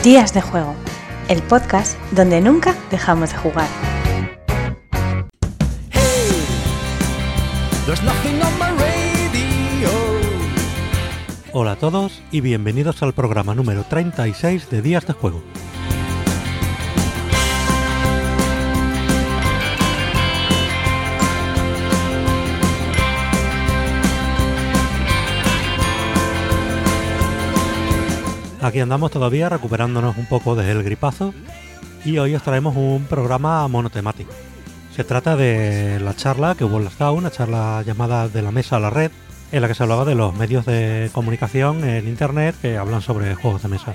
Días de Juego, el podcast donde nunca dejamos de jugar. Hola a todos y bienvenidos al programa número 36 de Días de Juego. Aquí andamos todavía recuperándonos un poco del gripazo y hoy os traemos un programa monotemático. Se trata de la charla que hubo en la SDAO, una charla llamada De la Mesa a la Red, en la que se hablaba de los medios de comunicación en Internet que hablan sobre juegos de mesa.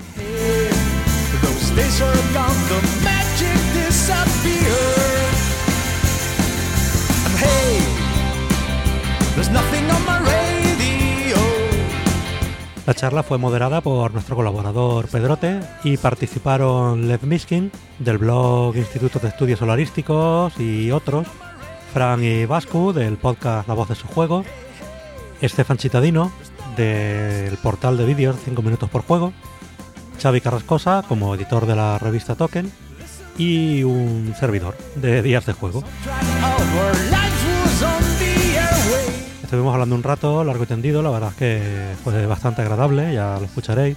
La charla fue moderada por nuestro colaborador Pedrote y participaron Lev Miskin del blog Instituto de Estudios Solarísticos y otros, Fran y Vascu del podcast La Voz de su Juego, Estefan Chitadino del portal de vídeos 5 minutos por juego, Xavi Carrascosa como editor de la revista Token y un servidor de Días de Juego. Estuvimos hablando un rato largo y tendido, la verdad es que fue bastante agradable, ya lo escucharéis.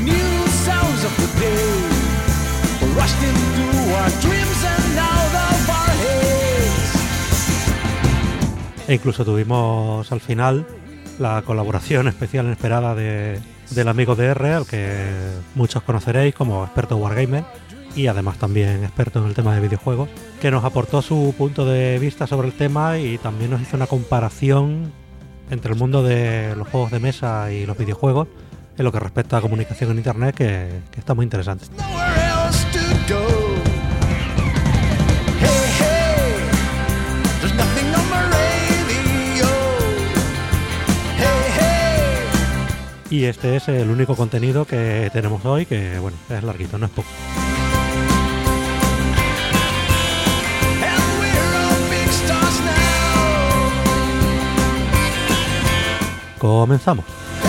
E incluso tuvimos al final la colaboración especial inesperada del amigo DR, al que muchos conoceréis como experto wargamer y además también experto en el tema de videojuegos, que nos aportó su punto de vista sobre el tema y también nos hizo una comparación entre el mundo de los juegos de mesa y los videojuegos en lo que respecta a comunicación en Internet, que está muy interesante. Y este es el único contenido que tenemos hoy, que bueno, es larguito, no es poco. Comenzamos.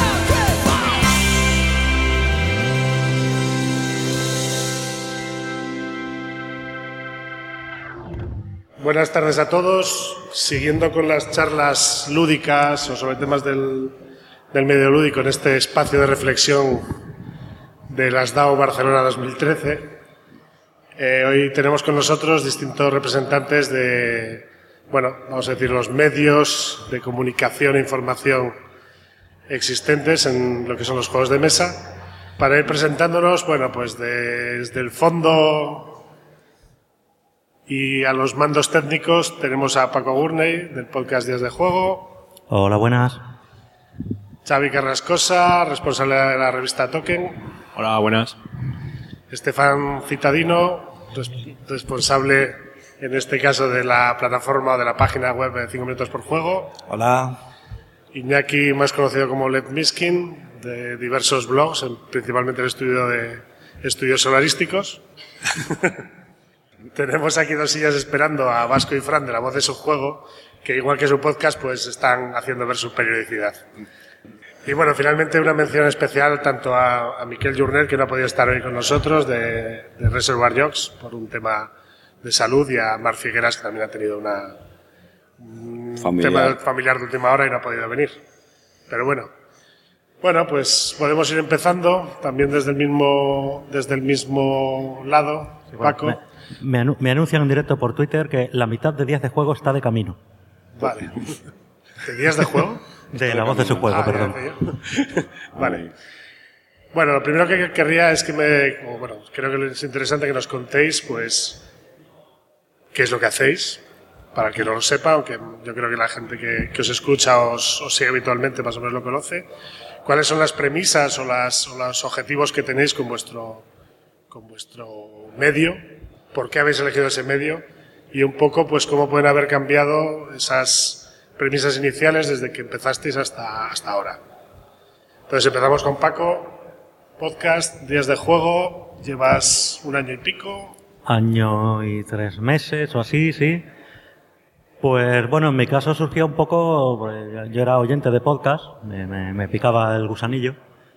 Buenas tardes a todos. Siguiendo con las charlas lúdicas o sobre temas del medio lúdico en este espacio de reflexión de las DAO Barcelona 2013, hoy tenemos con nosotros distintos representantes de, bueno, vamos a decir, los medios de comunicación e información existentes en lo que son los juegos de mesa, para ir presentándonos, bueno, pues desde el fondo y a los mandos técnicos tenemos a Paco Gurney del podcast Días de Juego. Hola, buenas. Xavi Carrascosa, responsable de la revista Token. Hola, buenas. Estefan Citadino, responsable en este caso de la plataforma o de la página web de 5 minutos por juego. Hola. Iñaki, más conocido como Lev Miskin, de diversos blogs, principalmente el estudio de estudios solarísticos. Tenemos aquí dos sillas esperando a Vasco y Fran de La Voz de su Juego, que igual que su podcast, pues están haciendo ver su periodicidad. Y bueno, finalmente una mención especial tanto a Miquel Journer, que no ha podido estar hoy con nosotros, de Reservoir Dogs, por un tema de salud, y a Mar Figueras, que también ha tenido un tema familiar de última hora y no ha podido venir. Pero bueno, pues podemos ir empezando, también desde el mismo lado, sí, Paco. Bueno, me anuncian en directo por Twitter que la mitad de Días de Juego está de camino. Vale. ¿De Días de Juego? De La Voz de su Juego, perdón. Vale. Bueno, lo primero que querría es que creo que es interesante que nos contéis, pues, qué es lo que hacéis, para el que no lo sepa, aunque yo creo que la gente que os escucha os sigue habitualmente más o menos lo conoce. ¿Cuáles son las premisas o los objetivos que tenéis con vuestro medio? ¿Por qué habéis elegido ese medio? Y un poco, pues, cómo pueden haber cambiado esas premisas iniciales desde que empezasteis hasta ahora. Entonces empezamos con Paco. Podcast, Días de Juego, llevas 1 año y pico. Año y 3 meses o así, sí. Pues bueno, en mi caso surgió un poco, pues, yo era oyente de podcast, me picaba el gusanillo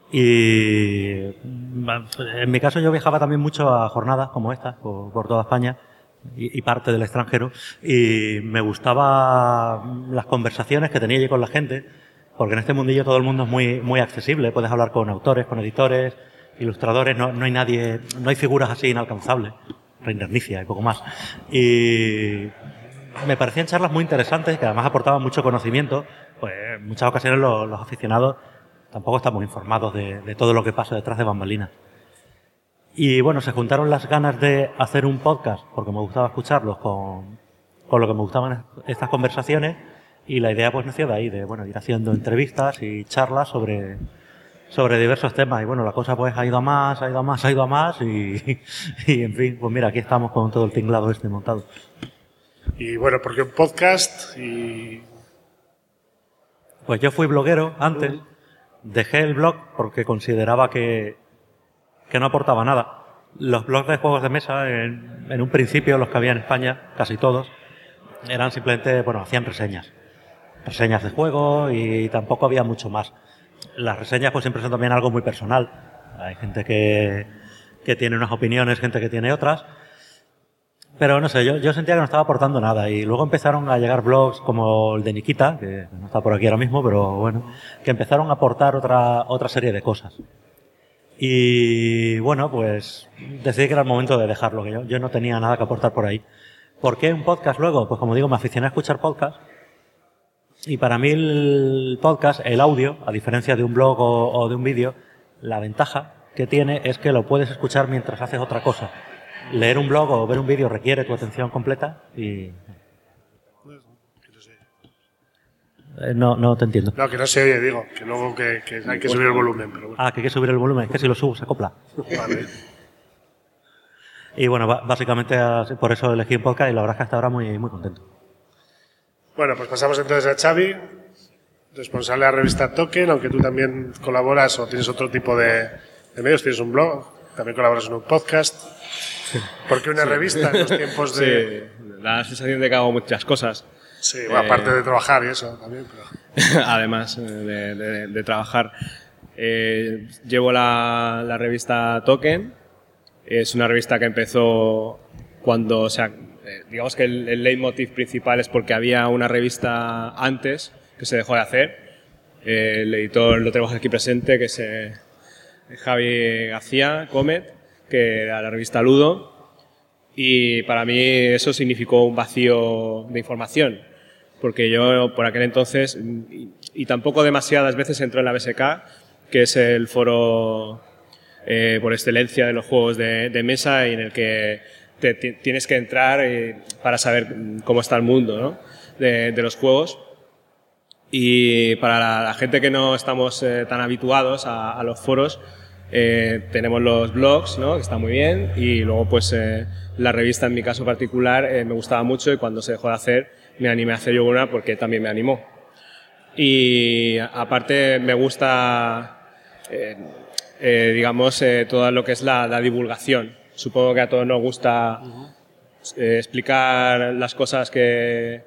Y en mi caso yo viajaba también mucho a jornadas como estas, por toda España y parte del extranjero, y me gustaban las conversaciones que tenía yo con la gente, porque en este mundillo todo el mundo es muy accesible, puedes hablar con autores, con editores, ilustradores, no hay nadie, no hay figuras así inalcanzables, Reindernicia y poco más. Y me parecían charlas muy interesantes que además aportaban mucho conocimiento, pues en muchas ocasiones los aficionados tampoco estamos informados de todo lo que pasa detrás de bambalinas. Y bueno, se juntaron las ganas de hacer un podcast, porque me gustaba escucharlos con lo que me gustaban estas conversaciones, y la idea pues nació de ahí, de bueno, ir haciendo entrevistas y charlas sobre diversos temas. Y bueno, la cosa pues ha ido a más, y en fin, pues mira, aquí estamos con todo el tinglado este montado. Y bueno, ¿por qué un podcast? Pues yo fui bloguero antes, dejé el blog porque consideraba que no aportaba nada. Los blogs de juegos de mesa, en un principio, los que había en España, casi todos, eran simplemente, bueno, hacían reseñas de juegos y tampoco había mucho más. Las reseñas pues siempre son también algo muy personal. Hay gente que tiene unas opiniones, gente que tiene otras. Pero no sé, yo sentía que no estaba aportando nada, y luego empezaron a llegar blogs como el de Nikita, que no está por aquí ahora mismo, pero bueno, que empezaron a aportar otra serie de cosas. Y bueno, pues decidí que era el momento de dejarlo, que yo no tenía nada que aportar por ahí. ¿Por qué un podcast luego? Pues como digo, me aficioné a escuchar podcasts, y para mí el podcast, el audio, a diferencia de un blog o de un vídeo, la ventaja que tiene es que lo puedes escuchar mientras haces otra cosa. Leer un blog o ver un vídeo requiere tu atención completa y... No te entiendo. No, que no se oye, digo, que luego que hay que subir el volumen. Pero bueno. Ah, que hay que subir el volumen, es que si lo subo se acopla. Vale. Y bueno, básicamente por eso elegí un podcast, y la verdad es que hasta ahora muy contento. Bueno, pues pasamos entonces a Xavi, responsable de la revista Token, aunque tú también colaboras o tienes otro tipo de medios, tienes un blog, también colaboras en un podcast. Sí. ¿Por qué una revista en los tiempos de...? Sí, la sensación de que hago muchas cosas. Sí, aparte de trabajar y eso también. Pero... Además de trabajar. Llevo la revista Token. Es una revista que empezó cuando, o sea, digamos que el leitmotiv principal es porque había una revista antes que se dejó de hacer. El editor lo tenemos aquí presente, que es Javi García Comet, que era la revista Ludo. Y para mí eso significó un vacío de información, porque yo por aquel entonces, y tampoco demasiadas veces, entré en la BSK, que es el foro por excelencia de los juegos de mesa, y en el que tienes que entrar para saber cómo está el mundo, ¿no? de los juegos. Y para la gente que no estamos tan habituados a los foros, tenemos los blogs, ¿no? Que está muy bien, y luego pues la revista, en mi caso particular, me gustaba mucho, y cuando se dejó de hacer me animé a hacer yo una porque también me animó. Y aparte me gusta digamos todo lo que es la divulgación. Supongo que a todos nos gusta explicar las cosas de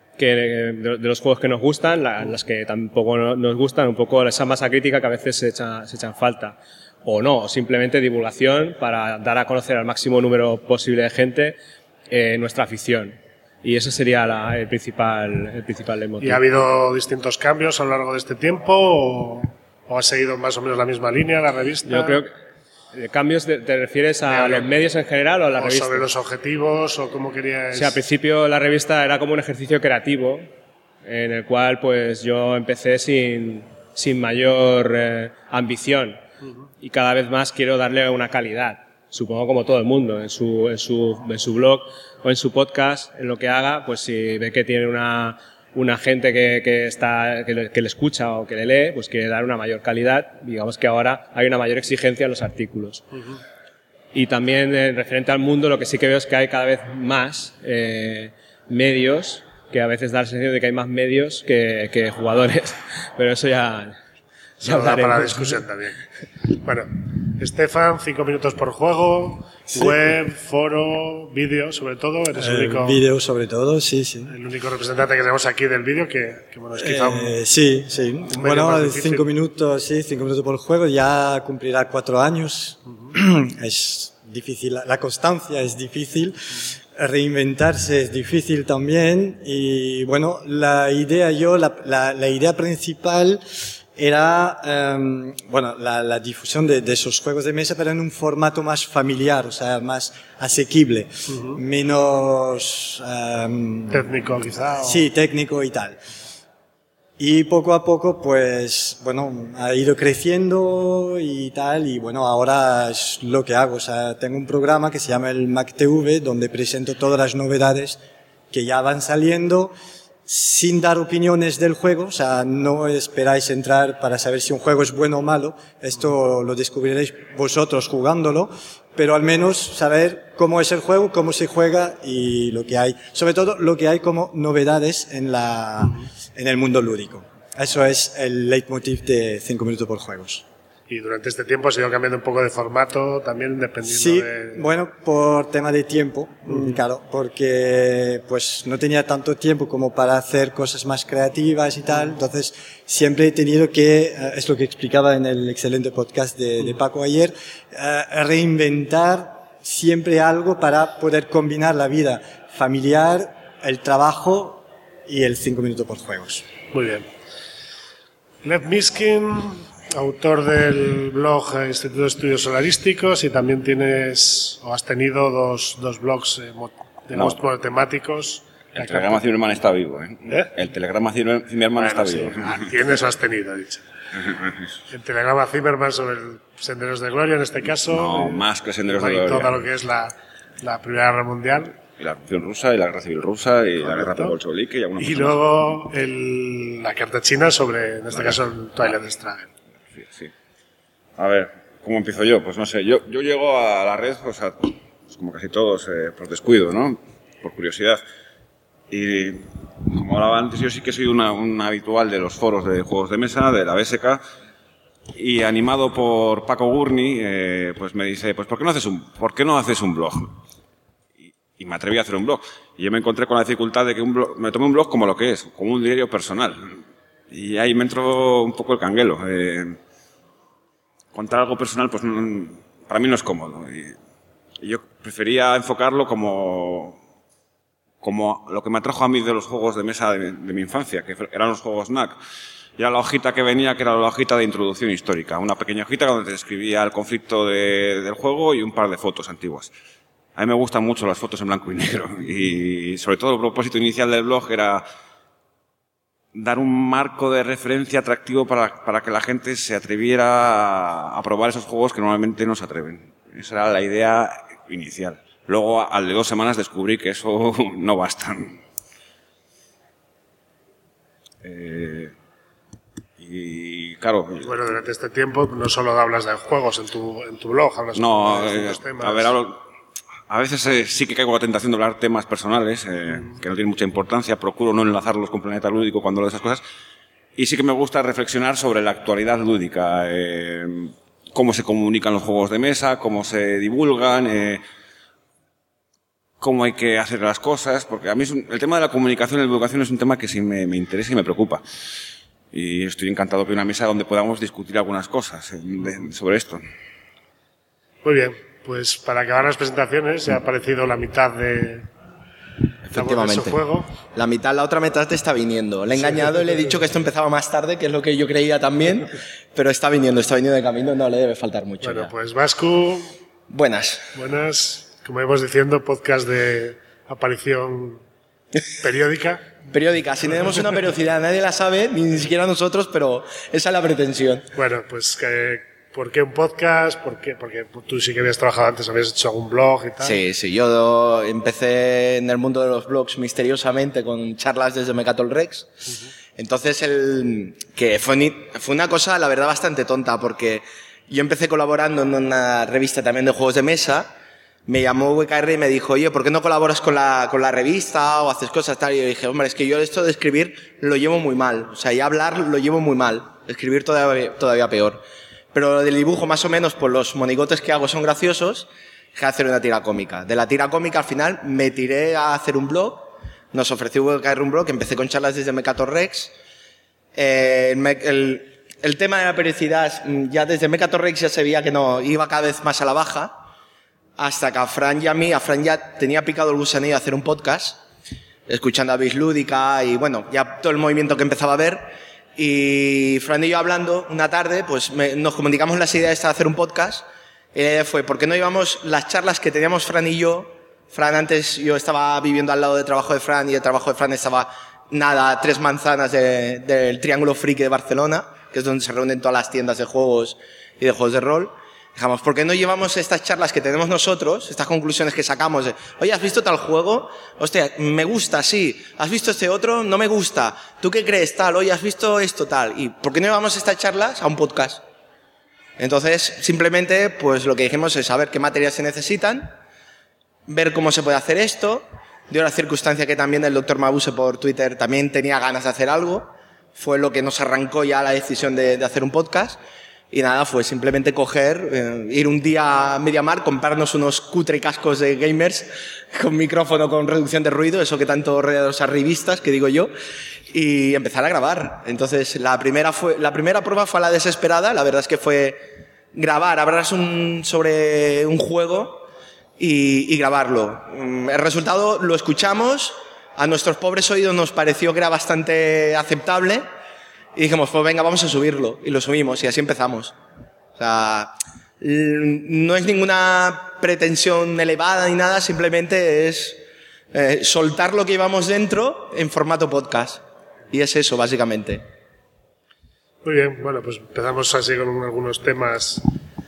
los juegos que nos gustan, las que tampoco nos gustan, un poco esa masa crítica que a veces se echan falta. O no, simplemente divulgación para dar a conocer al máximo número posible de gente nuestra afición. Y ese sería el principal motivo. ¿Y ha habido distintos cambios a lo largo de este tiempo o ha seguido más o menos la misma línea la revista? Yo creo que cambios te refieres a los medios en general o a la revista. Sobre los objetivos o cómo querías. O sea, al principio la revista era como un ejercicio creativo en el cual pues yo empecé sin mayor ambición. Y cada vez más quiero darle una calidad, supongo como todo el mundo, en su blog o en su podcast, en lo que haga, pues si ve que tiene una gente que le escucha o que le lee, pues quiere dar una mayor calidad. Digamos que ahora hay una mayor exigencia en los artículos. Y también referente al mundo, lo que sí que veo es que hay cada vez más medios, que a veces da la sensación de que hay más medios que jugadores, pero eso ya da para la discusión también. Bueno, Estefan, 5 minutos por juego, sí. Web, foro, vídeo, sobre todo. Eres el único. Vídeo, sobre todo, sí. El único representante que tenemos aquí del vídeo, que bueno, es quizá sí. Bueno, 5 minutos, sí, 5 minutos por juego, ya cumplirá 4 años. Es difícil, la constancia es difícil. Reinventarse es difícil también. Y bueno, la idea principal era la difusión de esos juegos de mesa, pero en un formato más familiar, o sea, más asequible, menos técnico quizá. Sí, técnico y tal. Y poco a poco, pues, bueno, ha ido creciendo y tal, y bueno, ahora es lo que hago. O sea, tengo un programa que se llama el MacTV, donde presento todas las novedades que ya van saliendo, sin dar opiniones del juego. O sea, no esperáis entrar para saber si un juego es bueno o malo. Esto lo descubriréis vosotros jugándolo, pero al menos saber cómo es el juego, cómo se juega y lo que hay. Sobre todo lo que hay como novedades en el mundo lúdico. Eso es el leitmotiv de 5 minutos por juegos. Y durante este tiempo has ido cambiando un poco de formato, también dependiendo de... Sí, bueno, por tema de tiempo, claro, porque pues no tenía tanto tiempo como para hacer cosas más creativas y tal, entonces siempre he tenido que, es lo que explicaba en el excelente podcast de Paco ayer, reinventar siempre algo para poder combinar la vida familiar, el trabajo y el 5 minutos por juegos. Muy bien. Lev Miskin, autor del blog Instituto de Estudios Solarísticos, y también has tenido dos blogs temáticos. El Telegrama Zimmerman está vivo, ¿eh? El Telegrama Zimmerman está vivo. Tienes o has tenido, dicho. El Telegrama Zimmerman sobre el Senderos de Gloria, en este caso. No, más que Senderos de Gloria. Todo lo que es la Primera Guerra Mundial. Y la Revolución Rusa, y la Guerra Civil Rusa, y la Guerra Bolchevique, y alguna cosa. Y luego la carta china sobre, en este caso, el Twilight Struggle. Sí. A ver, ¿cómo empiezo yo? Pues no sé, yo llego a la red, pues como casi todos, por descuido, ¿no? Por curiosidad. Y como hablaba antes, yo sí que soy un habitual de los foros de juegos de mesa, de la BSK, y animado por Paco Gurney, pues me dice, pues ¿por qué no haces un blog? Y me atreví a hacer un blog. Y yo me encontré con la dificultad de que me tomé un blog como lo que es, como un diario personal. Y ahí me entró un poco el canguelo. Contar algo personal, pues para mí no es cómodo. Y yo prefería enfocarlo como lo que me atrajo a mí de los juegos de mesa de mi infancia, que eran los juegos NAC. Y era la hojita que venía, que era la hojita de introducción histórica. Una pequeña hojita donde te describía el conflicto del juego y un par de fotos antiguas. A mí me gustan mucho las fotos en blanco y negro. Y sobre todo el propósito inicial del blog era dar un marco de referencia atractivo para que la gente se atreviera a probar esos juegos que normalmente no se atreven. Esa era la idea inicial. Luego, al de 2 semanas, descubrí que eso no basta. Y claro... Bueno, durante este tiempo no solo hablas de juegos en tu blog, hablas de otros temas. A ver, a veces sí que caigo en la tentación de hablar temas personales, que no tienen mucha importancia, procuro no enlazarlos con Planeta Lúdico cuando hablo de esas cosas, y sí que me gusta reflexionar sobre la actualidad lúdica, cómo se comunican los juegos de mesa, cómo se divulgan, cómo hay que hacer las cosas, porque a mí el tema de la comunicación y la divulgación es un tema que sí me interesa y me preocupa. Y estoy encantado de una mesa donde podamos discutir algunas cosas sobre esto. Muy bien. Pues para acabar las presentaciones, ya ha aparecido la mitad de Efectivamente. su juego. La otra mitad te está viniendo. Le he engañado y le he dicho que esto empezaba más tarde, que es lo que yo creía también, pero está viniendo de camino, no le debe faltar mucho. Bueno, ya. pues Vascu. Buenas. Como íbamos diciendo, podcast de aparición periódica. Periódica, si tenemos una periodicidad, nadie la sabe, ni siquiera nosotros, pero esa es la pretensión. Bueno, pues ¿por qué un podcast? Porque tú sí que habías trabajado antes, habías hecho algún blog y tal. Sí, yo empecé en el mundo de los blogs misteriosamente con charlas desde Mecatol Rex. Entonces, que fue una cosa, la verdad, bastante tonta, porque yo empecé colaborando en una revista también de juegos de mesa. Me llamó WKR y me dijo, oye, ¿por qué no colaboras con la revista o haces cosas tal? Y yo dije, hombre, es que yo esto de escribir lo llevo muy mal. O sea, y hablar lo llevo muy mal. Escribir todavía peor. Pero del dibujo, más o menos, por los monigotes que hago son graciosos, dejé de hacer una tira cómica. De la tira cómica, al final, me tiré a hacer un blog. Nos ofreció VKR un blog, empecé con charlas desde Mechator Rex. El tema de la periodicidad, ya desde Mechator Rex ya se veía que no, iba cada vez más a la baja, hasta que a Fran ya tenía picado el gusanillo de hacer un podcast, escuchando a Bis Lúdica y bueno, ya todo el movimiento que empezaba a ver. Y Fran y yo hablando una tarde, pues nos comunicamos las ideas de hacer un podcast. Fue, ¿por qué no llevamos las charlas que teníamos Fran y yo? Fran, antes yo estaba viviendo al lado del trabajo de Fran y el trabajo de Fran estaba, nada, 3 manzanas del Triángulo Friki de Barcelona, que es donde se reúnen todas las tiendas de juegos y de juegos de rol. Dijimos, ¿por qué no llevamos estas charlas que tenemos nosotros, estas conclusiones que sacamos de, oye, ¿has visto tal juego? Hostia, me gusta, sí. ¿Has visto este otro? No me gusta. ¿Tú qué crees? Tal. Oye, ¿has visto esto? Tal. ¿Y por qué no llevamos estas charlas a un podcast? Entonces, simplemente, pues lo que dijimos es saber qué materias se necesitan, ver cómo se puede hacer esto. Dio la circunstancia que también el Dr. Mabuse por Twitter también tenía ganas de hacer algo. Fue lo que nos arrancó ya la decisión de hacer un podcast. Y nada, fue simplemente coger, ir un día a MediaMarkt, comprarnos unos cutre cascos de gamers con micrófono con reducción de ruido, eso que tanto rodea las revistas, que digo yo, y empezar a grabar. Entonces, la primera prueba fue a la desesperada. La verdad es que fue grabar, hablar sobre un juego y grabarlo. El resultado lo escuchamos, a nuestros pobres oídos nos pareció que era bastante aceptable. Y dijimos, pues venga, vamos a subirlo. Y lo subimos y así empezamos. O sea, no es ninguna pretensión elevada ni nada, simplemente es soltar lo que llevamos dentro en formato podcast. Y es eso, básicamente. Muy bien, bueno, pues empezamos así con algunos temas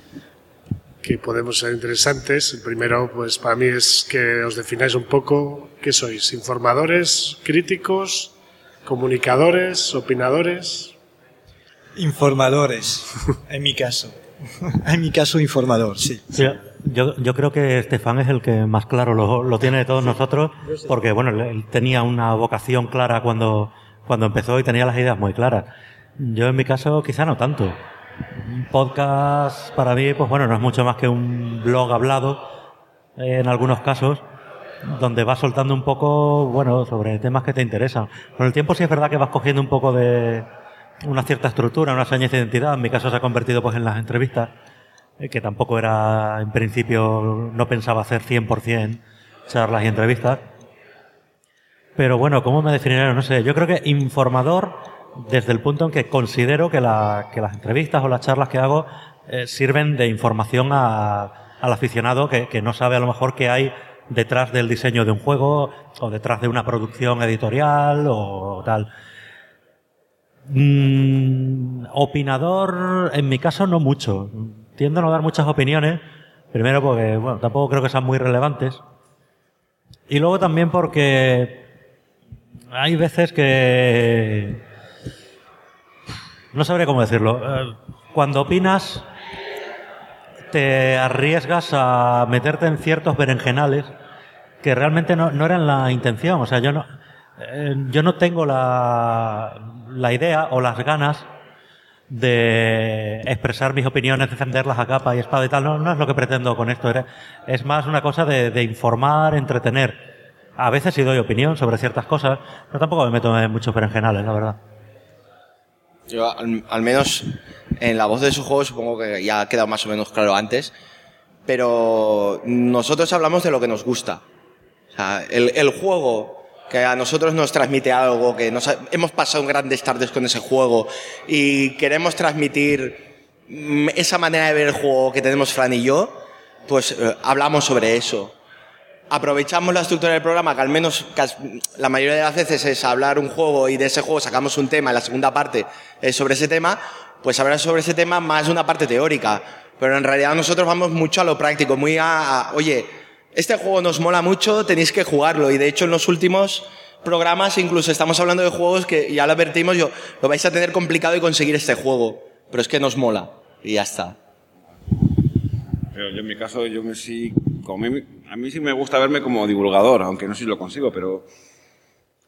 que podemos ser interesantes. El primero, pues para mí es que os defináis un poco qué sois, informadores, críticos, comunicadores, opinadores. Informadores, en mi caso. En mi caso, informador, sí. Sí, yo creo que Estefan es el que más claro lo tiene de todos nosotros, porque bueno, él tenía una vocación clara cuando empezó y tenía las ideas muy claras. Yo en mi caso quizá no tanto. Un podcast para mí, pues bueno, no es mucho más que un blog hablado, en algunos casos, donde vas soltando un poco, bueno, sobre temas que te interesan. Con el tiempo sí es verdad que vas cogiendo un poco de una cierta estructura, una señas de identidad. En mi caso se ha convertido pues en las entrevistas, que tampoco era, en principio, no pensaba hacer 100% charlas y entrevistas. Pero bueno, ¿cómo me definiría? No sé, yo creo que informador desde el punto en que considero que las entrevistas o las charlas que hago sirven de información al aficionado que no sabe a lo mejor qué hay detrás del diseño de un juego o detrás de una producción editorial o tal. Opinador, en mi caso, no mucho. Tiendo a no dar muchas opiniones. Primero porque, bueno, tampoco creo que sean muy relevantes. Y luego también porque hay veces que... No sabré cómo decirlo. Cuando opinas, te arriesgas a meterte en ciertos berenjenales que realmente no eran la intención. O sea, yo no tengo la idea o las ganas de expresar mis opiniones, defenderlas a capa y espada y tal. No es lo que pretendo con esto. Es más una cosa de informar, entretener. A veces sí doy opinión sobre ciertas cosas, pero tampoco me meto en muchos berenjenales, la verdad. Yo, al menos en la voz de su juego, supongo que ya ha quedado más o menos claro antes, pero nosotros hablamos de lo que nos gusta. O sea, el juego que a nosotros nos transmite algo, que hemos pasado grandes tardes con ese juego y queremos transmitir esa manera de ver el juego que tenemos Fran y yo, pues hablamos sobre eso. Aprovechamos la estructura del programa, que al menos la mayoría de las veces es hablar un juego y de ese juego sacamos un tema, en la segunda parte sobre ese tema, pues hablar sobre ese tema más de una parte teórica. Pero en realidad nosotros vamos mucho a lo práctico, muy oye, este juego nos mola mucho, tenéis que jugarlo. Y de hecho en los últimos programas incluso estamos hablando de juegos que ya lo advertimos, lo vais a tener complicado de conseguir este juego, pero es que nos mola y ya está. Pero yo en mi caso, a mí sí me gusta verme como divulgador, aunque no sé si lo consigo, pero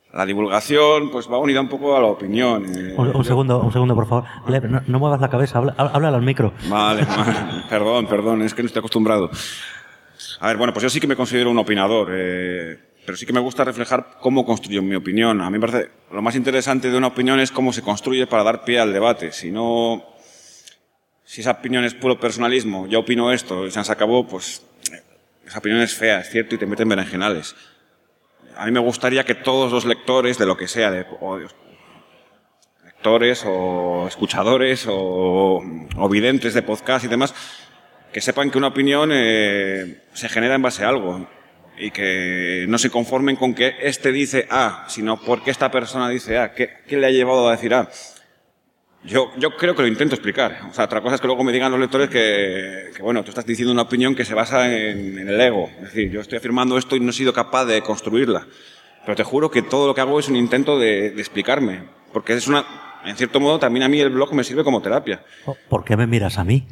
La divulgación pues va unida un poco a la opinión. Un segundo, por favor. No muevas la cabeza, habla al micro. Vale, perdón, es que no estoy acostumbrado. A ver, bueno, pues yo sí que me considero un opinador, pero sí que me gusta reflejar cómo construyo mi opinión. A mí me parece lo más interesante de una opinión es cómo se construye para dar pie al debate. Si esa opinión es puro personalismo, yo opino esto y se acabó, pues esa opinión es fea, es cierto, y te mete en berenjenales. A mí me gustaría que todos los lectores, de lo que sea, lectores o escuchadores o videntes de podcast y demás, que sepan que una opinión se genera en base a algo y que no se conformen con que este dice A, sino porque esta persona dice A. ¿Qué le ha llevado a decir A? Yo creo que lo intento explicar. O sea, otra cosa es que luego me digan los lectores que bueno, tú estás diciendo una opinión que se basa en el ego. Es decir, yo estoy afirmando esto y no he sido capaz de construirla. Pero te juro que todo lo que hago es un intento de explicarme. Porque en cierto modo, también a mí el blog me sirve como terapia. ¿Por qué me miras a mí?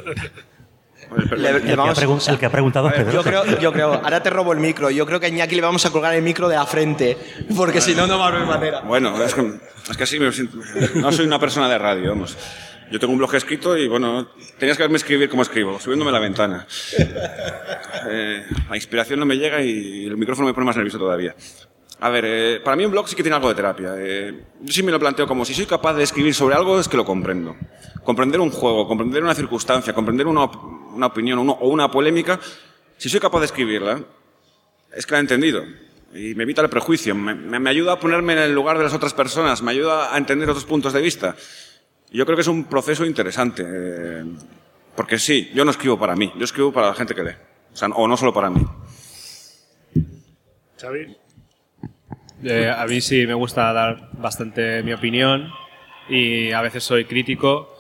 El que ha preguntado es Pedro. Yo creo, ahora te robo el micro. Yo creo que a Iñaki le vamos a colgar el micro de la frente, porque si no, no va a haber manera. Bueno, es que así no soy una persona de radio, vamos. Yo tengo un blog escrito y, bueno, tenías que verme escribir como escribo, subiéndome a la ventana. La inspiración no me llega y el micrófono me pone más nervioso todavía. A ver, para mí un blog sí que tiene algo de terapia. Yo sí me lo planteo como si soy capaz de escribir sobre algo es que lo comprendo. Comprender un juego, comprender una circunstancia, comprender una opinión o una polémica, si soy capaz de escribirla, es que la he entendido. Y me evita el prejuicio, me ayuda a ponerme en el lugar de las otras personas, me ayuda a entender otros puntos de vista. Y yo creo que es un proceso interesante. Porque sí, yo no escribo para mí, yo escribo para la gente que lee. O no solo para mí. Xavi. A mí sí me gusta dar bastante mi opinión y a veces soy crítico,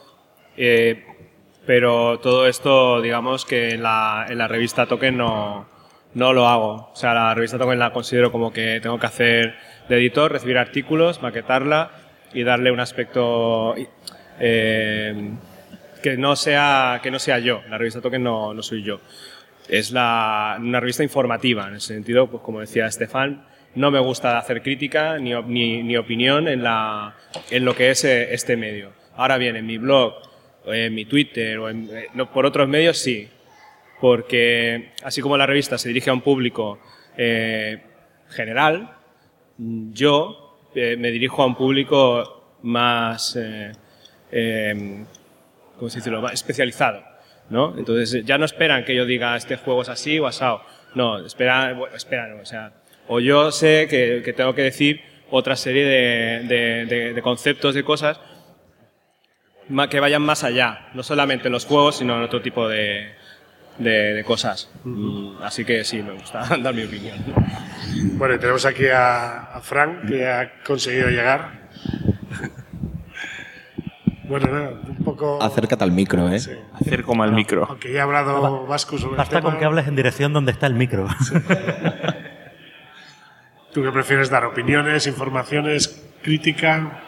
pero todo esto, digamos que en la revista Token no lo hago. O sea, la revista Token la considero como que tengo que hacer de editor, recibir artículos, maquetarla y darle un aspecto que no sea yo. La revista Token no soy yo. Es una revista informativa, en ese sentido, pues como decía Estefan, no me gusta hacer crítica ni opinión en lo que es este medio. Ahora bien, en mi blog, en mi Twitter o por otros medios sí, porque así como la revista se dirige a un público general, yo me dirijo a un público más, ¿cómo se dice? Más especializado, ¿no? Entonces ya no esperan que yo diga este juego es así o asado. No, esperan, o sea, o yo sé que tengo que decir otra serie de conceptos, de cosas que vayan más allá, no solamente en los juegos, sino en otro tipo de cosas. Así que sí, me gusta dar mi opinión. Bueno, y tenemos aquí a Frank, que ha conseguido llegar. Bueno, no, un poco... Acércate al micro, ¿eh? Sí. Acércame al micro. Aunque ya ha hablado Vasco sobre el Basta tema. con que hables en dirección donde está el micro. Sí. ¿Tú qué prefieres dar? ¿Opiniones, informaciones, crítica?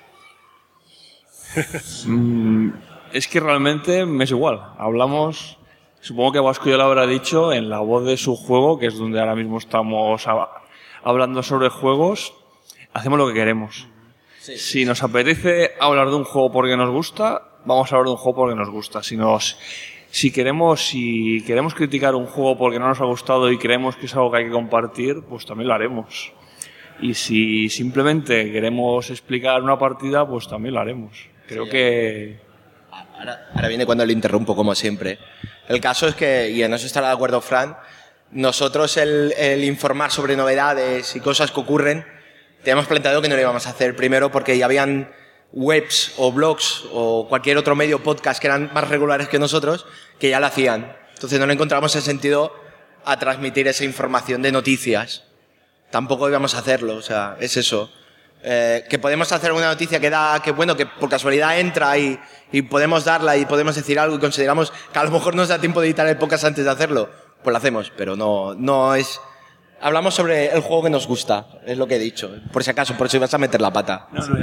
Es que realmente me es igual. Hablamos, supongo que Vasco ya lo habrá dicho, en la voz de su juego, que es donde ahora mismo estamos hablando sobre juegos, hacemos lo que queremos. Sí. Si nos apetece hablar de un juego porque nos gusta, vamos a hablar de un juego porque nos gusta. Si queremos criticar un juego porque no nos ha gustado y creemos que es algo que hay que compartir, pues también lo haremos. Y si simplemente queremos explicar una partida, pues también lo haremos. Creo que... Ahora viene cuando le interrumpo, como siempre. El caso es que, y en eso estará de acuerdo Fran, nosotros el informar sobre novedades y cosas que ocurren, teníamos planteado que no lo íbamos a hacer. Primero porque ya habían webs o blogs o cualquier otro medio podcast que eran más regulares que nosotros, que ya lo hacían. Entonces no le encontramos el sentido a transmitir esa información de noticias. Tampoco íbamos a hacerlo, o sea, es eso. Que podemos hacer una noticia que por casualidad entra y podemos darla y podemos decir algo y consideramos que a lo mejor nos da tiempo de editar el podcast antes de hacerlo, pues lo hacemos, pero no es... Hablamos sobre el juego que nos gusta, es lo que he dicho, por si acaso, por si vas a meter la pata. No, ya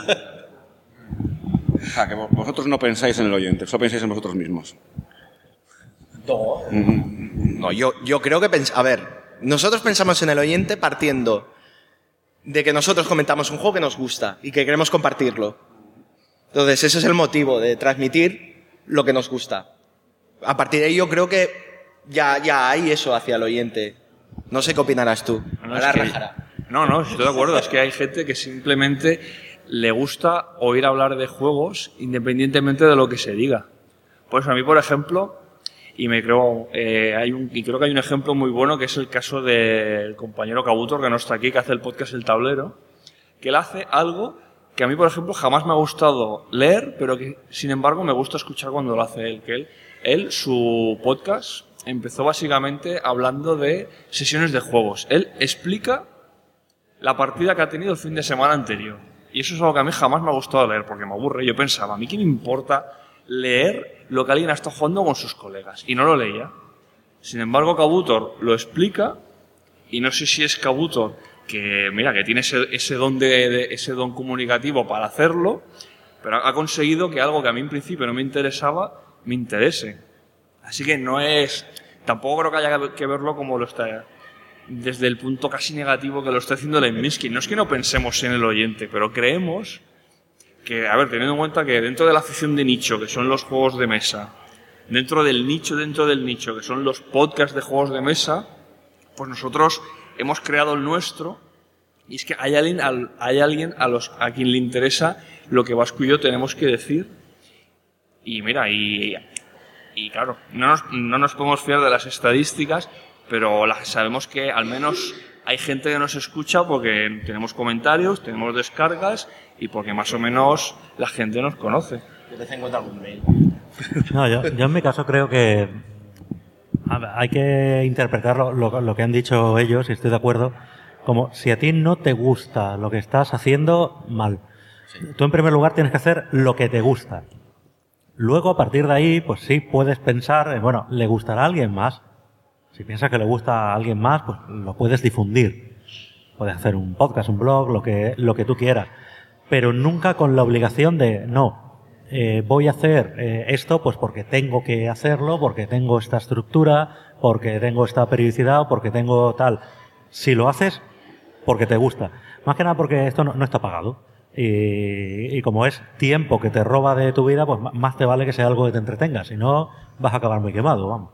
está. Que vosotros no pensáis en el oyente, solo pensáis en vosotros mismos. No, yo creo que... A ver, nosotros pensamos en el oyente partiendo de que nosotros comentamos un juego que nos gusta y que queremos compartirlo. Entonces, ese es el motivo de transmitir lo que nos gusta. A partir de ahí yo creo que ya hay eso hacia el oyente. No sé qué opinarás tú. No, estoy de acuerdo. Es que hay gente que simplemente le gusta oír hablar de juegos independientemente de lo que se diga. Pues a mí, por ejemplo, creo que hay un ejemplo muy bueno que es el caso del compañero Kabutor, que no está aquí, que hace el podcast El Tablero, que él hace algo que a mí, por ejemplo, jamás me ha gustado leer, pero que, sin embargo, me gusta escuchar cuando lo hace él. Que él su podcast empezó básicamente hablando de sesiones de juegos. Él explica la partida que ha tenido el fin de semana anterior. Y eso es algo que a mí jamás me ha gustado leer, porque me aburre. Yo pensaba, ¿a mí qué me importa leer lo que alguien ha estado jugando con sus colegas? Y no lo leía. Sin embargo, Kabutor lo explica, y no sé si es Kabutor que tiene ese don comunicativo para hacerlo, pero ha conseguido que algo que a mí en principio no me interesaba, me interese. Así que tampoco creo que haya que verlo como lo está, desde el punto casi negativo que lo está haciendo Lemninsky. No es que no pensemos en el oyente, pero creemos que, teniendo en cuenta que dentro de la afición de nicho, que son los juegos de mesa, dentro del nicho, que son los podcasts de juegos de mesa, pues nosotros hemos creado el nuestro, y es que hay alguien a quien le interesa lo que Vasco y yo tenemos que decir. Y y claro, no nos podemos fiar de las estadísticas, pero sabemos que al menos hay gente que nos escucha porque tenemos comentarios, tenemos descargas y porque más o menos la gente nos conoce. De vez en cuando algún mail. No, yo en mi caso creo que hay que interpretar lo que han dicho ellos, y estoy de acuerdo, como si a ti no te gusta lo que estás haciendo, mal. Sí. Tú en primer lugar tienes que hacer lo que te gusta. Luego, a partir de ahí, pues sí, puedes pensar, ¿le gustará a alguien más? Si piensas que le gusta a alguien más, pues lo puedes difundir. Puedes hacer un podcast, un blog, lo que tú quieras. Pero nunca con la obligación de, voy a hacer esto pues porque tengo que hacerlo, porque tengo esta estructura, porque tengo esta periodicidad o porque tengo tal. Si lo haces, porque te gusta. Más que nada porque esto no está pagado. Y como es tiempo que te roba de tu vida, pues más te vale que sea algo que te entretenga. Si no, vas a acabar muy quemado, vamos.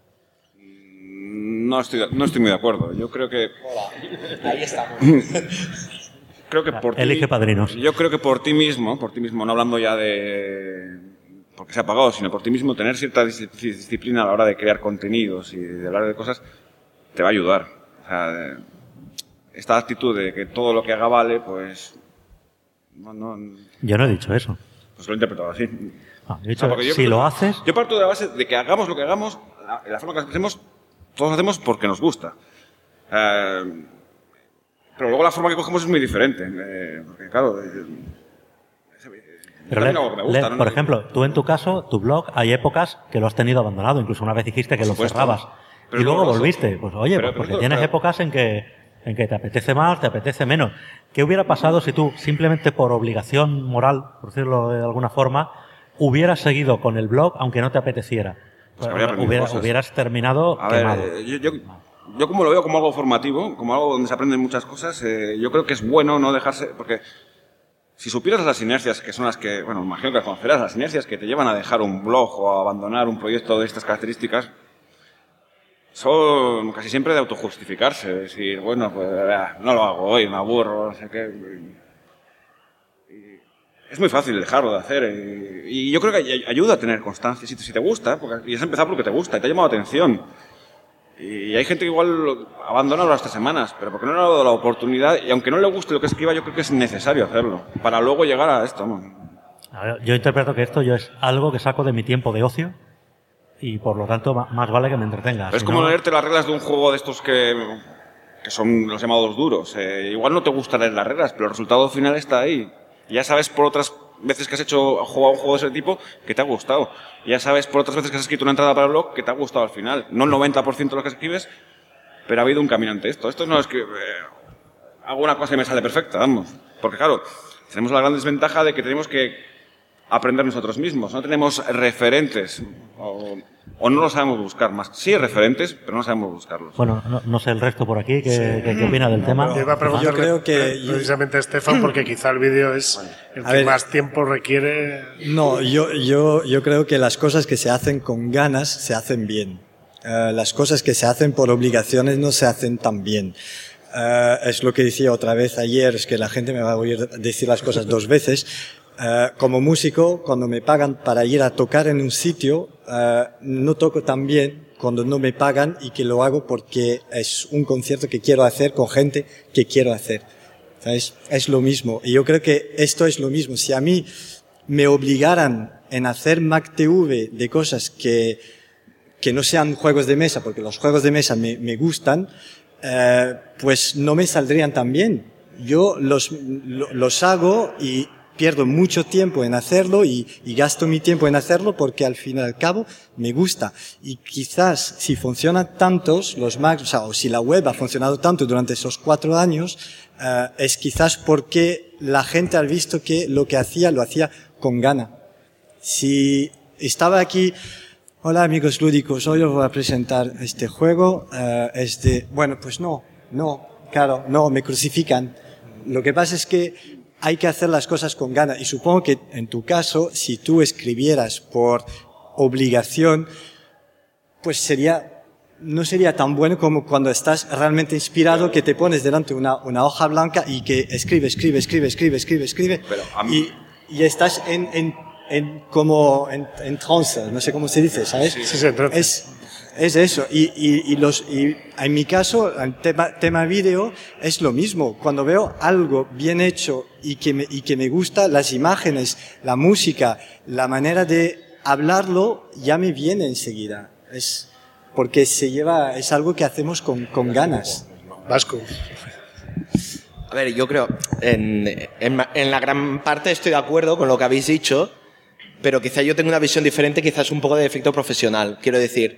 No estoy muy de acuerdo. Yo creo que... Hola, ahí estamos. Creo que por Elige padrinos. Yo creo que por ti mismo, no hablando ya de porque se ha pagado, sino por ti mismo, tener cierta disciplina a la hora de crear contenidos y de hablar de cosas, te va a ayudar. O sea, esta actitud de que todo lo que haga vale, pues... Yo no he dicho eso. Pues lo he interpretado así. He dicho, lo haces... Yo parto de la base de que hagamos lo que hagamos, la forma que hacemos, todos hacemos porque nos gusta. Pero luego la forma que cogemos es muy diferente. Porque claro... Pero por ejemplo, tú en tu caso, tu blog, hay épocas que lo has tenido abandonado. Incluso una vez dijiste que lo cerrabas. Y luego volviste. Pues oye, porque tienes épocas en que te apetece más, te apetece menos. ¿Qué hubiera pasado si tú, simplemente por obligación moral, por decirlo de alguna forma, hubieras seguido con el blog aunque no te apeteciera? Pues hubieras terminado quemado. Yo como lo veo como algo formativo, como algo donde se aprenden muchas cosas, yo creo que es bueno no dejarse... Porque si supieras las inercias que son las que... Bueno, imagino que las conocerás, las inercias que te llevan a dejar un blog o a abandonar un proyecto de estas características, son casi siempre de autojustificarse. Es decir, bueno, pues no lo hago hoy, me aburro, no sé qué. Es muy fácil dejarlo de hacer. Y yo creo que ayuda a tener constancia. Si te gusta, y has empezado porque te gusta y te ha llamado la atención. Y hay gente que igual abandona las 3 semanas, pero porque no le ha dado la oportunidad, y aunque no le guste lo que escriba, yo creo que es necesario hacerlo, para luego llegar a esto, ¿no? A ver, yo interpreto que esto es algo que saco de mi tiempo de ocio, y por lo tanto más vale que me entretenga. Es como leerte las reglas de un juego de estos que son los llamados duros. Igual no te gusta leer las reglas, pero el resultado final está ahí. Ya sabes por otras veces que has jugado un juego de ese tipo que te ha gustado. Ya sabes por otras veces que has escrito una entrada para el blog que te ha gustado al final. No el 90% de lo que escribes, pero ha habido un camino ante esto. Esto no es que hago una cosa y me sale perfecta, vamos. Porque claro, tenemos la gran desventaja de que tenemos que aprender nosotros mismos. No tenemos referentes o no lo sabemos buscar más. Sí, referentes, pero no sabemos buscarlos. Bueno, no sé el resto por aquí, ¿qué opina del tema? Yo iba a preguntarle Yo creo que precisamente a Estefan, porque quizá el vídeo es el que más tiempo requiere. No, yo creo que las cosas que se hacen con ganas se hacen bien. Las cosas que se hacen por obligaciones no se hacen tan bien. Es lo que decía otra vez ayer, es que la gente me va a oír decir las cosas dos veces. Como músico, cuando me pagan para ir a tocar en un sitio, no toco tan bien cuando no me pagan y que lo hago porque es un concierto que quiero hacer con gente que quiero hacer. ¿Sabes? Es lo mismo. Y yo creo que esto es lo mismo. Si a mí me obligaran en hacer MacTV de cosas que no sean juegos de mesa, porque los juegos de mesa me gustan, pues no me saldrían tan bien. Yo los hago y pierdo mucho tiempo en hacerlo y gasto mi tiempo en hacerlo porque al fin y al cabo me gusta. Y quizás si funcionan tantos los Macs, o si la web ha funcionado tanto durante esos 4 años, es quizás porque la gente ha visto que lo que hacía, lo hacía con gana. Si estaba aquí, hola amigos lúdicos, hoy os voy a presentar este juego, bueno, pues no, claro, no, me crucifican. Lo que pasa es que hay que hacer las cosas con ganas. Y supongo que en tu caso, si tú escribieras por obligación, pues no sería tan bueno como cuando estás realmente inspirado, que te pones delante una hoja blanca y que escribe. Y estás como en trance, no sé cómo se dice, ¿sabes? Sí, en trance. Es eso. Y en mi caso, el tema vídeo es lo mismo. Cuando veo algo bien hecho y que me gusta, las imágenes, la música, la manera de hablarlo, ya me viene enseguida. Porque es algo que hacemos con ganas. Vasco. A ver, yo creo, en la gran parte estoy de acuerdo con lo que habéis dicho, pero quizá yo tengo una visión diferente, quizás un poco de efecto profesional. Quiero decir,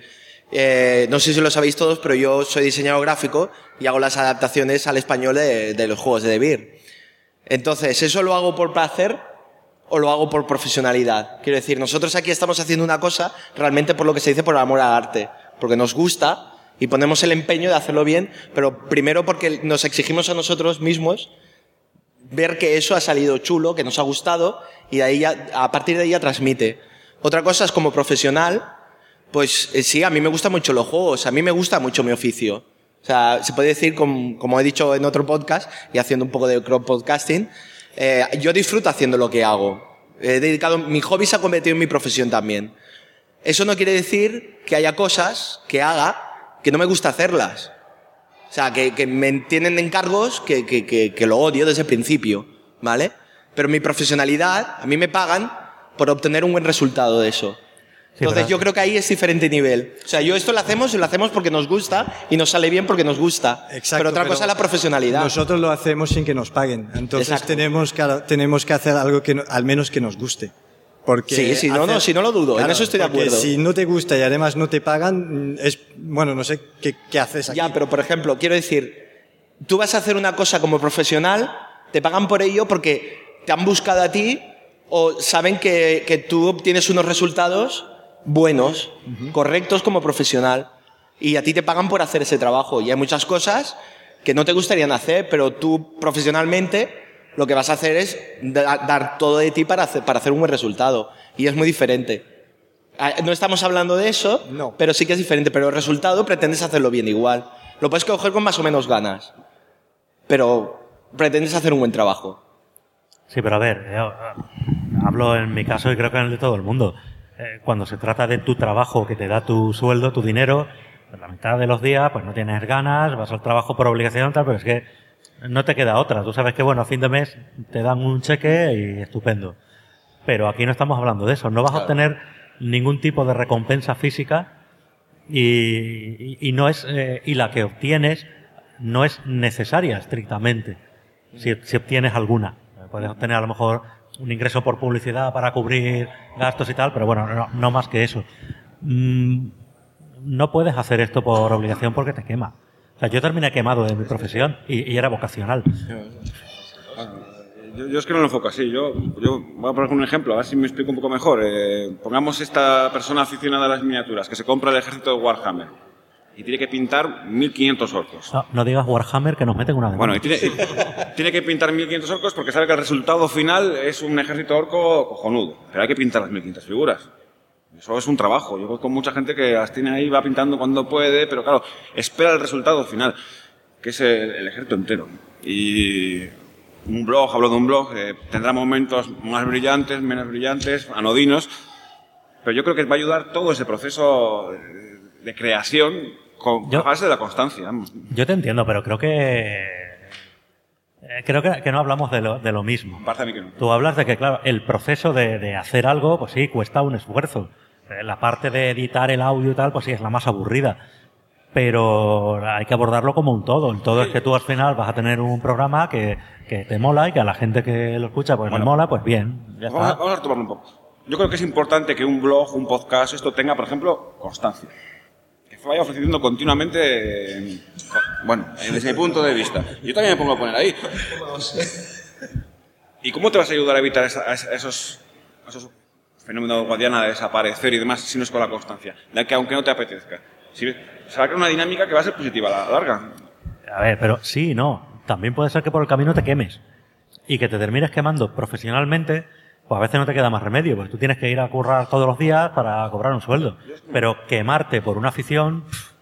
no sé si lo sabéis todos, pero yo soy diseñador gráfico y hago las adaptaciones al español de los juegos de The Beer. Entonces, ¿eso lo hago por placer o lo hago por profesionalidad? Quiero decir, nosotros aquí estamos haciendo una cosa realmente por lo que se dice por amor al arte, porque nos gusta y ponemos el empeño de hacerlo bien, pero primero porque nos exigimos a nosotros mismos ver que eso ha salido chulo, que nos ha gustado, y de ahí a partir de ahí ya transmite. Otra cosa es como profesional. Pues sí, a mí me gustan mucho los juegos, a mí me gusta mucho mi oficio. O sea, se puede decir, como he dicho en otro podcast, y haciendo un poco de crowd-podcasting, yo disfruto haciendo lo que hago. Mi hobby se ha convertido en mi profesión también. Eso no quiere decir que haya cosas que haga que no me gusta hacerlas. O sea, que me tienen encargos que lo odio desde el principio, ¿vale? Pero mi profesionalidad, a mí me pagan por obtener un buen resultado de eso. Entonces yo creo que ahí es diferente nivel. O sea, esto lo hacemos porque nos gusta y nos sale bien porque nos gusta. Exacto, pero otra cosa es la profesionalidad. Nosotros lo hacemos sin que nos paguen. Entonces tenemos que hacer algo que al menos que nos guste. Porque sí, si no lo dudo. Claro, en eso estoy de acuerdo. Si no te gusta y además no te pagan, bueno, no sé qué haces aquí. Ya, pero por ejemplo, quiero decir, tú vas a hacer una cosa como profesional, te pagan por ello porque te han buscado a ti o saben que tú obtienes unos resultados buenos, correctos como profesional, y a ti te pagan por hacer ese trabajo. Y hay muchas cosas que no te gustarían hacer, pero tú profesionalmente lo que vas a hacer es dar todo de ti para hacer un buen resultado. Y es muy diferente. No estamos hablando de eso, no, pero sí que es diferente. Pero el resultado pretendes hacerlo bien igual. Lo puedes coger con más o menos ganas, pero pretendes hacer un buen trabajo. Sí, pero a ver, hablo en mi caso y creo que en el de todo el mundo. Cuando se trata de tu trabajo, que te da tu sueldo, tu dinero, pues la mitad de los días pues no tienes ganas, vas al trabajo por obligación, tal, pero es que no te queda otra. Tú sabes que, bueno, a fin de mes te dan un cheque y estupendo. Pero aquí no estamos hablando de eso. No vas a obtener ningún tipo de recompensa física y no es y la que obtienes no es necesaria estrictamente. Si obtienes alguna. Puedes obtener a lo mejor un ingreso por publicidad para cubrir gastos y tal, pero bueno, no más que eso. No puedes hacer esto por obligación porque te quema. O sea, yo terminé quemado de mi profesión y era vocacional. Yo es que no lo enfoco así. Yo voy a poner un ejemplo, a ver si me explico un poco mejor. Pongamos esta persona aficionada a las miniaturas que se compra el ejército de Warhammer y tiene que pintar 1500 orcos. No digas Warhammer, que nos meten una demanda. Bueno, y tiene que pintar 1500 orcos porque sabe que el resultado final es un ejército orco cojonudo. Pero hay que pintar las 1500 figuras. Eso es un trabajo. Yo con mucha gente que las tiene ahí, va pintando cuando puede, pero claro, espera el resultado final, que es el ejército entero. Y un blog, hablo de un blog, tendrá momentos más brillantes, menos brillantes, anodinos, pero yo creo que va a ayudar todo ese proceso de creación a base de la constancia. Vamos. Yo te entiendo, pero creo que no hablamos de lo mismo. Parece a mí que no. Tú hablas de que, claro, el proceso de hacer algo, pues sí, cuesta un esfuerzo. La parte de editar el audio y tal, pues sí, es la más aburrida. Pero hay que abordarlo como un todo. El todo es que tú al final vas a tener un programa que te mola y que a la gente que lo escucha pues le mola, pues bien. Ya está. Vamos a retomarlo un poco. Yo creo que es importante que un blog, un podcast, esto tenga, por ejemplo, constancia. Que vaya ofreciendo continuamente, bueno, desde mi punto de vista. Yo también me pongo a poner ahí. ¿Y cómo te vas a ayudar a evitar esos fenómenos Guadiana de desaparecer y demás si no es con la constancia? De que aunque no te apetezca. Se va a crear una dinámica que va a ser positiva a la larga. A ver, pero sí y no. También puede ser que por el camino te quemes y que te termines quemando profesionalmente, pues a veces no te queda más remedio, porque tú tienes que ir a currar todos los días para cobrar un sueldo. Pero quemarte por una afición...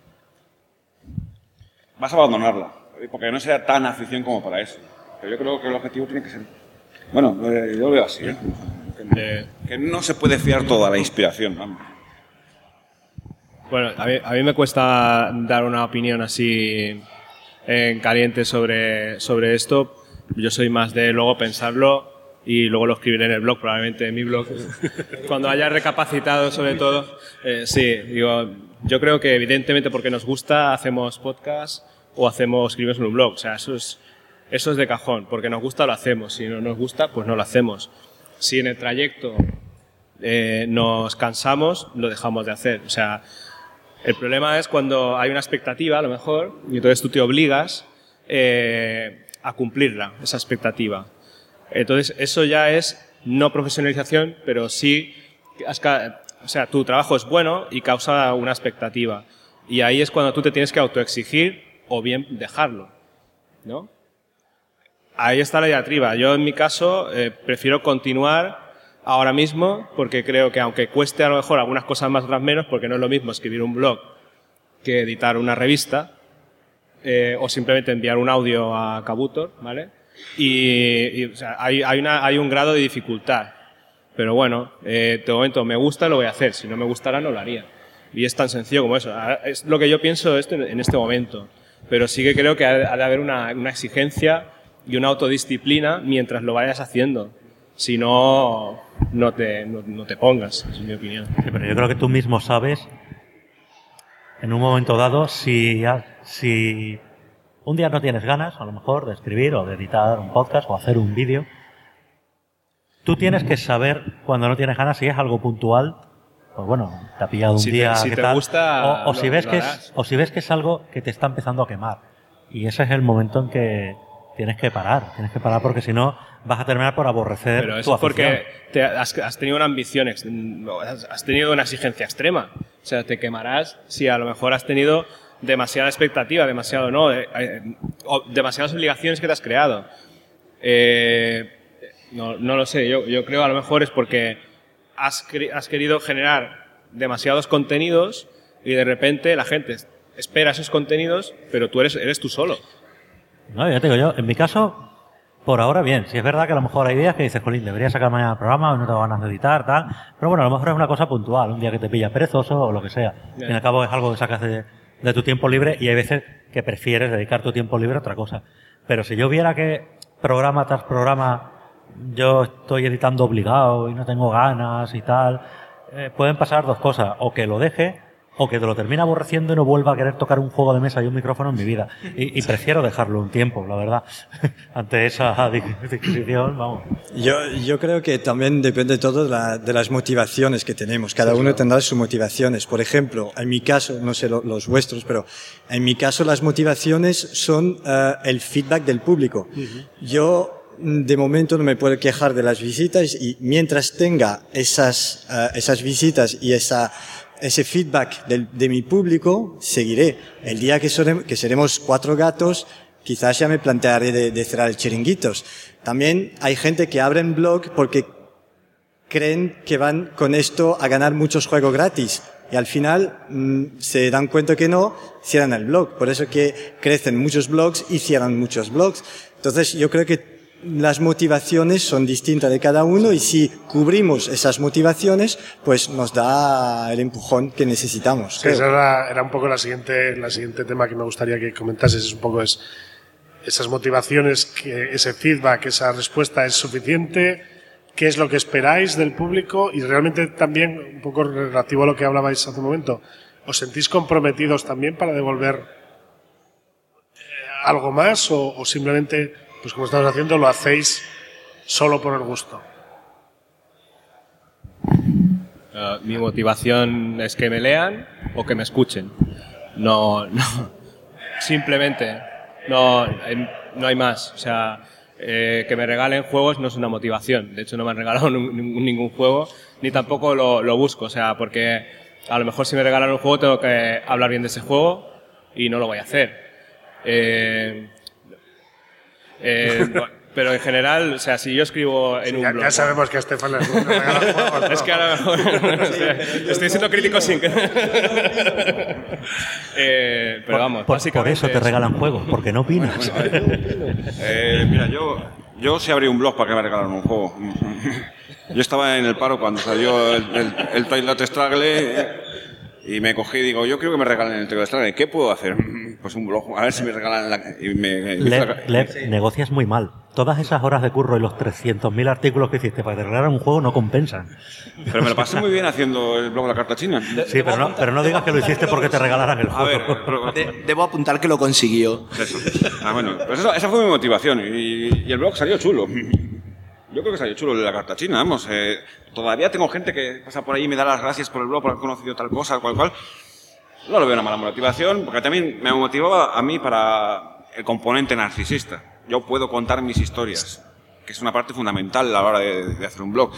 Vas a abandonarla, porque no sea tan afición como para eso. Pero yo creo que el objetivo tiene que ser... Bueno, yo lo veo así, que no se puede fiar toda la inspiración, vamos. Bueno, a mí me cuesta dar una opinión así en caliente sobre esto. Yo soy más de luego pensarlo y luego lo escribiré en el blog, probablemente en mi blog. Cuando haya recapacitado sobre todo. Sí, digo, yo creo que evidentemente porque nos gusta hacemos podcast o escribimos en un blog. O sea, eso es de cajón. Porque nos gusta lo hacemos. Si no nos gusta, pues no lo hacemos. Si en el trayecto nos cansamos, lo dejamos de hacer. O sea, el problema es cuando hay una expectativa, a lo mejor, y entonces tú te obligas a cumplirla, esa expectativa. Entonces, eso ya es no profesionalización, pero sí, o sea, tu trabajo es bueno y causa una expectativa. Y ahí es cuando tú te tienes que autoexigir o bien dejarlo, ¿no? Ahí está la diatriba. Yo, en mi caso, prefiero continuar ahora mismo, porque creo que aunque cueste a lo mejor algunas cosas más, otras menos, porque no es lo mismo escribir un blog que editar una revista, o simplemente enviar un audio a Kabutor, ¿vale? Y o sea, hay un grado de dificultad. Pero bueno, de momento me gusta, lo voy a hacer. Si no me gustara, no lo haría. Y es tan sencillo como eso. Es lo que yo pienso en este momento. Pero sí que creo que ha de haber una exigencia y una autodisciplina mientras lo vayas haciendo. Si no, no te pongas, es mi opinión. Sí, pero yo creo que tú mismo sabes, en un momento dado, si un día no tienes ganas, a lo mejor, de escribir o de editar un podcast o hacer un vídeo, tú tienes que saber cuando no tienes ganas si es algo puntual, pues bueno, te ha pillado un día, si ¿qué te tal? gusta, o si ves que es algo que te está empezando a quemar. Y ese es el momento en que tienes que parar porque si no vas a terminar por aborrecer. Pero eso es porque has tenido una ambición, has tenido una exigencia extrema. O sea, te quemarás si a lo mejor has tenido demasiada expectativa, demasiadas obligaciones que te has creado. No lo sé, yo creo a lo mejor es porque has querido generar demasiados contenidos y de repente la gente espera esos contenidos, pero tú eres tú solo. No, ya te digo yo, en mi caso, por ahora bien. Si es verdad que a lo mejor hay días que dices, jolín, debería sacar mañana el programa, hoy no tengo ganas de editar, tal. Pero bueno, a lo mejor es una cosa puntual, un día que te pilla perezoso o lo que sea. Al fin y al cabo es algo que sacas de tu tiempo libre y hay veces que prefieres dedicar tu tiempo libre a otra cosa. Pero si yo viera que programa tras programa yo estoy editando obligado y no tengo ganas y tal, pueden pasar dos cosas. O que lo deje, o que te lo termine aborreciendo y no vuelva a querer tocar un juego de mesa y un micrófono en mi vida. Y prefiero dejarlo un tiempo, la verdad. Ante esa disquisición, vamos. Yo creo que también depende todo de las motivaciones que tenemos. Cada uno tendrá sus motivaciones. Por ejemplo, en mi caso, no sé los vuestros, pero en mi caso las motivaciones son el feedback del público. Yo de momento no me puedo quejar de las visitas y mientras tenga esas visitas y ese feedback de mi público, seguiré. El día que seremos 4 gatos, quizás ya me plantearé de cerrar el Chiringuitos. También hay gente que abre un blog porque creen que van con esto a ganar muchos juegos gratis. Y al final se dan cuenta que no, cierran el blog. Por eso que crecen muchos blogs y cierran muchos blogs. Entonces yo creo que las motivaciones son distintas de cada uno y si cubrimos esas motivaciones, pues nos da el empujón que necesitamos. Sí, esa era un poco la siguiente tema que me gustaría que comentases. Es un poco esas motivaciones, que ese feedback, esa respuesta es suficiente. ¿Qué es lo que esperáis del público? Y realmente también, un poco relativo a lo que hablabais hace un momento, ¿os sentís comprometidos también para devolver algo más o simplemente, pues como estamos haciendo, lo hacéis solo por el gusto? Mi motivación es que me lean o que me escuchen. No, simplemente, no hay más. O sea, que me regalen juegos no es una motivación. De hecho, no me han regalado ningún juego, ni tampoco lo busco. O sea, porque a lo mejor si me regalan un juego tengo que hablar bien de ese juego y no lo voy a hacer. Pero en general, o sea, si yo escribo en un blog... Ya sabemos que a Estefan le regalan juegos, ¿no? Es que ahora mejor... estoy siendo crítico sin que... pero vamos, básicamente... Por eso te regalan juegos, porque no opinas. Mira, yo sí abrí un blog para que me regalaran un juego. Yo estaba en el paro cuando salió el Twilight Struggle y me cogí y digo, yo creo que me regalen el Twilight Struggle. ¿Qué puedo hacer? Pues un blog, a ver si me regalan Lev, negocias muy mal. Todas esas horas de curro y los 300.000 artículos que hiciste para que te regalaran un juego no compensan. Pero me lo pasé muy bien haciendo el blog de la carta china. Sí, pero no digas que lo hiciste porque te regalaran el juego. A ver, debo apuntar que lo consiguió. Eso. Bueno, pues esa fue mi motivación y el blog salió chulo. Yo creo que salió chulo de la carta china, vamos. Todavía tengo gente que pasa por ahí y me da las gracias por el blog, por haber conocido tal cosa, cual. No lo veo una mala motivación, porque también me motivaba a mí para el componente narcisista. Yo puedo contar mis historias, que es una parte fundamental a la hora de hacer un blog.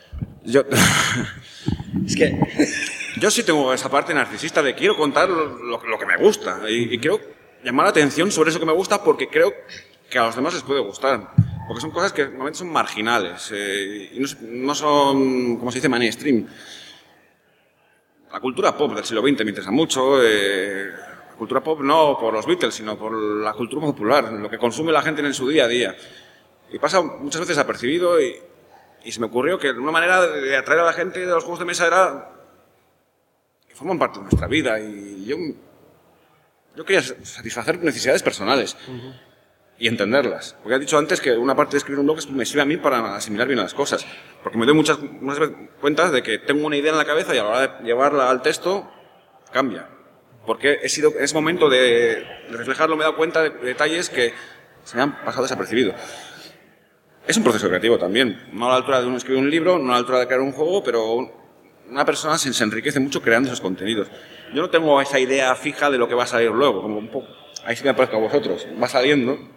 Es que... Yo sí tengo esa parte narcisista de quiero contar lo que me gusta y quiero llamar la atención sobre eso que me gusta porque creo que a los demás les puede gustar. Porque son cosas que normalmente son marginales y no son, como se dice, mainstream. La cultura pop del siglo XX me interesa mucho. La cultura pop no por los Beatles, sino por la cultura popular, lo que consume la gente en su día a día. Y pasa muchas veces apercibido y se me ocurrió que una manera de atraer a la gente de los juegos de mesa era que forman parte de nuestra vida. Y yo quería satisfacer necesidades personales. Y entenderlas. Porque he dicho antes que una parte de escribir un blog me sirve a mí para asimilar bien las cosas. Porque me doy muchas veces cuenta de que tengo una idea en la cabeza y a la hora de llevarla al texto, cambia. Porque he sido, en ese momento de reflejarlo, me he dado cuenta de detalles que se me han pasado desapercibidos. Es un proceso creativo también. No a la altura de uno escribir un libro, no a la altura de crear un juego, pero una persona se enriquece mucho creando esos contenidos. Yo no tengo esa idea fija de lo que va a salir luego, como un poco, ahí sí me parezco a vosotros. Va saliendo.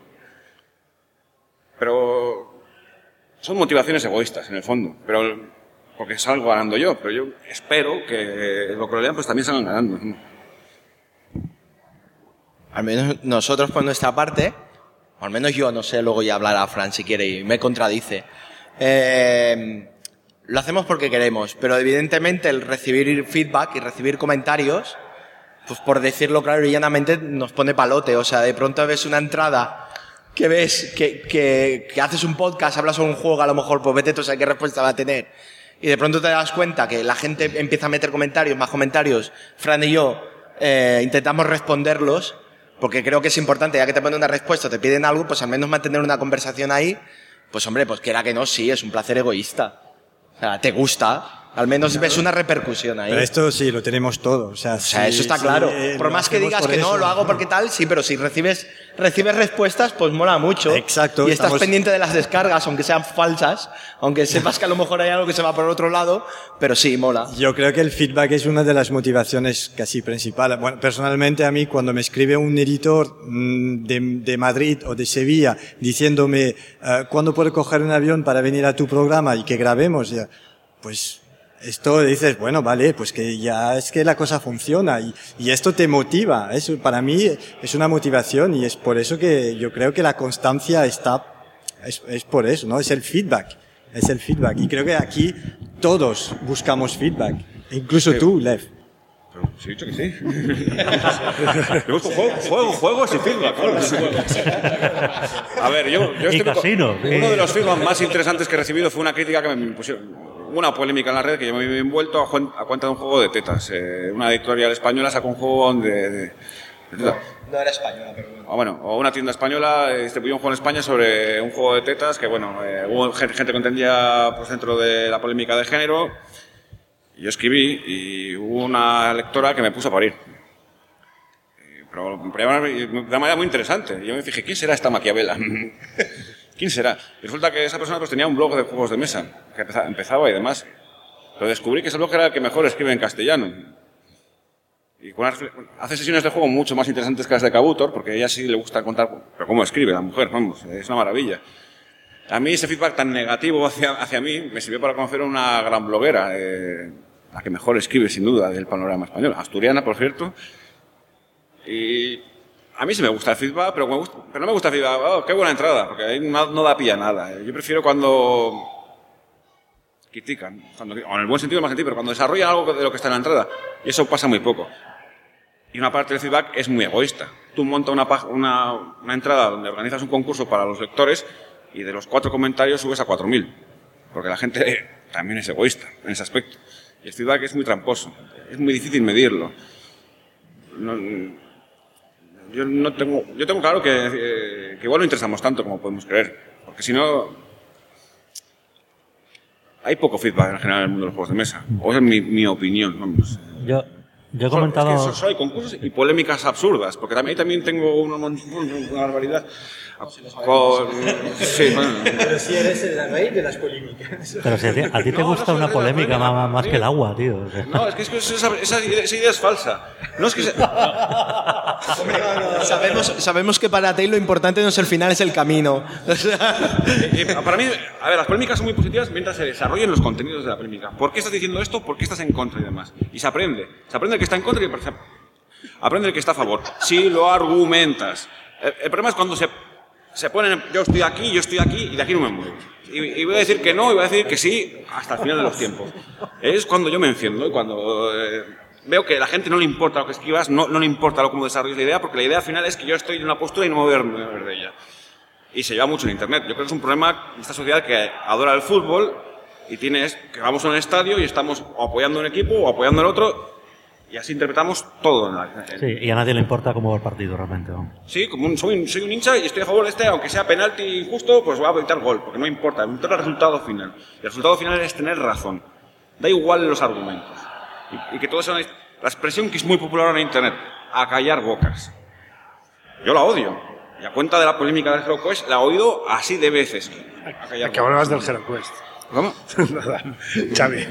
Pero son motivaciones egoístas, en el fondo. Pero porque salgo ganando yo. Pero yo espero que lo que lo lean pues también salgan ganando. Al menos nosotros por nuestra parte, o al menos yo, no sé, luego ya hablará Fran si quiere y me contradice. Lo hacemos porque queremos, pero evidentemente el recibir feedback y recibir comentarios, pues por decirlo claro y llanamente, nos pone palote. O sea, de pronto ves una entrada... que ves que haces un podcast, hablas sobre un juego, a lo mejor, pues vete tú, sabes qué respuesta va a tener. Y de pronto te das cuenta que la gente empieza a meter comentarios, más comentarios. Fran y yo intentamos responderlos, porque creo que es importante, ya que te ponen una respuesta, te piden algo, pues al menos mantener una conversación ahí. Pues hombre, pues quiera que no, sí, es un placer egoísta. O sea, te gusta, Al menos ves una repercusión ahí. Pero esto sí, lo tenemos todo. O sea, eso está claro. Por más que digas que no, lo hago porque tal, sí, pero si recibes respuestas, pues mola mucho. Exacto. Y estás pendiente de las descargas, aunque sean falsas, aunque sepas que a lo mejor hay algo que se va por otro lado, pero sí, mola. Yo creo que el feedback es una de las motivaciones casi principales. Bueno, personalmente a mí, cuando me escribe un editor de Madrid o de Sevilla diciéndome ¿cuándo puedo coger un avión para venir a tu programa y que grabemos? Ya, pues esto dices, bueno, vale, pues que ya es que la cosa funciona y esto te motiva. Eso para mí es una motivación y es por eso que yo creo que la constancia es por eso, ¿no? Es el feedback. Y creo que aquí todos buscamos feedback. Incluso tú, Lev. Pero sí, he dicho que sí. Me gusta juegos y feedback. A ver, yo estoy casino. Uno de los feedback más interesantes que he recibido fue una crítica que me pusieron. Una polémica en la red que yo me he envuelto a cuenta de un juego de tetas. Una editorial española sacó un juego de tetas. No era española, pero bueno. O una tienda española distribuyó un juego en España sobre un juego de tetas que, hubo gente que entendía pues, dentro de la polémica de género. Y yo escribí y hubo una lectora que me puso a parir. Pero de una manera muy interesante. Yo me fijé, ¿quién será esta Maquiavela? ¿Quién será? Y resulta que esa persona pues tenía un blog de juegos de mesa, que empezaba y demás. Pero descubrí que ese blog era el que mejor escribe en castellano. Y hace sesiones de juego mucho más interesantes que las de Kabutor, porque a ella sí le gusta contar, pero cómo escribe la mujer, vamos, es una maravilla. A mí ese feedback tan negativo hacia mí me sirvió para conocer a una gran bloguera, la que mejor escribe sin duda del panorama español, asturiana por cierto. Y a mí sí me gusta el feedback, pero no me gusta el feedback. Oh, qué buena entrada, porque ahí no da pie a nada. Yo prefiero cuando critican, o en el buen sentido, más sentido, pero cuando desarrollan algo de lo que está en la entrada. Y eso pasa muy poco. Y una parte del feedback es muy egoísta. Tú montas una entrada donde organizas un concurso para los lectores y de los 4 comentarios subes a 4.000. Porque la gente también es egoísta en ese aspecto. Y el feedback es muy tramposo. Es muy difícil medirlo. Yo tengo claro que igual no interesamos tanto como podemos creer, porque si no hay poco feedback en general en el mundo de los juegos de mesa, o esa es mi opinión, vamos. Yo he comentado... Es que solo hay concursos y polémicas absurdas, porque también tengo una barbaridad. Sí, bueno. Pero si eres el rey de las polémicas. Pero si a ti te gusta una polémica más que el agua, tío. O sea. No, es que esa idea es falsa. No es que Sabemos que para ti lo importante no es el final, es el camino. Para mí, a ver, las polémicas son muy positivas mientras se desarrollen los contenidos de la polémica. ¿Por qué estás diciendo esto? ¿Por qué estás en contra y demás? Y se aprende. Se aprende el que está en contra y aprende el que está a favor. Si lo argumentas. El problema es cuando se ponen, yo estoy aquí y de aquí no me muevo. Y voy a decir que no y voy a decir que sí hasta el final de los tiempos. Es cuando yo me enciendo y cuando veo que a la gente no le importa lo que escribas, no le importa cómo desarrolles la idea, porque la idea final es que yo estoy en una postura y no me voy a mover de ella. Y se lleva mucho en Internet. Yo creo que es un problema de esta sociedad que adora el fútbol y que vamos a un estadio y estamos o apoyando a un equipo o apoyando al otro. Y así interpretamos todo. Sí, y a nadie le importa cómo va el partido realmente. ¿No? Sí, soy un hincha y estoy a favor de aunque sea penalti injusto, pues voy a evitar gol, porque no importa, me importa el resultado final. Y el resultado final es tener razón. Da igual los argumentos. Y que todo sea la expresión que es muy popular ahora en Internet, acallar bocas. Yo la odio. Y a cuenta de la polémica del Hero Quest, la he oído así de veces. Que hablabas del Hero Quest. ¿Cómo? Nada, Xavi.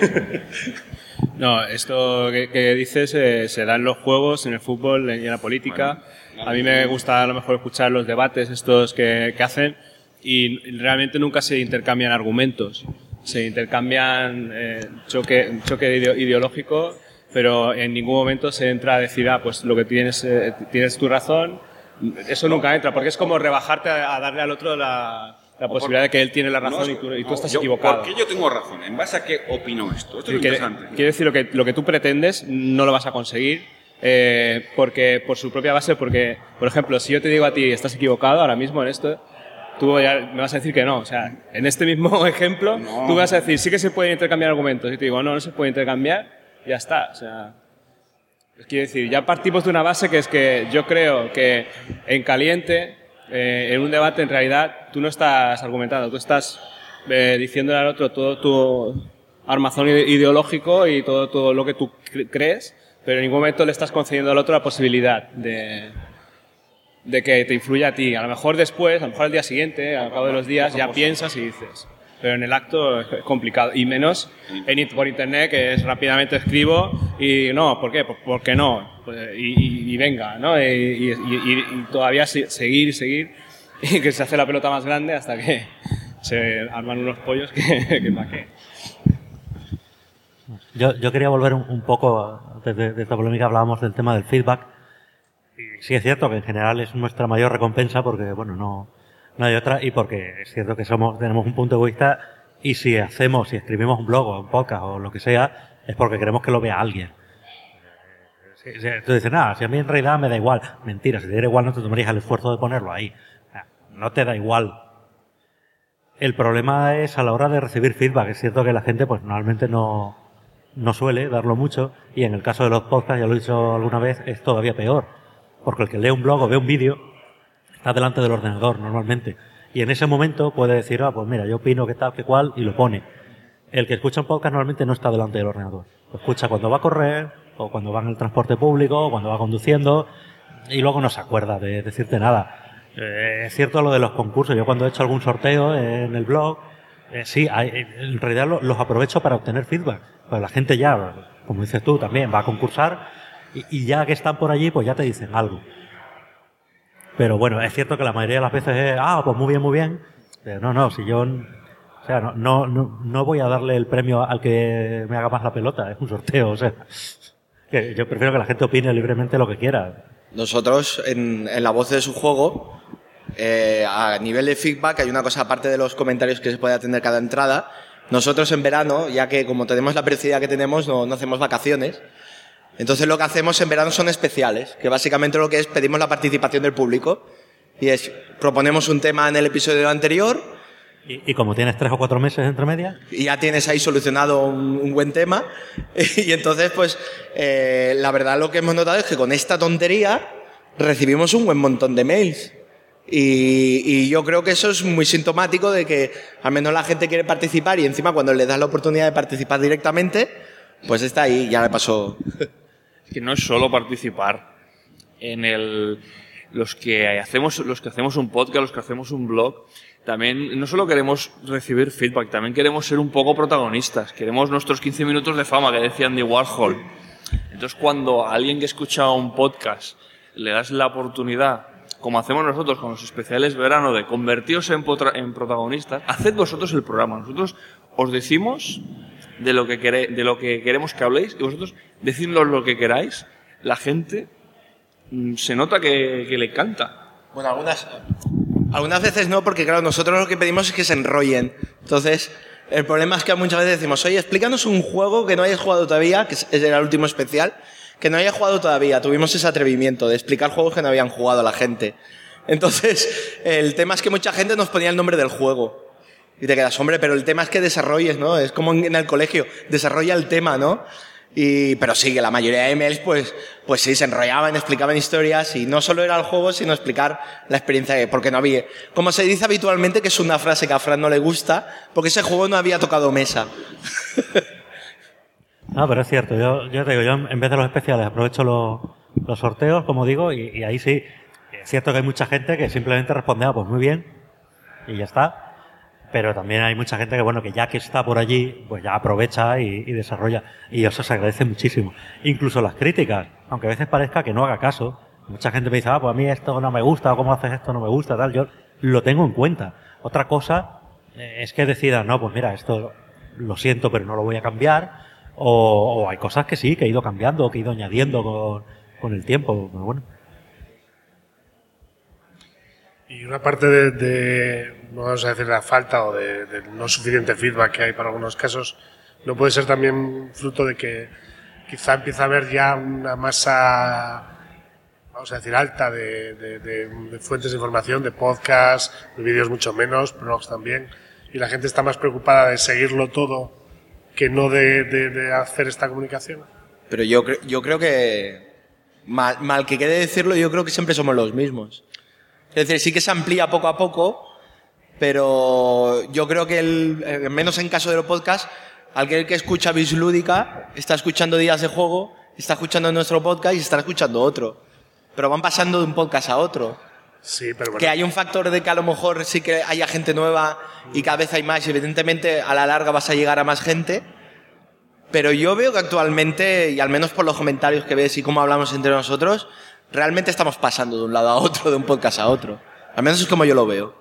No, esto que dices se da en los juegos, en el fútbol y en la política. Bueno, a mí me gusta a lo mejor escuchar los debates estos que hacen y realmente nunca se intercambian argumentos. Se intercambian choque ideológico, pero en ningún momento se entra a decir, pues lo que tienes tu razón. Eso nunca entra, porque es como rebajarte a darle al otro la posibilidad de que él tiene la razón y tú estás equivocado. ¿Por qué yo tengo razón? ¿En base a qué opino esto? Esto es interesante. Quiere decir, lo que tú pretendes no lo vas a conseguir porque por su propia base, porque, por ejemplo, si yo te digo a ti estás equivocado ahora mismo en esto, tú ya me vas a decir que no. O sea, en este mismo ejemplo, tú vas a decir sí que se pueden intercambiar argumentos y te digo no se puede intercambiar, ya está. O sea, quiero decir, ya partimos de una base que es que yo creo que en caliente... en un debate, en realidad, tú no estás argumentando, tú estás diciéndole al otro todo tu armazón ideológico y todo lo que tú crees, pero en ningún momento le estás concediendo al otro la posibilidad de que te influya a ti. A lo mejor después, a lo mejor al día siguiente, al cabo de los días, ya piensas y dices. Pero en el acto es complicado. Y menos por internet, que es rápidamente escribo y no, ¿por qué? Porque no. Y venga, ¿no? Y todavía seguir y que se hace la pelota más grande hasta que se arman unos pollos que pa' qué. Yo quería volver un poco, antes de esta polémica hablábamos del tema del feedback. Y sí es cierto que en general es nuestra mayor recompensa porque, bueno, no hay otra, y porque es cierto que tenemos un punto egoísta, y si escribimos un blog o un podcast o lo que sea, es porque queremos que lo vea alguien. Tú dices, nada, si a mí en realidad me da igual. Mentira, si te diera igual no te tomarías el esfuerzo de ponerlo ahí. No te da igual. El problema es a la hora de recibir feedback. Es cierto que la gente pues normalmente no suele darlo mucho, y en el caso de los podcasts, ya lo he dicho alguna vez, es todavía peor. Porque el que lee un blog o ve un vídeo está delante del ordenador normalmente, y en ese momento puede decir, pues mira, yo opino que tal, que cual, y lo pone. El que escucha un podcast normalmente no está delante del ordenador. Lo escucha cuando va a correr, o cuando va en el transporte público, o cuando va conduciendo, y luego no se acuerda de decirte nada. Es cierto lo de los concursos. Yo cuando he hecho algún sorteo en el blog, sí, en realidad los aprovecho para obtener feedback. Pues la gente ya, como dices tú, también va a concursar, y ya que están por allí, pues ya te dicen algo. Pero bueno, es cierto que la mayoría de las veces es, pues muy bien. Pero no, si yo, o sea, no voy a darle el premio al que me haga más la pelota, es un sorteo, o sea, que yo prefiero que la gente opine libremente lo que quiera. Nosotros, en la voz de su juego, a nivel de feedback, hay una cosa aparte de los comentarios que se puede atender cada entrada. Nosotros en verano, ya que como tenemos la periodicidad que tenemos, no hacemos vacaciones. Entonces lo que hacemos en verano son especiales, que básicamente lo que es pedimos la participación del público, y es proponemos un tema en el episodio anterior. Y como tienes 3 o 4 meses entre medias, y ya tienes ahí solucionado un buen tema, y entonces pues la verdad lo que hemos notado es que con esta tontería recibimos un buen montón de mails, y yo creo que eso es muy sintomático de que al menos la gente quiere participar, y encima cuando le das la oportunidad de participar directamente, pues está ahí. Ya le pasó. Es que no es solo participar los que hacemos un podcast, los que hacemos un blog. También no solo queremos recibir feedback, también queremos ser un poco protagonistas. Queremos nuestros 15 minutos de fama, que decía Andy Warhol. Entonces, cuando a alguien que escucha un podcast le das la oportunidad, como hacemos nosotros con los especiales verano, de convertiros en protagonistas, haced vosotros el programa. Nosotros os decimos de lo que queremos que habléis, y vosotros decidnos lo que queráis. La gente se nota que le canta. Bueno, algunas veces no, porque claro, nosotros lo que pedimos es que se enrollen. Entonces, el problema es que muchas veces decimos, oye, explícanos un juego que no hayas jugado todavía, que era el último especial, que no hayas jugado todavía. Tuvimos ese atrevimiento de explicar juegos que no habían jugado a la gente. Entonces, el tema es que mucha gente nos ponía el nombre del juego. Y te quedas, hombre, pero el tema es que desarrolles, ¿no? Es como en el colegio, desarrolla el tema, ¿no? Pero sí, que la mayoría de emails, pues sí, se enrollaban, explicaban historias, y no solo era el juego, sino explicar la experiencia, porque no había, como se dice habitualmente, que es una frase que a Fran no le gusta, porque ese juego no había tocado mesa. No, pero es cierto, yo te digo, yo en vez de los especiales aprovecho los sorteos, como digo, y ahí sí, es cierto que hay mucha gente que simplemente responde, pues muy bien, y ya está. Pero también hay mucha gente que, bueno, que ya que está por allí, pues ya aprovecha y desarrolla. Y eso se agradece muchísimo. Incluso las críticas, aunque a veces parezca que no haga caso. Mucha gente me dice, pues a mí esto no me gusta, o cómo haces esto no me gusta, tal. Yo lo tengo en cuenta. Otra cosa es que decida, no, pues mira, esto lo siento, pero no lo voy a cambiar. O hay cosas que sí, que he ido cambiando, o que he ido añadiendo con el tiempo. Pero bueno. Y una parte de no vamos a decir la falta o de no suficiente feedback que hay para algunos casos, no puede ser también fruto de que quizá empieza a haber ya una masa, vamos a decir, alta de fuentes de información, de podcasts, de vídeos mucho menos, blogs también, y la gente está más preocupada de seguirlo todo que no de hacer esta comunicación. Pero yo creo que, mal que quede decirlo, yo creo que siempre somos los mismos. Es decir, sí que se amplía poco a poco, pero yo creo que menos en caso de los podcasts, Alguien que escucha Bislúdica está escuchando Días de Juego, está escuchando nuestro podcast y está escuchando otro. Pero van pasando de un podcast a otro. Sí, pero bueno. Que hay un factor de que a lo mejor sí que haya gente nueva y cada vez hay más. Y evidentemente, a la larga vas a llegar a más gente. Pero yo veo que actualmente, y al menos por los comentarios que ves y cómo hablamos entre nosotros, realmente estamos pasando de un lado a otro, de un podcast a otro. Al menos es como yo lo veo.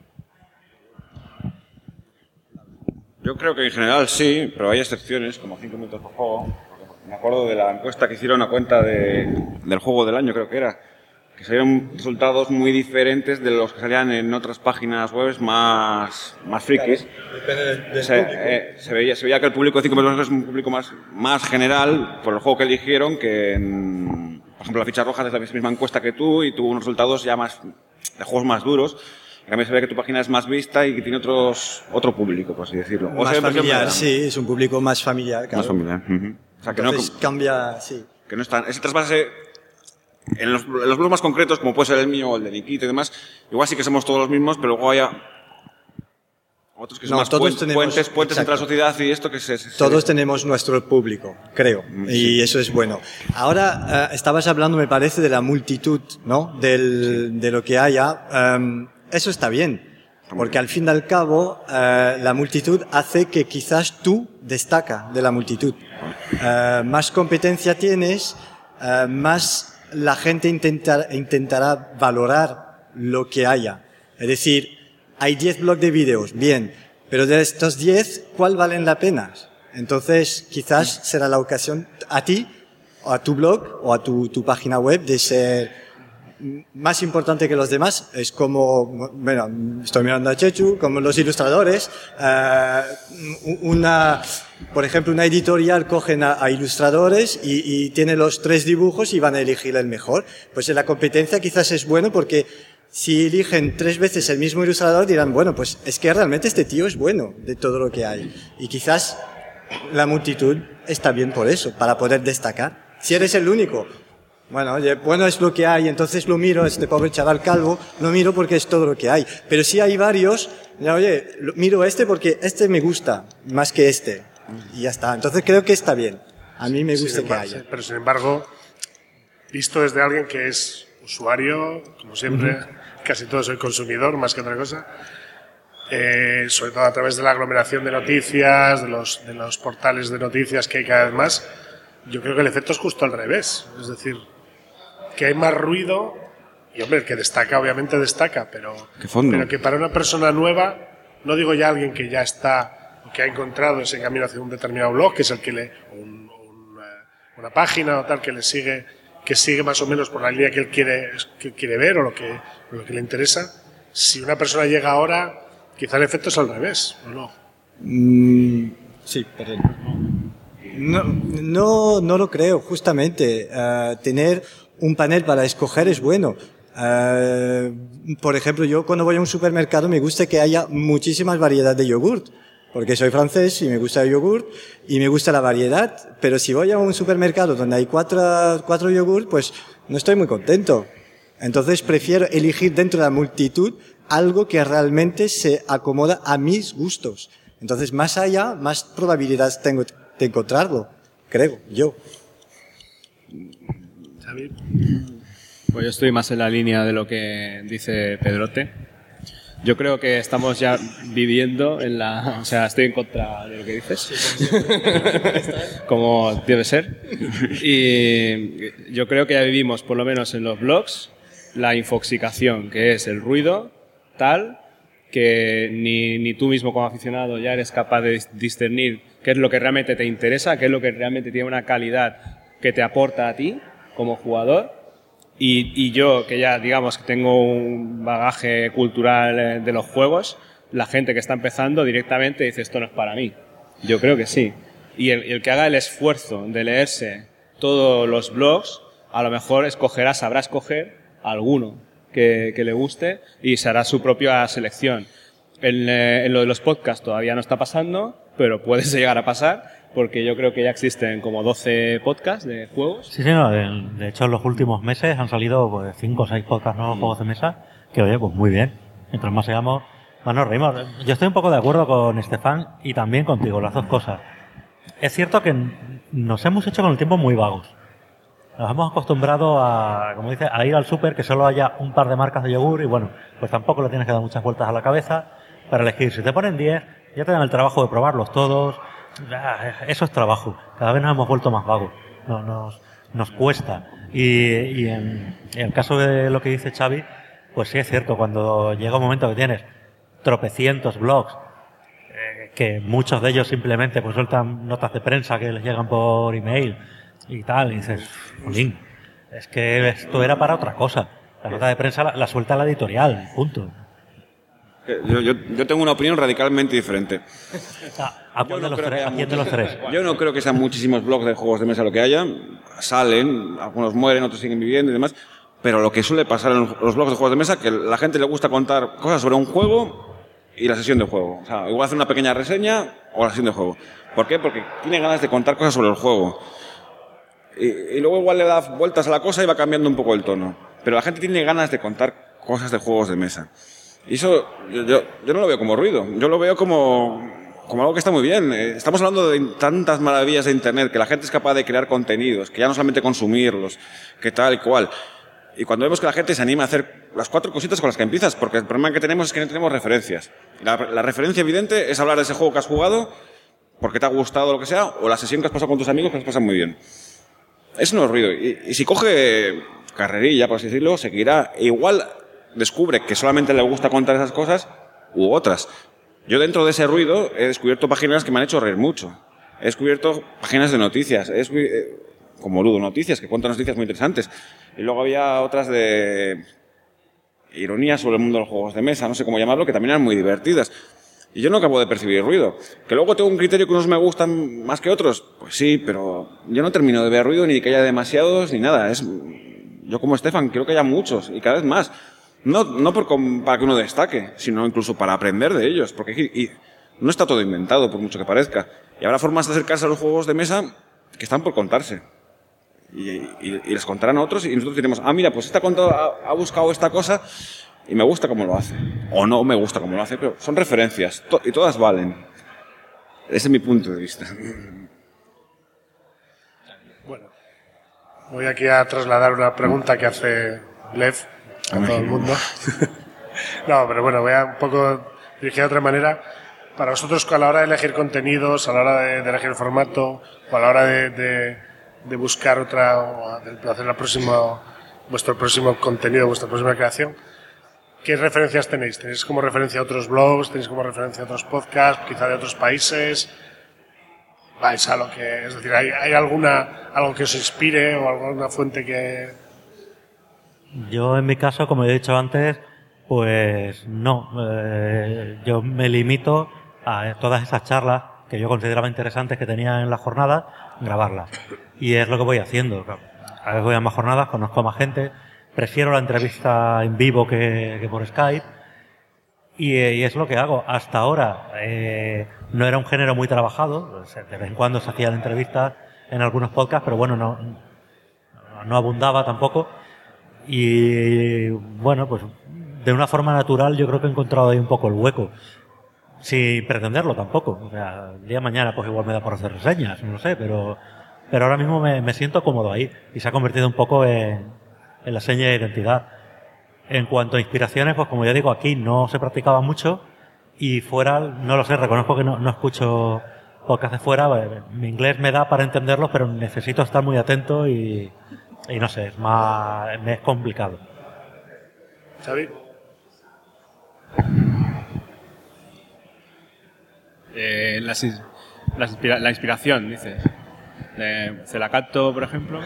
Yo creo que en general sí, pero hay excepciones, como 5 minutos por juego. Me acuerdo de la encuesta que hicieron a cuenta del juego del año, creo que era, que salieron resultados muy diferentes de los que salían en otras páginas web más frikis. Se veía que el público de 5 minutos es un público más general por el juego que eligieron, que por ejemplo la Ficha Roja es la misma encuesta que tú y tuvo unos resultados ya más de juegos más duros. En cambio se ve que tu página es más vista y que tiene otro público, por así decirlo. Más familiar, sí, es un público más familiar. Claro. Más familiar. O sea, que entonces cambia, sí. Que no están, ese trasvase en los blogs más concretos, como puede ser el mío o el de Nikito y demás, igual sí que somos todos los mismos, pero luego hay otros que son más puentes entre la sociedad y esto que todos tenemos nuestro público, creo, y eso es bueno. Ahora, estabas hablando, me parece, de la multitud, ¿no? De lo que haya. Eso está bien, porque al fin y al cabo, la multitud hace que quizás tú destaca de la multitud. Más competencia tienes, más la gente intentará valorar lo que haya. Es decir, hay 10 blogs de vídeos, bien, pero de estos 10, ¿cuál valen la pena? Entonces, quizás será la ocasión a ti, o a tu blog, o a tu página web de ser más importante que los demás. Es como, bueno, estoy mirando a Chechu, como los ilustradores, por ejemplo, una editorial cogen a ilustradores y tiene los 3 dibujos y van a elegir el mejor. Pues en la competencia quizás es bueno porque si eligen 3 veces el mismo ilustrador dirán, bueno, pues es que realmente este tío es bueno de todo lo que hay. Y quizás la multitud está bien por eso, para poder destacar. Si eres el único, bueno, oye, bueno es lo que hay, entonces lo miro, este pobre chaval calvo, lo miro porque es todo lo que hay. Pero si hay varios, ya, oye, miro este porque este me gusta más que este. Y ya está. Entonces creo que está bien. A mí me gusta que haya. Pero sin embargo, visto desde alguien que es usuario, como siempre, casi todo soy consumidor más que otra cosa, sobre todo a través de la aglomeración de noticias, de los portales de noticias que hay cada vez más, yo creo que el efecto es justo al revés. Es decir, que hay más ruido, y hombre, el que destaca obviamente destaca, pero que para una persona nueva, no digo ya alguien que ya está, que ha encontrado ese camino hacia un determinado blog, que es el que una página o tal que le sigue, que sigue más o menos por la línea que él quiere ver o lo que le interesa. Si una persona llega ahora, quizá el efecto es al revés, ¿o no? Sí, perdón. No lo creo, justamente. Tener un panel para escoger es bueno. Por ejemplo, yo cuando voy a un supermercado me gusta que haya muchísimas variedades de yogurt, porque soy francés y me gusta el yogurt y me gusta la variedad, pero si voy a un supermercado donde hay cuatro yogurt, pues no estoy muy contento. Entonces prefiero elegir dentro de la multitud algo que realmente se acomoda a mis gustos. Entonces, más allá, más probabilidades tengo de encontrarlo, creo, yo. Xavi. Pues yo estoy más en la línea de lo que dice Pedrote. Yo creo que estamos ya viviendo o sea, estoy en contra de lo que dices. Como debe ser. Y yo creo que ya vivimos, por lo menos en los blogs, la infoxicación, que es el ruido tal que ni tú mismo como aficionado ya eres capaz de discernir qué es lo que realmente te interesa, qué es lo que realmente tiene una calidad que te aporta a ti como jugador. Y yo, que ya digamos que tengo un bagaje cultural de los juegos, la gente que está empezando directamente dice esto no es para mí. Yo creo que sí. Y el que haga el esfuerzo de leerse todos los blogs, a lo mejor sabrá escoger alguno que le guste y se hará su propia selección. En lo de los podcasts todavía no está pasando, pero puede llegar a pasar, porque yo creo que ya existen como 12 podcasts de juegos. Sí, no, de hecho en los últimos meses han salido pues 5 o 6 podcasts nuevos, juegos de mesa, que oye, pues muy bien. Mientras más seamos, más nos reímos. Yo estoy un poco de acuerdo con Estefan y también contigo, las dos cosas. es cierto que nos hemos hecho con el tiempo muy vagos. Nos hemos acostumbrado a, como dice, a ir al súper, que solo haya un par de marcas de yogur y bueno, pues tampoco le tienes que dar muchas vueltas a la cabeza para elegir. Si te ponen 10, ya te dan el trabajo de probarlos todos. Eso es trabajo. Cada vez nos hemos vuelto más vagos. Nos cuesta. Y en el caso de lo que dice Xavi, pues sí es cierto, cuando llega un momento que tienes tropecientos blogs, que muchos de ellos simplemente pues sueltan notas de prensa que les llegan por email y tal, y dices, jolín, es que esto era para otra cosa. La nota de prensa la suelta la editorial, punto. Yo tengo una opinión radicalmente diferente. ¿A quién de los tres? Yo no creo que sean muchísimos blogs de juegos de mesa lo que haya. Salen, algunos mueren, otros siguen viviendo y demás. Pero lo que suele pasar en los blogs de juegos de mesa, que a la gente le gusta contar cosas sobre un juego y la sesión de juego. O sea, igual hace una pequeña reseña o la sesión de juego. ¿Por qué? Porque tiene ganas de contar cosas sobre el juego. Y luego igual le da vueltas a la cosa y va cambiando un poco el tono. Pero la gente tiene ganas de contar cosas de juegos de mesa. Y eso yo no lo veo como ruido. Yo lo veo como algo que está muy bien. Estamos hablando de tantas maravillas de Internet, que la gente es capaz de crear contenidos, que ya no solamente consumirlos, que tal y cual. Y cuando vemos que la gente se anima a hacer las 4 cositas con las que empiezas, porque el problema que tenemos es que no tenemos referencias. La referencia evidente es hablar de ese juego que has jugado, porque te ha gustado lo que sea, o la sesión que has pasado con tus amigos que has pasado muy bien. Eso no es ruido. Y si coge carrerilla, por así decirlo, seguirá. E igual descubre que solamente le gusta contar esas cosas u otras. Yo dentro de ese ruido he descubierto páginas que me han hecho reír mucho. He descubierto páginas de noticias. Como Ludo Noticias, que cuentan noticias muy interesantes. Y luego había otras de ironías sobre el mundo de los juegos de mesa, no sé cómo llamarlo, que también eran muy divertidas. Y yo no acabo de percibir ruido. ¿Que luego tengo un criterio que unos me gustan más que otros? Pues sí, pero yo no termino de ver ruido ni que haya demasiados ni nada. Yo como Estefan creo que haya muchos y cada vez más. No para que uno destaque, sino incluso para aprender de ellos. Porque no está todo inventado, por mucho que parezca. Y habrá formas de acercarse a los juegos de mesa que están por contarse. Y les contarán a otros y nosotros diremos, mira, pues esta ha buscado esta cosa y me gusta cómo lo hace. O no me gusta cómo lo hace, pero son referencias y todas valen. Ese es mi punto de vista. Bueno, voy aquí a trasladar una pregunta que hace Lev a todo el mundo. No, pero bueno, voy a un poco dirigir de otra manera. Para vosotros, a la hora de elegir contenidos, a la hora de elegir el formato, o a la hora de buscar otra, de hacer vuestro próximo contenido, vuestra próxima creación, ¿qué referencias tenéis? ¿Tenéis como referencia a otros blogs? ¿Tenéis como referencia a otros podcasts? ¿Quizá de otros países? ¿Vais a lo que...? Es decir, ¿hay algo que os inspire o alguna fuente que...? Yo, en mi caso, como he dicho antes, pues no. Yo me limito a todas esas charlas que yo consideraba interesantes que tenía en la jornada, grabarlas. Y es lo que voy haciendo. A veces voy a más jornadas, conozco a más gente. Prefiero la entrevista en vivo que por Skype. Y es lo que hago. Hasta ahora no era un género muy trabajado. De vez en cuando se hacían entrevistas en algunos podcasts, pero bueno, no abundaba tampoco. Y bueno, pues de una forma natural yo creo que he encontrado ahí un poco el hueco. Sin pretenderlo tampoco. O sea, el día de mañana pues igual me da por hacer reseñas, no sé, pero ahora mismo me siento cómodo ahí. Y se ha convertido un poco en la seña de identidad. En cuanto a inspiraciones, pues como ya digo, aquí no se practicaba mucho y fuera, no lo sé, reconozco que no escucho podcast de fuera. Mi inglés me da para entenderlos, pero necesito estar muy atento y no sé, me es complicado. Xavi. La inspiración, dices. Celacato, por ejemplo.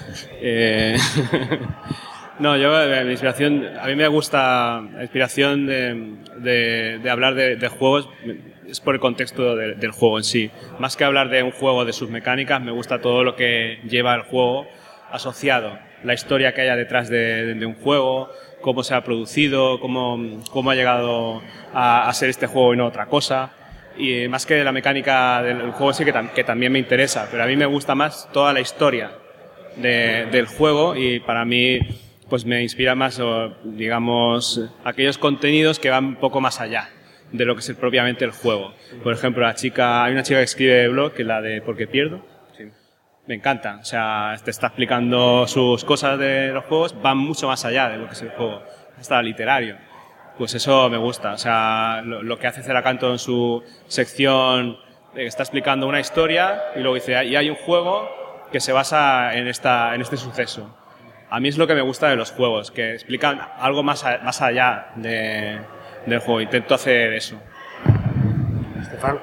No, yo, mi inspiración, a mí me gusta la inspiración de hablar de juegos, es por el contexto del juego en sí. Más que hablar de un juego, de sus mecánicas, me gusta todo lo que lleva el juego asociado. La historia que haya detrás de un juego, cómo se ha producido, cómo ha llegado a ser este juego y no otra cosa. Y más que la mecánica del juego sí que también me interesa, pero a mí me gusta más toda la historia del juego y para mí pues me inspira más, digamos, aquellos contenidos que van un poco más allá de lo que es propiamente el juego. Por ejemplo, hay una chica que escribe blog, que es la de ¿Por qué pierdo? Sí. Me encanta, o sea, te está explicando sus cosas de los juegos, van mucho más allá de lo que es el juego, hasta literario. Pues eso me gusta, o sea, lo que hace Ceracanto en su sección, está explicando una historia y luego dice, y hay un juego que se basa en este suceso. A mí es lo que me gusta de los juegos, que explican algo más allá del juego. Intento hacer eso. Estefan.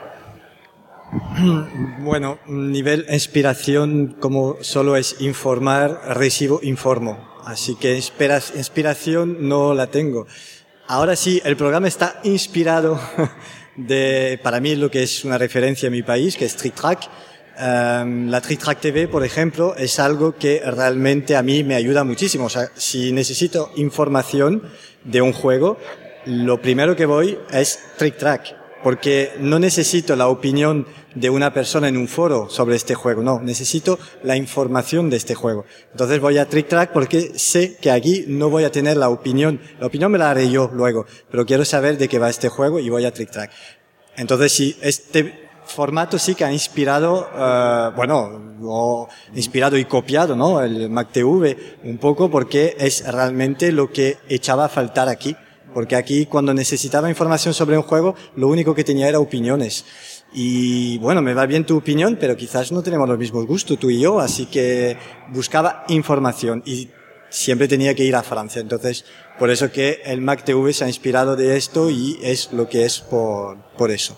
Bueno, nivel inspiración, como solo es informar, informo. Así que inspiración no la tengo. Ahora sí, el programa está inspirado para mí lo que es una referencia en mi país, que es Trick Track. La Trick Track TV, por ejemplo, es algo que realmente a mí me ayuda muchísimo. O sea, si necesito información de un juego, lo primero que voy es Trick Track, porque no necesito la opinión de una persona en un foro sobre este juego, no, necesito la información de este juego. Entonces voy a Trick Track porque sé que aquí no voy a tener la opinión me la haré yo luego, pero quiero saber de qué va este juego y voy a Trick Track. Entonces sí, este formato sí que ha inspirado, inspirado y copiado, ¿no? El MacTV un poco, porque es realmente lo que echaba a faltar aquí. Porque aquí, cuando necesitaba información sobre un juego, lo único que tenía era opiniones. Y bueno, me va bien tu opinión, pero quizás no tenemos los mismos gustos, tú y yo, así que buscaba información y siempre tenía que ir a Francia. Entonces, por eso que el MacTV se ha inspirado de esto y es lo que es por eso.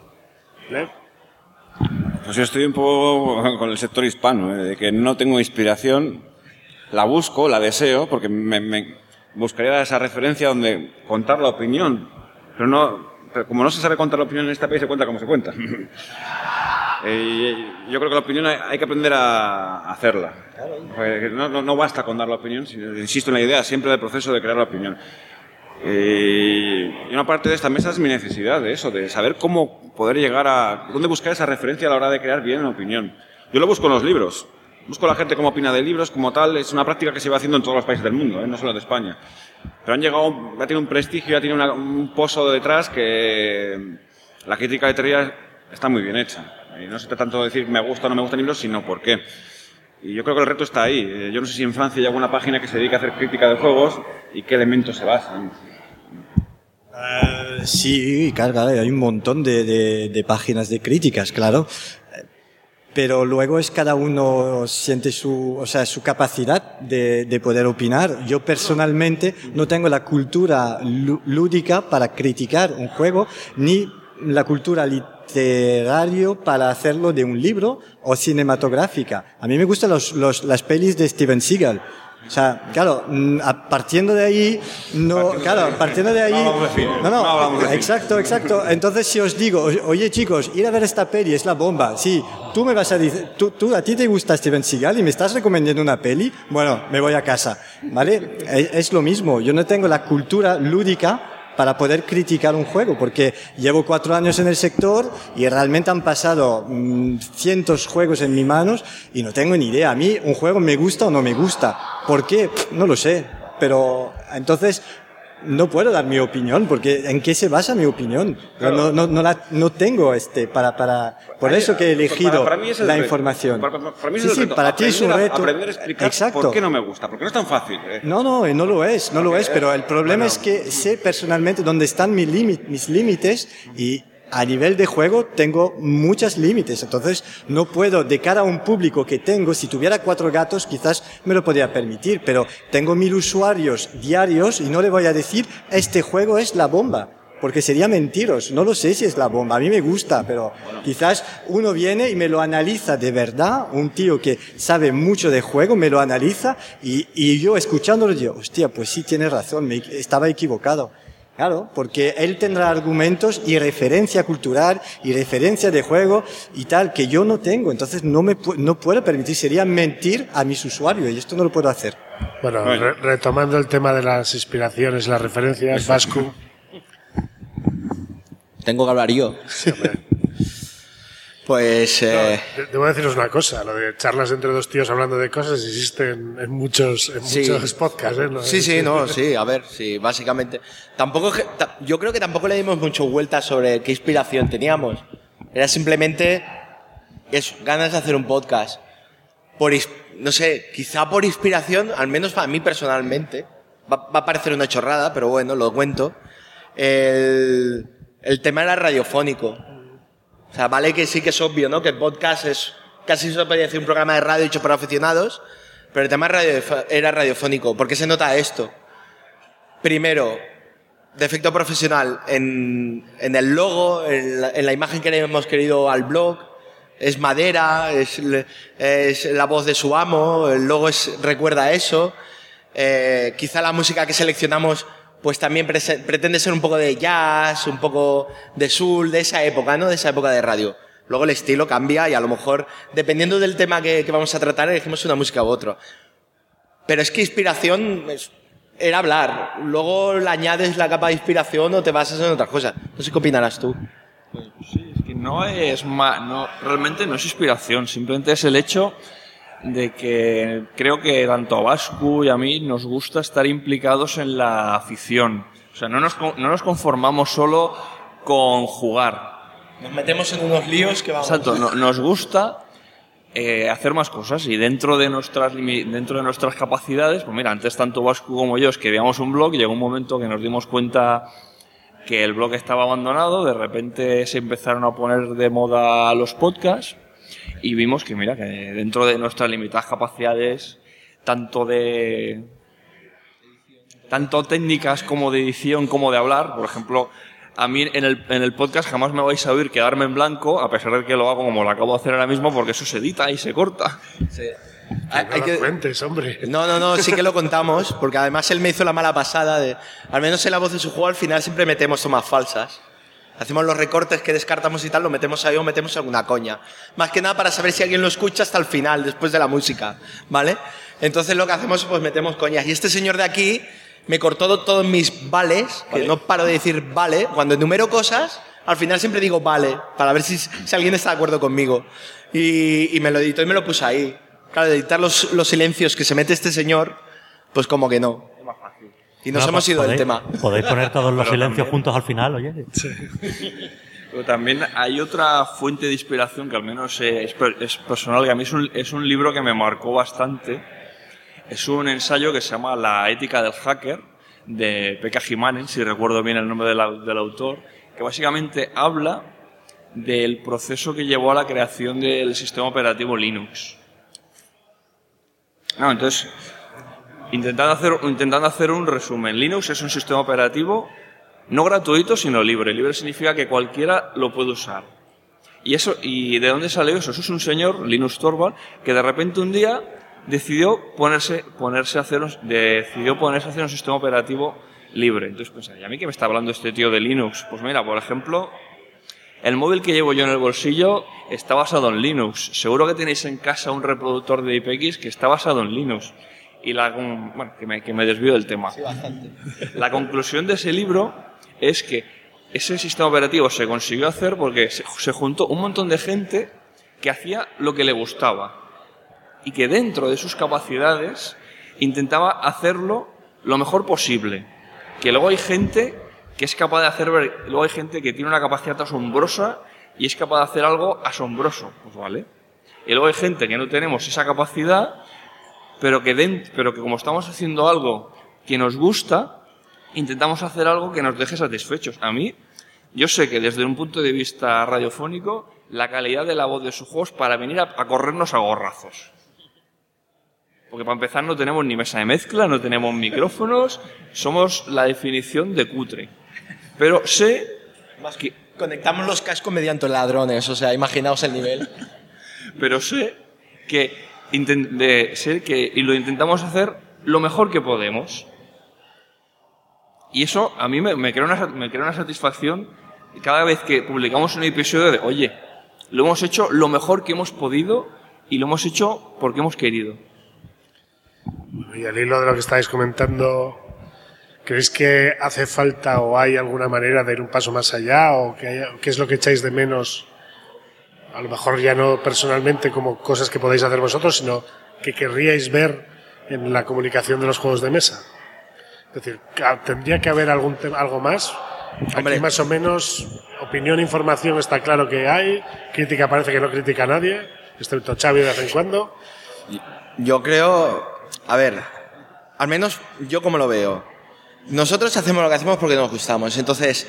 Pues yo estoy un poco con el sector hispano, de que no tengo inspiración, la busco, la deseo, porque me buscaría esa referencia donde contar la opinión, pero como no se sabe contar la opinión en este país, se cuenta como se cuenta. Yo creo que la opinión hay que aprender a hacerla. No basta con dar la opinión, insisto en la idea siempre del proceso de crear la opinión. Y una parte de esta mesa es mi necesidad de eso, de saber cómo poder llegar a dónde buscar esa referencia a la hora de crear bien una opinión. Yo lo busco en los libros. Busco a la gente cómo opina de libros, como tal, es una práctica que se va haciendo en todos los países del mundo, no solo de España. Pero ha tenido un prestigio, ha tenido un pozo detrás que la crítica literaria está muy bien hecha. Y no se trata tanto de decir me gusta o no me gustan libros, sino por qué. Y yo creo que el reto está ahí. Yo no sé si en Francia hay alguna página que se dedique a hacer crítica de juegos y qué elementos se basan. Sí, claro, hay un montón de páginas de críticas, claro. Pero luego es cada uno siente su capacidad de poder opinar. Yo personalmente no tengo la cultura lúdica para criticar un juego, ni la cultura literaria para hacerlo de un libro o cinematográfica. A mí me gustan las pelis de Steven Seagal. O sea, claro, partiendo de ahí, exacto. Entonces, si os digo, oye chicos, ir a ver esta peli es la bomba, sí, tú me vas a decir, a ti te gusta Steven Seagal y me estás recomendando una peli, bueno, me voy a casa, ¿vale? Es lo mismo, yo no tengo la cultura lúdica para poder criticar un juego, porque llevo 4 años en el sector y realmente han pasado cientos juegos en mis manos y no tengo ni idea. A mí un juego me gusta o no me gusta. ¿Por qué? No lo sé. Pero entonces no puedo dar mi opinión, porque ¿en qué se basa mi opinión? Claro. No tengo por eso que he elegido para mí es la reto. información. Para mí es el reto. Para ti es un reto. Aprender a explicar por qué no me gusta, porque no es tan fácil. No lo es, pero el problema es que sé personalmente dónde están mis límites y a nivel de juego tengo muchos límites, entonces no puedo, de cara a un público que tengo, si tuviera 4 gatos quizás me lo podría permitir, pero tengo 1000 usuarios diarios y no le voy a decir este juego es la bomba, porque sería mentiros, no lo sé si es la bomba, a mí me gusta, pero quizás uno viene y me lo analiza de verdad, un tío que sabe mucho de juego me lo analiza y yo escuchándolo digo, hostia, pues sí tienes razón, estaba equivocado. Claro, porque él tendrá argumentos y referencia cultural y referencia de juego y tal que yo no tengo, entonces no puedo permitir, sería mentir a mis usuarios y esto no lo puedo hacer. Bueno, retomando el tema de las inspiraciones, las referencias, Vasco. Tengo que hablar yo. Sí, Pues... Debo deciros una cosa, lo de charlas entre dos tíos hablando de cosas existe en muchos podcasts, ¿eh? Sí, a ver, sí, básicamente. Yo creo que tampoco le dimos mucho vueltas sobre qué inspiración teníamos. Era simplemente eso, ganas de hacer un podcast. No sé, quizá por inspiración, al menos para mí personalmente, va a parecer una chorrada, pero bueno, lo cuento. El tema era radiofónico. O sea, vale que sí que es obvio, ¿no? Que el podcast es casi se podría decir un programa de radio hecho por aficionados, pero el tema era radiofónico. ¿Por qué se nota esto? Primero, defecto profesional en el logo, en la imagen que le hemos querido al blog. Es madera, es la voz de su amo, el logo recuerda a eso. Quizá la música que seleccionamos pues también pretende ser un poco de jazz, un poco de soul, de esa época, ¿no? De esa época de radio. Luego el estilo cambia y a lo mejor, dependiendo del tema que vamos a tratar, elegimos una música u otra. Pero es que inspiración era hablar. Luego le añades la capa de inspiración o te basas en otras cosas. No sé qué opinarás tú. Sí, es que realmente no es inspiración, simplemente es el hecho de que creo que tanto a Vascu y a mí nos gusta estar implicados en la afición. O sea, no nos conformamos solo con jugar. Nos metemos en unos líos que vamos... Exacto, nos gusta hacer más cosas y dentro de nuestras capacidades, pues mira, antes tanto Vascu como yo escribíamos un blog y llegó un momento que nos dimos cuenta que el blog estaba abandonado, de repente se empezaron a poner de moda los podcasts y vimos que mira, que dentro de nuestras limitadas capacidades, tanto técnicas como de edición como de hablar, por ejemplo, a mí en el podcast jamás me vais a oír quedarme en blanco, a pesar de que lo hago como lo acabo de hacer ahora mismo, porque eso se edita y se corta. Sí. Hay que cuentes, hombre. No, sí que lo contamos, porque además él me hizo la mala pasada de, al menos en la voz de su juego, al final siempre metemos tomas falsas. Hacemos los recortes que descartamos y tal, lo metemos ahí o metemos alguna coña. Más que nada para saber si alguien lo escucha hasta el final, después de la música, ¿vale? Entonces lo que hacemos, pues metemos coñas. Y este señor de aquí me cortó todos mis vales, que no paro de decir vale. Cuando enumero cosas, al final siempre digo vale, para ver si alguien está de acuerdo conmigo. Y me lo editó y me lo puso ahí. Claro, de editar los silencios que se mete este señor, pues como que no. Es más fácil. Y nos hemos ido del tema. Podéis poner todos los silencios juntos al final, oye. Sí. Pero también hay otra fuente de inspiración que al menos es personal, que a mí es un libro que me marcó bastante. Es un ensayo que se llama La ética del hacker, de Pekka Jiménez, si recuerdo bien el nombre del autor, que básicamente habla del proceso que llevó a la creación del sistema operativo Linux. Entonces, intentando hacer un resumen. Linux es un sistema operativo no gratuito, sino libre. Libre significa que cualquiera lo puede usar. ¿Y de dónde salió eso? Eso es un señor, Linus Torvald, que de repente un día decidió ponerse a hacer un sistema operativo libre. Entonces pensé, ¿y a mí qué me está hablando este tío de Linux? Pues mira, por ejemplo, el móvil que llevo yo en el bolsillo está basado en Linux. Seguro que tenéis en casa un reproductor de IPX que está basado en Linux. Y que me desvío del tema. Sí, bastante. La conclusión de ese libro es que ese sistema operativo se consiguió hacer porque se juntó un montón de gente que hacía lo que le gustaba y que dentro de sus capacidades intentaba hacerlo lo mejor posible. Que luego hay gente que es capaz de luego hay gente que tiene una capacidad asombrosa y es capaz de hacer algo asombroso, pues vale. Y luego hay gente que no tenemos esa capacidad, pero que como estamos haciendo algo que nos gusta, intentamos hacer algo que nos deje satisfechos. A mí, yo sé que desde un punto de vista radiofónico, la calidad de la voz de sus juegos para venir a corrernos a gorrazos. Porque para empezar no tenemos ni mesa de mezcla, no tenemos micrófonos, somos la definición de cutre. Pero sé que... Conectamos los cascos mediante ladrones, o sea, imaginaos el nivel. Pero sé que y lo intentamos hacer lo mejor que podemos. Y eso a mí me crea una satisfacción cada vez que publicamos un episodio de, oye, lo hemos hecho lo mejor que hemos podido y lo hemos hecho porque hemos querido. Y al hilo de lo que estáis comentando, ¿creéis que hace falta o hay alguna manera de ir un paso más allá? ¿O qué es lo que echáis de menos a lo mejor ya no personalmente como cosas que podéis hacer vosotros, sino que querríais ver en la comunicación de los juegos de mesa? Es decir, ¿tendría que haber algo más? Aquí más o menos opinión, información está claro que hay, crítica parece que no critica a nadie, excepto Xavi de vez en cuando. Yo creo, a ver, al menos yo como lo veo, nosotros hacemos lo que hacemos porque nos gustamos, entonces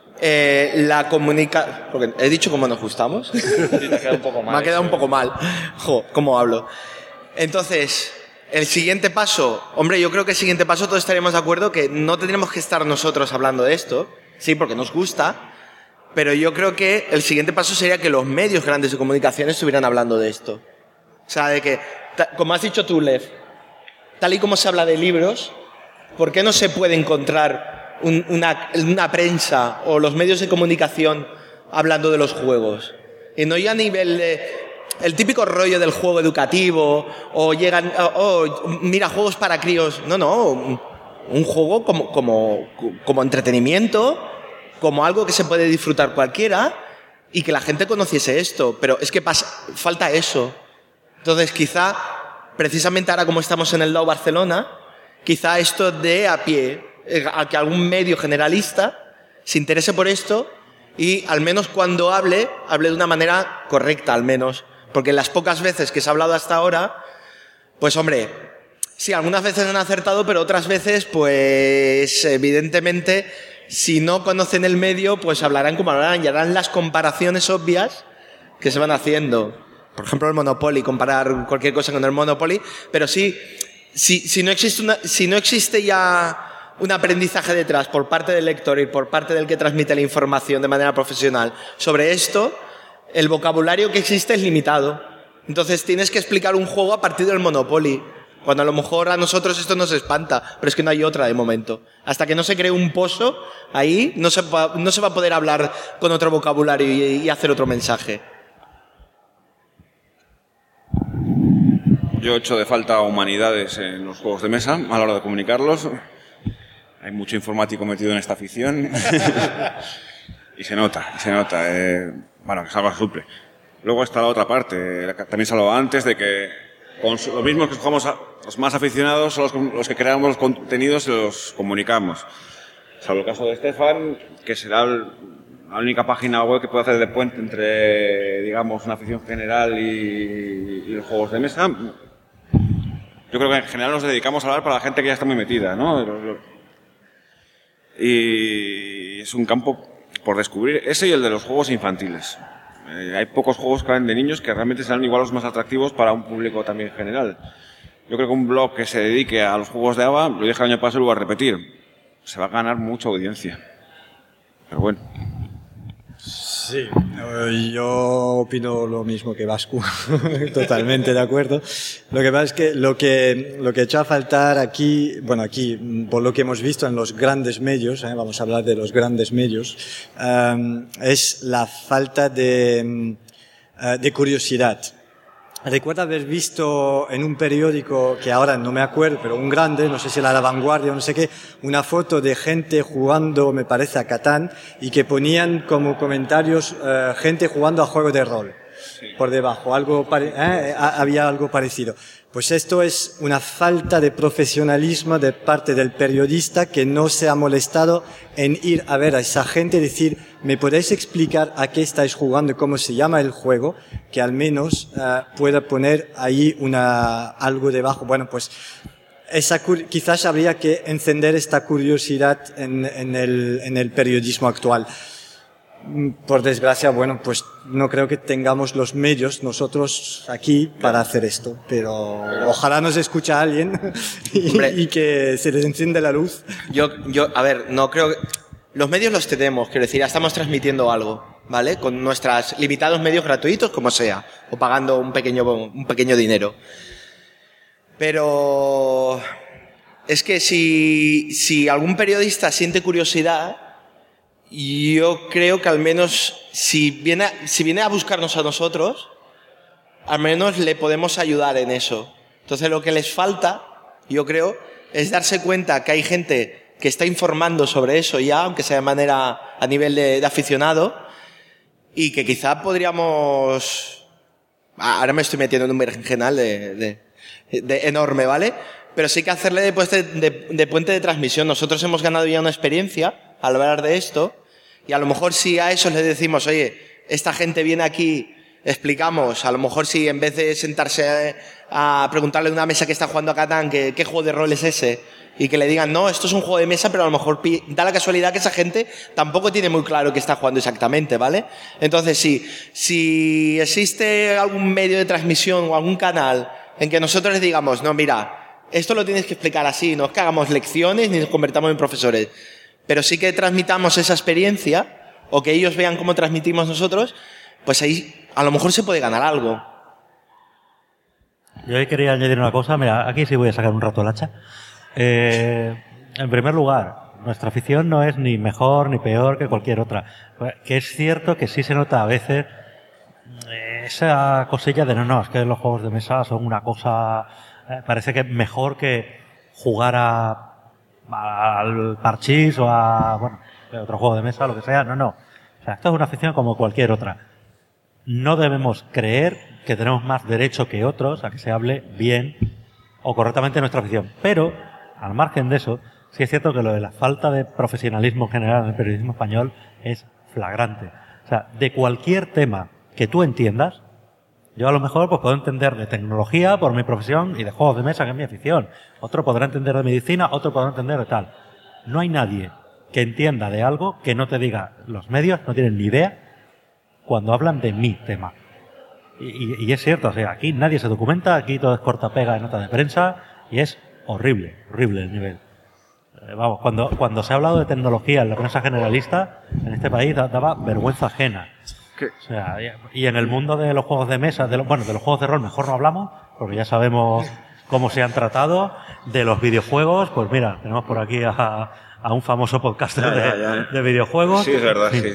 porque he dicho cómo nos gustamos. Sí, te ha quedado un poco mal. Me ha quedado un poco mal. ¿Cómo hablo? Entonces, el siguiente paso, hombre, yo creo que el siguiente paso todos estaríamos de acuerdo que no tendríamos que estar nosotros hablando de esto, sí, porque nos gusta, pero yo creo que el siguiente paso sería que los medios grandes de comunicación estuvieran hablando de esto. O sea, de que, como has dicho tú, Lev, tal y como se habla de libros, ¿por qué no se puede encontrar una prensa o los medios de comunicación hablando de los juegos? Y no ya a nivel de el típico rollo del juego educativo o llegan, mira, juegos para críos. No, un juego como entretenimiento, como algo que se puede disfrutar cualquiera y que la gente conociese esto. Pero es que falta eso. Entonces, quizá, precisamente ahora como estamos en el DAO Barcelona, quizá esto dé a pie a que algún medio generalista se interese por esto y al menos cuando hable de una manera correcta, al menos. Porque las pocas veces que se ha hablado hasta ahora, pues hombre, sí, algunas veces han acertado, pero otras veces, pues evidentemente, si no conocen el medio, pues hablarán como hablarán y harán las comparaciones obvias que se van haciendo. Por ejemplo, el Monopoly, comparar cualquier cosa con el Monopoly, pero sí, si no existe ya un aprendizaje detrás por parte del lector y por parte del que transmite la información de manera profesional sobre esto, el vocabulario que existe es limitado. Entonces tienes que explicar un juego a partir del Monopoly, cuando a lo mejor a nosotros esto nos espanta, pero es que no hay otra de momento. Hasta que no se cree un pozo, ahí no se va a poder hablar con otro vocabulario y hacer otro mensaje. Yo echo de falta humanidades en los juegos de mesa a la hora de comunicarlos. Hay mucho informático metido en esta afición y se nota. Bueno, que es algo simple. Luego está la otra parte, también se hablaba antes de que con los mismos que jugamos, los más aficionados son los que creamos los contenidos y los comunicamos. Salvo el caso de Stefan, que será la única página web que puede hacer de puente entre, digamos, una afición general y los juegos de mesa. Yo creo que en general nos dedicamos a hablar para la gente que ya está muy metida, ¿no? Y es un campo por descubrir, ese y el de los juegos infantiles. Hay pocos juegos que hablan de niños que realmente serán igual los más atractivos para un público también general. Yo creo que un blog que se dedique a los juegos de ABA, lo dije el año pasado y lo voy a repetir, se va a ganar mucha audiencia. Pero bueno. Sí, yo opino lo mismo que Vasco, totalmente de acuerdo. Lo que pasa es que lo que echa a faltar aquí, por lo que hemos visto en los grandes medios, vamos a hablar de los grandes medios, es la falta de curiosidad. Recuerdo haber visto en un periódico, que ahora no me acuerdo, pero un grande, no sé si era La Vanguardia o no sé qué, una foto de gente jugando, me parece, a Catán, y que ponían como comentarios gente jugando a juego de rol. Sí. Por debajo, había algo parecido. Pues esto es una falta de profesionalismo de parte del periodista que no se ha molestado en ir a ver a esa gente y decir, ¿me podéis explicar a qué estáis jugando y cómo se llama el juego? Que al menos pueda poner ahí algo debajo. Bueno, pues quizás habría que encender esta curiosidad en el periodismo actual. Por desgracia, bueno, pues no creo que tengamos los medios nosotros aquí para hacer esto, pero ojalá nos escuche alguien y que se les encienda la luz. A ver, no creo que... Los medios los tenemos, quiero decir, ya estamos transmitiendo algo, ¿vale? Con nuestros limitados medios gratuitos, como sea, o pagando un pequeño dinero. Pero es que si algún periodista siente curiosidad, yo creo que al menos si viene a buscarnos a nosotros, al menos le podemos ayudar en eso. Entonces lo que les falta, yo creo, es darse cuenta que hay gente que está informando sobre eso ya, aunque sea de manera a nivel de aficionado, y que quizá podríamos... Ahora me estoy metiendo en un berenjenal de enorme, ¿vale? Pero sí que hacerle de puente de transmisión. Nosotros hemos ganado ya una experiencia al hablar de esto, y a lo mejor si a eso les decimos, oye, esta gente viene aquí, explicamos, a lo mejor si en vez de sentarse a preguntarle a una mesa que está jugando a Catán qué juego de rol es ese, y que le digan, no, esto es un juego de mesa, pero a lo mejor da la casualidad que esa gente tampoco tiene muy claro qué está jugando exactamente, ¿vale? Entonces, si existe algún medio de transmisión o algún canal en que nosotros les digamos, no, mira, esto lo tienes que explicar así, no es que hagamos lecciones ni nos convertamos en profesores, pero sí que transmitamos esa experiencia, o que ellos vean cómo transmitimos nosotros, pues ahí a lo mejor se puede ganar algo. Yo quería añadir una cosa, mira, aquí sí voy a sacar un rato el hacha. En primer lugar, nuestra afición no es ni mejor ni peor que cualquier otra. Que es cierto que sí se nota a veces esa cosilla de no, es que los juegos de mesa son una cosa, parece que mejor que jugar al parchís o a, bueno, otro juego de mesa, lo que sea. No. O sea, esto es una afición como cualquier otra. No debemos creer que tenemos más derecho que otros a que se hable bien o correctamente de nuestra afición. Pero, al margen de eso, sí es cierto que lo de la falta de profesionalismo en general en el periodismo español es flagrante. O sea, de cualquier tema que tú entiendas, yo a lo mejor pues puedo entender de tecnología por mi profesión y de juegos de mesa, que es mi afición. Otro podrá entender de medicina, otro podrá entender de tal. No hay nadie que entienda de algo que no te diga, los medios no tienen ni idea cuando hablan de mi tema. Y es cierto, o sea, aquí nadie se documenta, aquí todo es corta-pega de nota de prensa y es horrible el nivel. Vamos, cuando se ha hablado de tecnología en la prensa generalista, en este país daba vergüenza ajena. O sea, y en el mundo de los juegos de mesa, de los juegos de rol mejor no hablamos, porque ya sabemos cómo se han tratado. De los videojuegos, pues mira, tenemos por aquí a un famoso podcaster de videojuegos. Sí, es verdad, sí.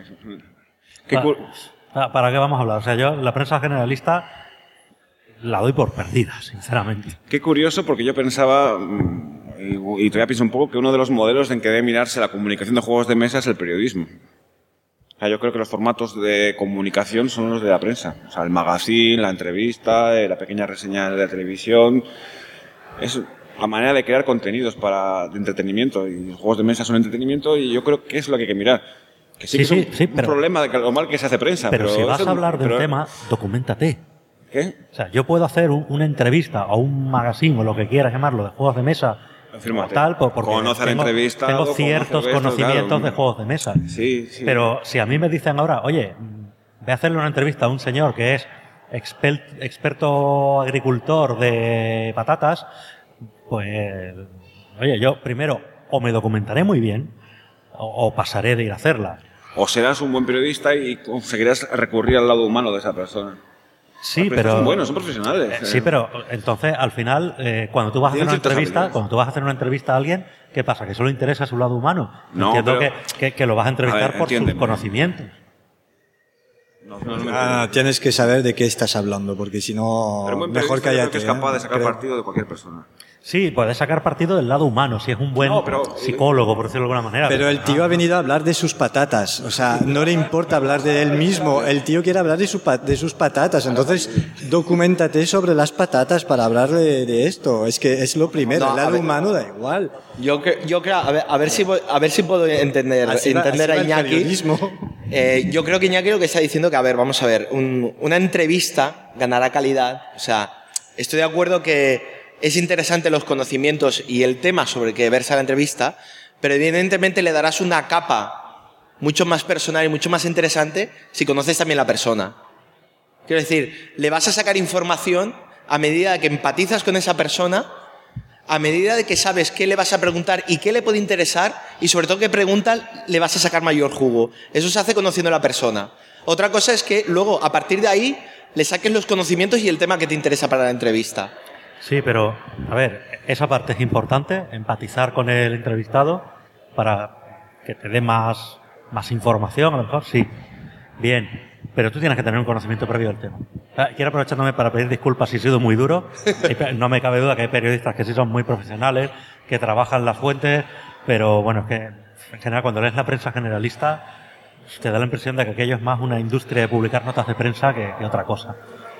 ¿Para qué vamos a hablar? O sea, yo la prensa generalista la doy por perdida, sinceramente. Qué curioso, porque yo pensaba, y todavía pienso un poco, que uno de los modelos en que debe mirarse la comunicación de juegos de mesa es el periodismo. O sea, yo creo que los formatos de comunicación son los de la prensa. O sea, el magazine, la entrevista, la pequeña reseña de la televisión. Es la manera de crear contenidos de entretenimiento. Y los juegos de mesa son entretenimiento, y yo creo que es lo que hay que mirar. Que sí, que es un problema de lo mal que se hace prensa. Pero si vas a hablar de un tema, documéntate. ¿Qué? O sea, yo puedo hacer una entrevista o un magazine o lo que quieras llamarlo de juegos de mesa o tal, porque tengo ciertos conocimientos de juegos de mesa. Sí. Pero si a mí me dicen ahora, oye, voy a hacerle una entrevista a un señor que es experto agricultor de patatas, pues, oye, yo primero o me documentaré muy bien o pasaré de ir a hacerla. O serás un buen periodista y conseguirás recurrir al lado humano de esa persona. Sí, pero son buenos, son profesionales. Sí, pero entonces al final cuando tú vas a hacer una entrevista, a alguien, ¿qué pasa? Que solo interesa su lado humano. No, entiendo pero, que lo vas a entrevistar por sus conocimientos. Tienes que saber de qué estás hablando, porque si no, mejor cállate. Que es capaz de sacar partido de cualquier persona. Sí, puedes sacar partido del lado humano, si es un buen psicólogo, por decirlo de alguna manera. Pero el tío ha venido a hablar de sus patatas, o sea, no le importa hablar de él mismo, el tío quiere hablar de sus patatas, entonces documéntate sobre las patatas para hablar de esto, es que es lo primero, el lado humano da igual. Yo creo, a ver si puedo entender a Iñaki. Yo creo que Iñaki lo que está diciendo que, a ver, vamos a ver, una entrevista ganará calidad, o sea, estoy de acuerdo que es interesante los conocimientos y el tema sobre el que versa la entrevista, pero evidentemente le darás una capa mucho más personal y mucho más interesante si conoces también la persona. Quiero decir, le vas a sacar información a medida de que empatizas con esa persona, a medida de que sabes qué le vas a preguntar y qué le puede interesar, y sobre todo qué pregunta le vas a sacar mayor jugo. Eso se hace conociendo a la persona. Otra cosa es que luego, a partir de ahí, le saques los conocimientos y el tema que te interesa para la entrevista. Sí, pero, a ver, esa parte es importante, empatizar con el entrevistado para que te dé más información, a lo mejor, sí. Bien, pero tú tienes que tener un conocimiento previo del tema. Quiero aprovechándome para pedir disculpas si he sido muy duro. No me cabe duda que hay periodistas que sí son muy profesionales, que trabajan las fuentes, pero bueno, es que en general cuando lees la prensa generalista, te da la impresión de que aquello es más una industria de publicar notas de prensa que otra cosa.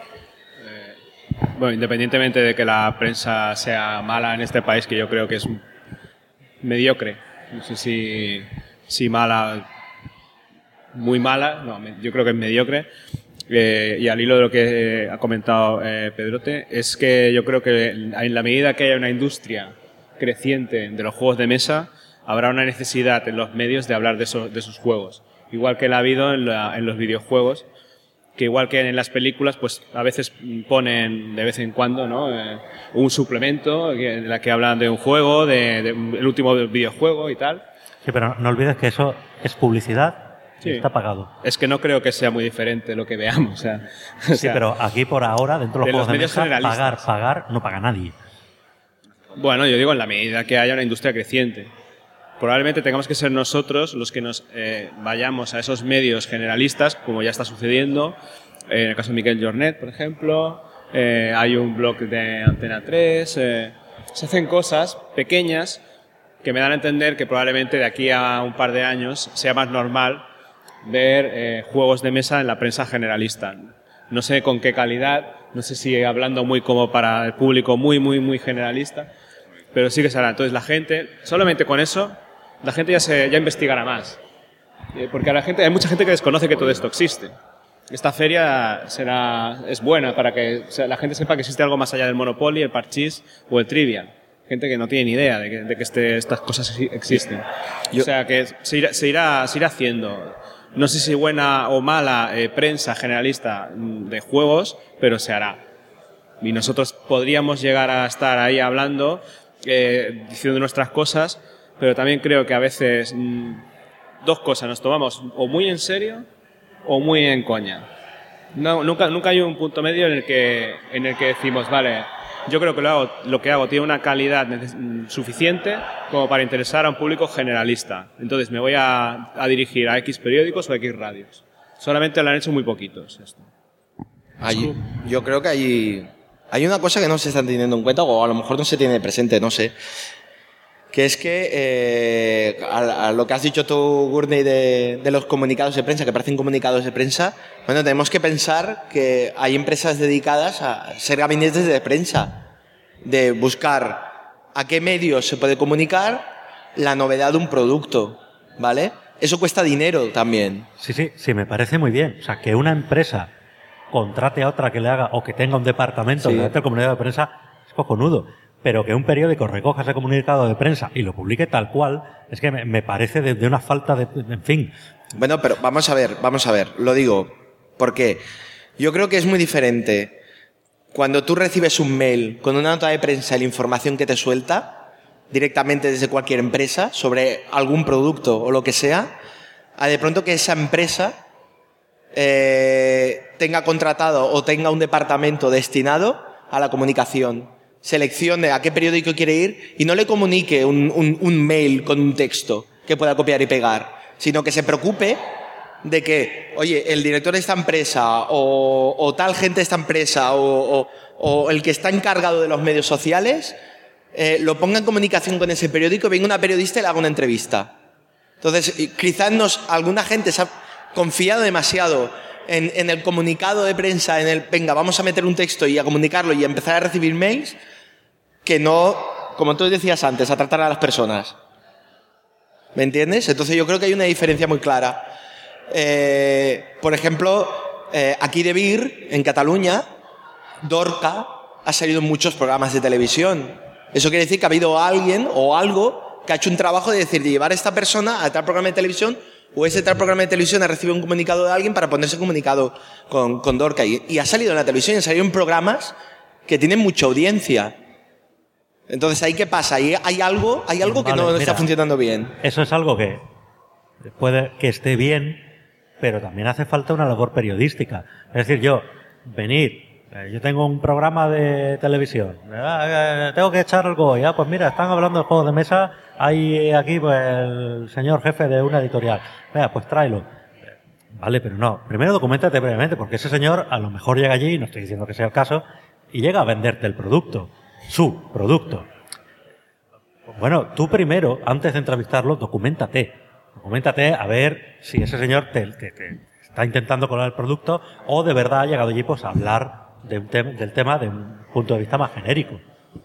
Bueno, independientemente de que la prensa sea mala en este país, que yo creo que es mediocre, no sé si mala, muy mala, no, yo creo que es mediocre. Y al hilo de lo que ha comentado Pedrote, es que yo creo que en la medida que haya una industria creciente de los juegos de mesa, habrá una necesidad en los medios de hablar de esos juegos. Igual que la ha habido en los videojuegos, que igual que en las películas, pues a veces ponen de vez en cuando, ¿no? Un suplemento en la que hablan de un juego, el último videojuego y tal. Sí, pero no olvides que eso es publicidad. Sí. Está pagado. Es que no creo que sea muy diferente lo que veamos. Sí, pero aquí por ahora, dentro de los juegos de mesa, pagar, no paga nadie. Bueno, yo digo en la medida que haya una industria creciente. Probablemente tengamos que ser nosotros los que nos vayamos a esos medios generalistas, como ya está sucediendo. En el caso de Miquel Jornet, por ejemplo, hay un blog de Antena 3. Se hacen cosas pequeñas que me dan a entender que probablemente de aquí a un par de años sea más normal ver juegos de mesa en la prensa generalista. No sé con qué calidad, no sé si hablando muy como para el público muy generalista, pero sí que se hará. Entonces la gente, solamente con eso, la gente ya investigará más. Porque hay mucha gente que desconoce que todo esto existe. Esta feria es buena para que la gente sepa que existe algo más allá del Monopoly, el Parchís o el Trivial. Gente que no tiene ni idea de que estas cosas existen. O sea que se irá haciendo. No sé si buena o mala prensa generalista de juegos, pero se hará. Y nosotros podríamos llegar a estar ahí hablando, diciendo nuestras cosas, pero también creo que a veces dos cosas nos tomamos o muy en serio o muy en coña. Nunca hay un punto medio en el que decimos, vale, yo creo que lo que hago tiene una calidad suficiente como para interesar a un público generalista. Entonces me voy a dirigir a X periódicos o a X radios. Solamente lo han hecho muy poquitos esto. Yo creo que hay una cosa que no se está teniendo en cuenta, o a lo mejor no se tiene presente, no sé. Que es que a lo que has dicho tú, Gurney, de los comunicados de prensa, que parecen comunicados de prensa, bueno, tenemos que pensar que hay empresas dedicadas a ser gabinetes de prensa, de buscar a qué medios se puede comunicar la novedad de un producto, ¿vale? Eso cuesta dinero también. Sí, me parece muy bien. O sea, que una empresa contrate a otra que le haga, o que tenga un departamento de comunidad de prensa, es cojonudo. Pero que un periódico recoja ese comunicado de prensa y lo publique tal cual, es que me parece de una falta de... En fin. Bueno, pero vamos a ver, lo digo, porque yo creo que es muy diferente cuando tú recibes un mail con una nota de prensa y la información que te suelta, directamente desde cualquier empresa, sobre algún producto o lo que sea, a de pronto que esa empresa tenga contratado o tenga un departamento destinado a la comunicación. Seleccione a qué periódico quiere ir y no le comunique un mail con un texto que pueda copiar y pegar, sino que se preocupe de que, oye, el director de esta empresa o tal gente de esta empresa o el que está encargado de los medios sociales lo ponga en comunicación con ese periódico, venga una periodista y le haga una entrevista. Entonces, quizás alguna gente se ha confiado demasiado en el comunicado de prensa, venga, vamos a meter un texto y a comunicarlo y a empezar a recibir mails, que no, como tú decías antes, a tratar a las personas. ¿Me entiendes? Entonces yo creo que hay una diferencia muy clara. Por ejemplo, aquí de Vir, en Cataluña, Dorca ha salido en muchos programas de televisión. Eso quiere decir que ha habido alguien o algo que ha hecho un trabajo de decir, de llevar a esta persona a tal programa de televisión, o ese tal programa de televisión ha recibido un comunicado de alguien para ponerse comunicado con Dorca. Y ha salido en la televisión y ha salido en programas que tienen mucha audiencia. Entonces, ¿ahí qué pasa? ¿Hay algo que no está funcionando bien? Eso es algo que puede que esté bien, pero también hace falta una labor periodística. Es decir, yo tengo un programa de televisión, tengo que echar algo hoy, pues mira, están hablando de juegos de mesa, hay aquí pues el señor jefe de una editorial, pues tráelo. Vale, pero no, primero documéntate previamente, porque ese señor a lo mejor llega allí, no estoy diciendo que sea el caso, y llega a venderte el producto, su producto. Bueno, tú primero, antes de entrevistarlo, documéntate. Coméntate a ver si ese señor te está intentando colar el producto o de verdad ha llegado allí pues a hablar del tema de un punto de vista más genérico.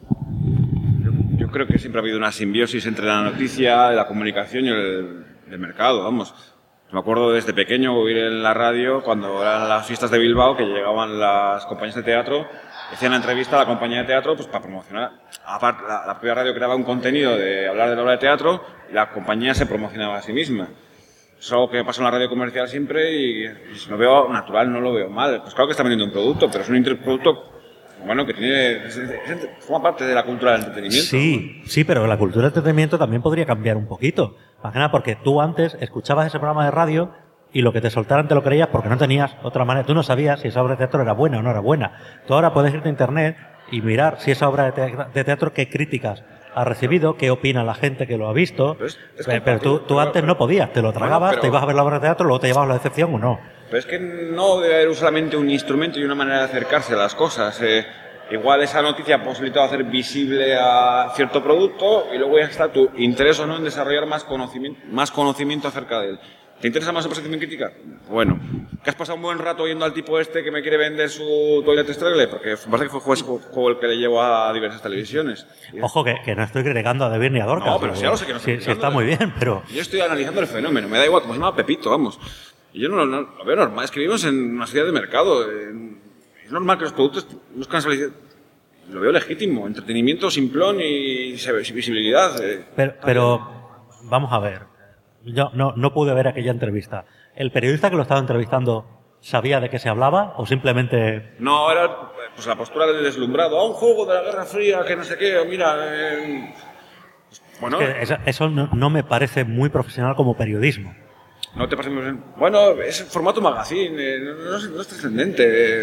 Yo creo que siempre ha habido una simbiosis entre la noticia, la comunicación y el mercado, vamos. Me acuerdo desde pequeño oír en la radio, cuando eran las fiestas de Bilbao, que llegaban las compañías de teatro, hacían una entrevista a la compañía de teatro pues para promocionar. Aparte, la propia radio creaba un contenido de hablar de la obra de teatro y la compañía se promocionaba a sí misma. Es algo que pasa en la radio comercial siempre y si lo veo natural, no lo veo mal. Pues claro que está vendiendo un producto, pero es un producto bueno que forma parte de la cultura del entretenimiento. Sí, pero la cultura del entretenimiento también podría cambiar un poquito. Más que nada porque tú antes escuchabas ese programa de radio y lo que te soltaran te lo creías porque no tenías otra manera. Tú no sabías si esa obra de teatro era buena o no era buena. Tú ahora puedes irte a internet y mirar si esa obra de teatro, qué críticas ha recibido, qué opina la gente que lo ha visto. Pero tú antes no podías, te lo tragabas, te ibas a ver la obra de teatro, luego te llevabas la decepción o no. Pero es que no debe haber solamente un instrumento y una manera de acercarse a las cosas. Igual esa noticia ha posibilitado hacer visible a cierto producto y luego ya está tu interés o no en desarrollar más conocimiento acerca de él. ¿Te interesa más la percepción crítica? Bueno. ¿Que has pasado un buen rato oyendo al tipo este que me quiere vender su Toilet Struggle? Porque parece que fue ese juego el que le llevó a diversas televisiones. Ojo, que no estoy criticando a De Beer ni a Dorcas. No, pero sí, ya lo sé que no estoy sí, está muy bien, pero... Yo estoy analizando el fenómeno, me da igual, como se llama Pepito, vamos. Y yo no lo veo normal, es que vivimos en una sociedad de mercado. Es normal que los productos buscan salida. Lo veo legítimo, entretenimiento simplón y visibilidad. Pero vamos a ver. Yo no pude ver aquella entrevista. ¿El periodista que lo estaba entrevistando sabía de qué se hablaba o simplemente...? No, era pues la postura del deslumbrado. Un juego de la Guerra Fría que no sé qué, mira... Bueno... Es que eso no me parece muy profesional como periodismo. ¿No te parece muy bien? Bueno, es formato magazine, no es trascendente.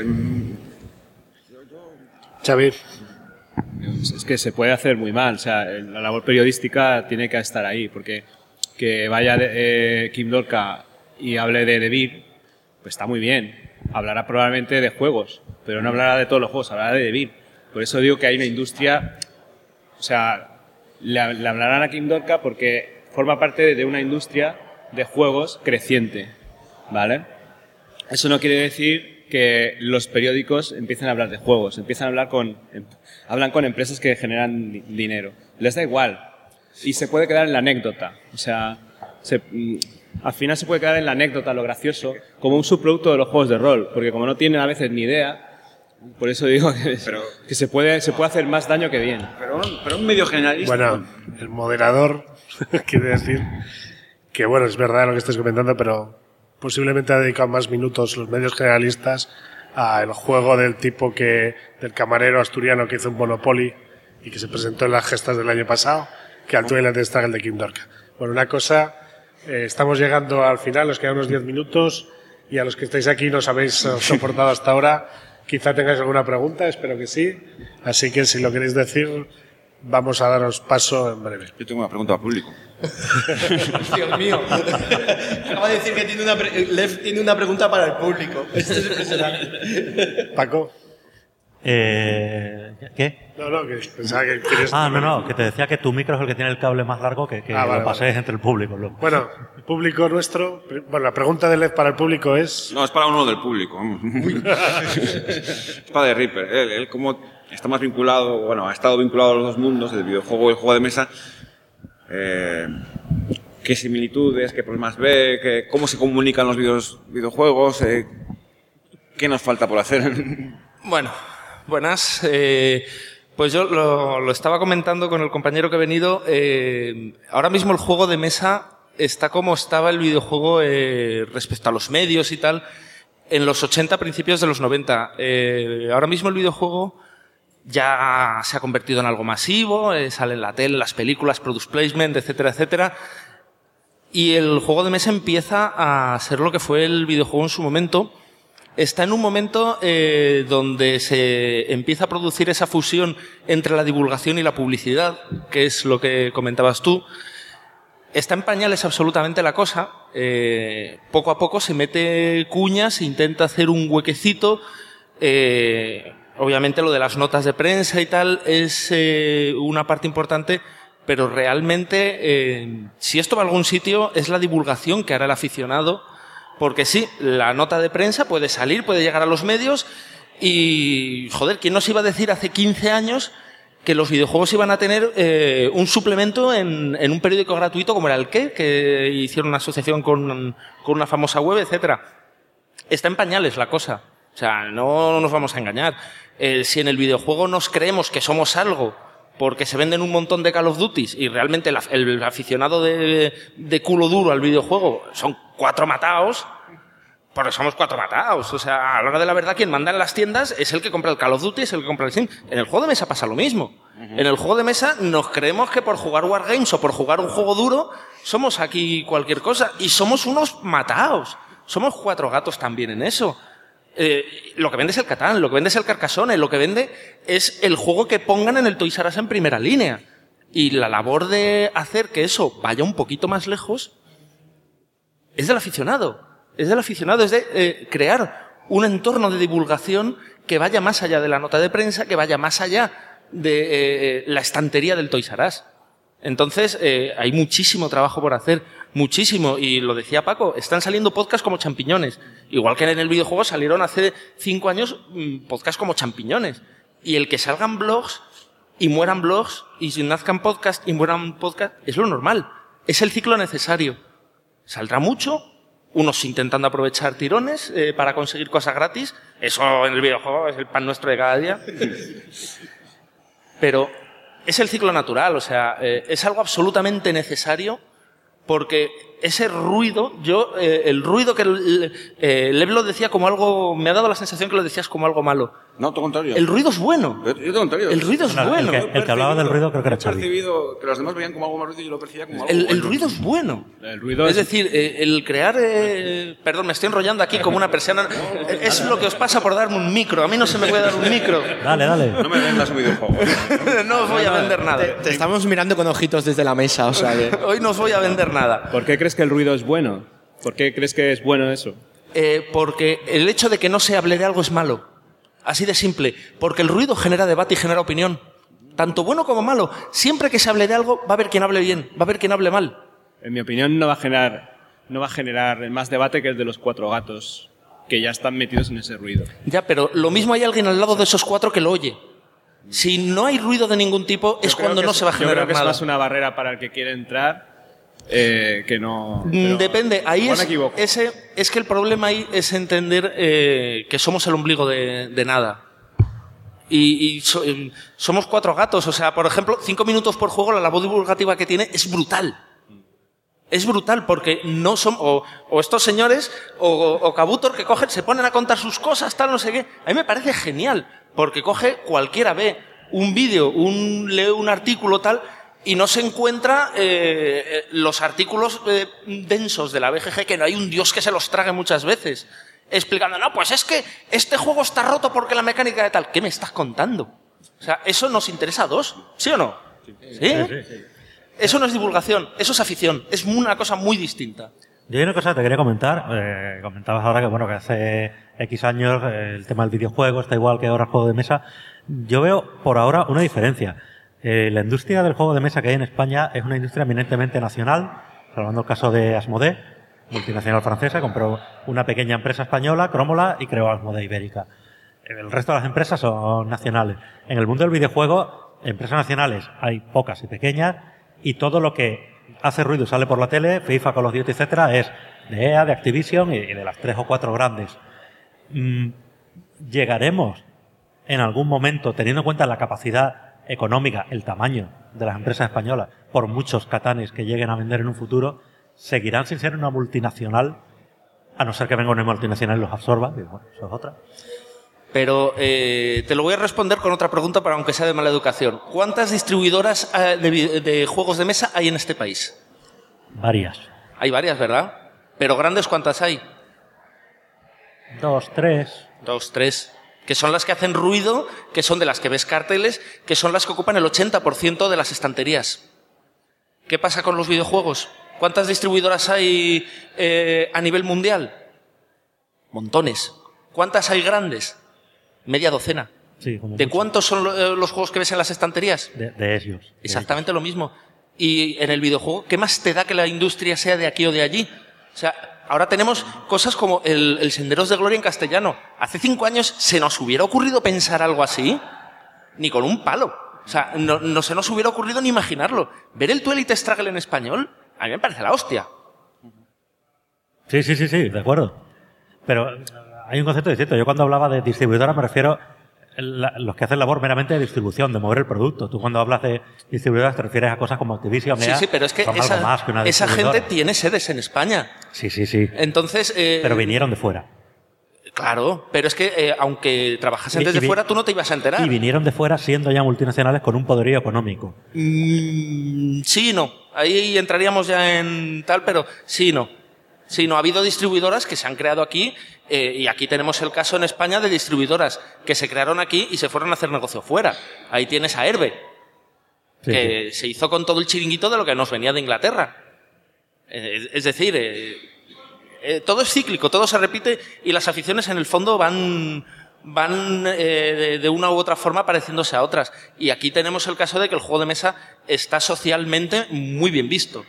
Xavi. Es que se puede hacer muy mal. O sea, la labor periodística tiene que estar ahí, porque que vaya Kim Dorca y hable de The Beer, pues está muy bien. Hablará probablemente de juegos, pero no hablará de todos los juegos, hablará de The Beer. Por eso digo que hay una industria... O sea, le hablarán a Kim Dorca porque forma parte de una industria de juegos creciente, ¿vale? Eso no quiere decir que los periódicos empiecen a hablar de juegos, hablan con empresas que generan dinero. Les da igual. Y se puede quedar en la anécdota. O sea, al final se puede quedar en la anécdota, lo gracioso, como un subproducto de los juegos de rol. Porque como no tienen a veces ni idea, por eso digo que se puede hacer más daño que bien. Pero un medio generalista... Bueno, el moderador quiere decir que, bueno, es verdad lo que estás comentando, pero posiblemente ha dedicado más minutos los medios generalistas al juego del tipo del camarero asturiano que hizo un Monopoly y que se presentó en las gestas del año pasado, que al Twilight Struggle de Kim Dorca. Bueno, una cosa, estamos llegando al final, nos quedan unos 10 minutos y a los que estáis aquí nos habéis soportado hasta ahora. Quizá tengáis alguna pregunta, espero que sí. Así que si lo queréis decir, vamos a daros paso en breve. Yo tengo una pregunta al público. Dios mío. Acaba de decir que Lev tiene una pregunta para el público. Esto es impresionante. Paco. ¿Qué? No, que pensaba que querías... No, que te decía que tu micro es el que tiene el cable más largo que vale, lo paséis entre el público. Luego. Bueno, el público nuestro... Bueno, la pregunta de Lev para el público es... No, es para uno del público, vamos. Es para The Reaper. Él como está más vinculado, bueno, ha estado vinculado a los dos mundos, el videojuego y el juego de mesa. ¿Qué similitudes, qué problemas ve, cómo se comunican los videojuegos, qué nos falta por hacer? Bueno, buenas. Pues yo lo estaba comentando con el compañero que ha venido. Ahora mismo el juego de mesa está como estaba el videojuego respecto a los medios y tal en los 80, principios de los 90. Ahora mismo el videojuego ya se ha convertido en algo masivo, sale en la tele, las películas, product placement, etcétera, etcétera. Y el juego de mesa empieza a ser lo que fue el videojuego en su momento. Está en un momento donde se empieza a producir esa fusión entre la divulgación y la publicidad, que es lo que comentabas tú. Está en pañales absolutamente la cosa. Poco a poco se mete cuñas, se intenta hacer un huequecito. Obviamente lo de las notas de prensa y tal es una parte importante, pero realmente, si esto va a algún sitio, es la divulgación que hará el aficionado, porque sí, la nota de prensa puede salir, puede llegar a los medios y, joder, ¿quién nos iba a decir hace 15 años que los videojuegos iban a tener un suplemento en un periódico gratuito como era el que hicieron una asociación con una famosa web, etcétera? Está en pañales la cosa. O sea, no nos vamos a engañar. Si en el videojuego nos creemos que somos algo porque se venden un montón de Call of Duty y realmente el aficionado de culo duro al videojuego son 4 mataos, porque somos 4 mataos. O sea, a la hora de la verdad, quien manda en las tiendas es el que compra el Call of Duty, es el que compra el Steam. En el juego de mesa pasa lo mismo. En el juego de mesa nos creemos que por jugar Wargames o por jugar un juego duro somos aquí cualquier cosa. Y somos unos mataos. Somos 4 gatos también en eso. Lo que vende es el Catán, lo que vende es el Carcassonne, lo que vende es el juego que pongan en el Toys R Us en primera línea. Y la labor de hacer que eso vaya un poquito más lejos es del aficionado. Es del aficionado, es de crear un entorno de divulgación que vaya más allá de la nota de prensa, que vaya más allá de la estantería del Toys R Us. Entonces, hay muchísimo trabajo por hacer, muchísimo. Y lo decía Paco, están saliendo podcasts como champiñones. Igual que en el videojuego salieron hace 5 años podcasts como champiñones. Y el que salgan blogs y mueran blogs, y si nazcan podcasts y mueran podcasts, es lo normal. Es el ciclo necesario. Saldrá mucho, unos intentando aprovechar tirones para conseguir cosas gratis. Eso en el videojuego es el pan nuestro de cada día. Pero es el ciclo natural, o sea, es algo absolutamente necesario, porque ese ruido, el ruido que Lev lo decía como algo, me ha dado la sensación que lo decías como algo malo. No, todo contrario. El ruido es bueno. Yo todo contrario. El ruido es bueno. El que hablaba del ruido creo que era Xavi. He percibido que los demás veían como algo más ruido y yo lo percibía como algo El bueno. ruido es bueno. El ruido es decir, el crear... perdón, me estoy enrollando aquí como una persiana. Es lo que os pasa por darme un micro. A mí no se me puede dar un micro. Dale. No me vendas un videojuego. No os voy a vender nada. Te estamos mirando con ojitos desde la mesa, o sea que... Hoy no os voy a vender nada. ¿Por qué crees que el ruido es bueno? ¿Por qué crees que es bueno eso? Porque el hecho de que no se hable de algo es malo. Así de simple. Porque el ruido genera debate y genera opinión. Tanto bueno como malo. Siempre que se hable de algo, va a haber quien hable bien, va a haber quien hable mal. En mi opinión, no va a generar más debate que el de los 4 gatos que ya están metidos en ese ruido. Ya, pero lo mismo hay alguien al lado de esos 4 que lo oye. Si no hay ruido de ningún tipo, es cuando no se va a generar nada. Yo creo que nada. es más una barrera para el que quiere entrar que no... Depende. Ahí me equivoco. es que el problema ahí es entender que somos el ombligo de nada. Y somos 4 gatos. O sea, por ejemplo, 5 minutos por juego, la labor divulgativa que tiene es brutal. Es brutal porque no son o estos señores o Kabutor que cogen, se ponen a contar sus cosas, tal, no sé qué. A mí me parece genial porque cualquiera ve un vídeo, lee un artículo tal y no se encuentra los artículos densos de la BGG, que no hay un dios que se los trague muchas veces, explicando, no, pues es que este juego está roto porque la mecánica de tal. ¿Qué me estás contando? O sea, eso nos interesa a 2, ¿sí o no? ¿Sí? Eso no es divulgación, eso es afición, es una cosa muy distinta. Yo hay una cosa que te quería comentar. Comentabas ahora que hace X años el tema del videojuego está igual que ahora el juego de mesa. Yo veo por ahora una diferencia. La industria del juego de mesa que hay en España es una industria eminentemente nacional, salvando el caso de Asmodee, multinacional francesa, compró una pequeña empresa española, Crómola, y creó Asmodee Ibérica. El resto de las empresas son nacionales. En el mundo del videojuego, empresas nacionales hay pocas y pequeñas, y todo lo que hace ruido y sale por la tele, FIFA, Call of Duty, etcétera, es de EA, de Activision y de las 3 o 4 grandes. Llegaremos en algún momento, teniendo en cuenta la capacidad económica, el tamaño de las empresas españolas, por muchos catanes que lleguen a vender en un futuro, seguirán sin ser una multinacional, a no ser que venga una multinacional y los absorba. Y bueno, eso es otra. Pero te lo voy a responder con otra pregunta, pero aunque sea de mala educación. ¿Cuántas distribuidoras de juegos de mesa hay en este país? Varias. Hay varias, ¿verdad? Pero grandes, ¿cuántas hay? 2, 3. 2, 3. Que son las que hacen ruido, que son de las que ves carteles, que son las que ocupan el 80% de las estanterías. ¿Qué pasa con los videojuegos? ¿Cuántas distribuidoras hay a nivel mundial? Montones. ¿Cuántas hay grandes? Media docena. Sí, como ¿De mucho. cuántos son los juegos que ves en las estanterías? De ellos. Exactamente lo mismo. Y en el videojuego, ¿qué más te da que la industria sea de aquí o de allí? O sea, ahora tenemos cosas como el Senderos de Gloria en castellano. Hace 5 años se nos hubiera ocurrido pensar algo así, ni con un palo. O sea, no se nos hubiera ocurrido ni imaginarlo. Ver el Twilight Struggle en español, a mí me parece la hostia. Sí, de acuerdo. Pero hay un concepto distinto. Yo cuando hablaba de distribuidora me refiero a los que hacen labor meramente de distribución, de mover el producto. Tú cuando hablas de distribuidoras te refieres a cosas como Activision, EA, sí, pero es que esa gente tiene sedes en España. Sí. Entonces, pero vinieron de fuera. Claro, pero es que aunque trabajasen desde fuera, tú no te ibas a enterar. Y vinieron de fuera siendo ya multinacionales con un poderío económico. Sí y no. Ahí entraríamos ya en tal, pero sí y no. Sí, no ha habido distribuidoras que se han creado aquí y aquí tenemos el caso en España de distribuidoras que se crearon aquí y se fueron a hacer negocio fuera. Ahí tienes a Herbe, que se hizo con todo el chiringuito de lo que nos venía de Inglaterra. Es decir, todo es cíclico, todo se repite y las aficiones en el fondo van de una u otra forma pareciéndose a otras. Y aquí tenemos el caso de que el juego de mesa está socialmente muy bien visto.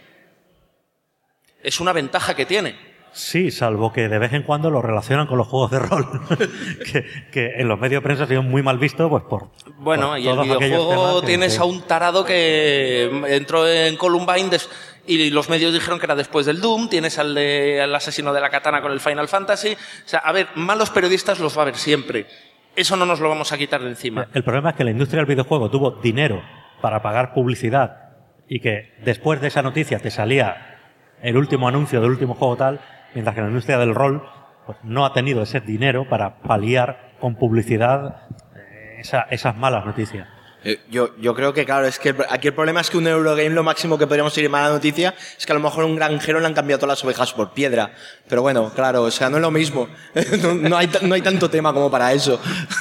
Es una ventaja que tiene. Sí, salvo que de vez en cuando lo relacionan con los juegos de rol, que en los medios de prensa ha sido muy mal visto, pues por... Bueno, por y el videojuego tienes a un tarado que entró en Columbine y los medios dijeron que era después del Doom, tienes al asesino de la katana con el Final Fantasy. O sea, a ver, malos periodistas los va a haber siempre. Eso no nos lo vamos a quitar de encima. El problema es que la industria del videojuego tuvo dinero para pagar publicidad y que después de esa noticia te salía el último anuncio del último juego tal, mientras que la industria del rol pues no ha tenido ese dinero para paliar con publicidad esas malas noticias. Yo creo que, claro, es que aquí el problema es que un Eurogame lo máximo que podríamos ir mala noticia es que a lo mejor a un granjero le han cambiado todas las ovejas por piedra. Pero bueno, claro, o sea, no es lo mismo. No hay tanto tema como para eso.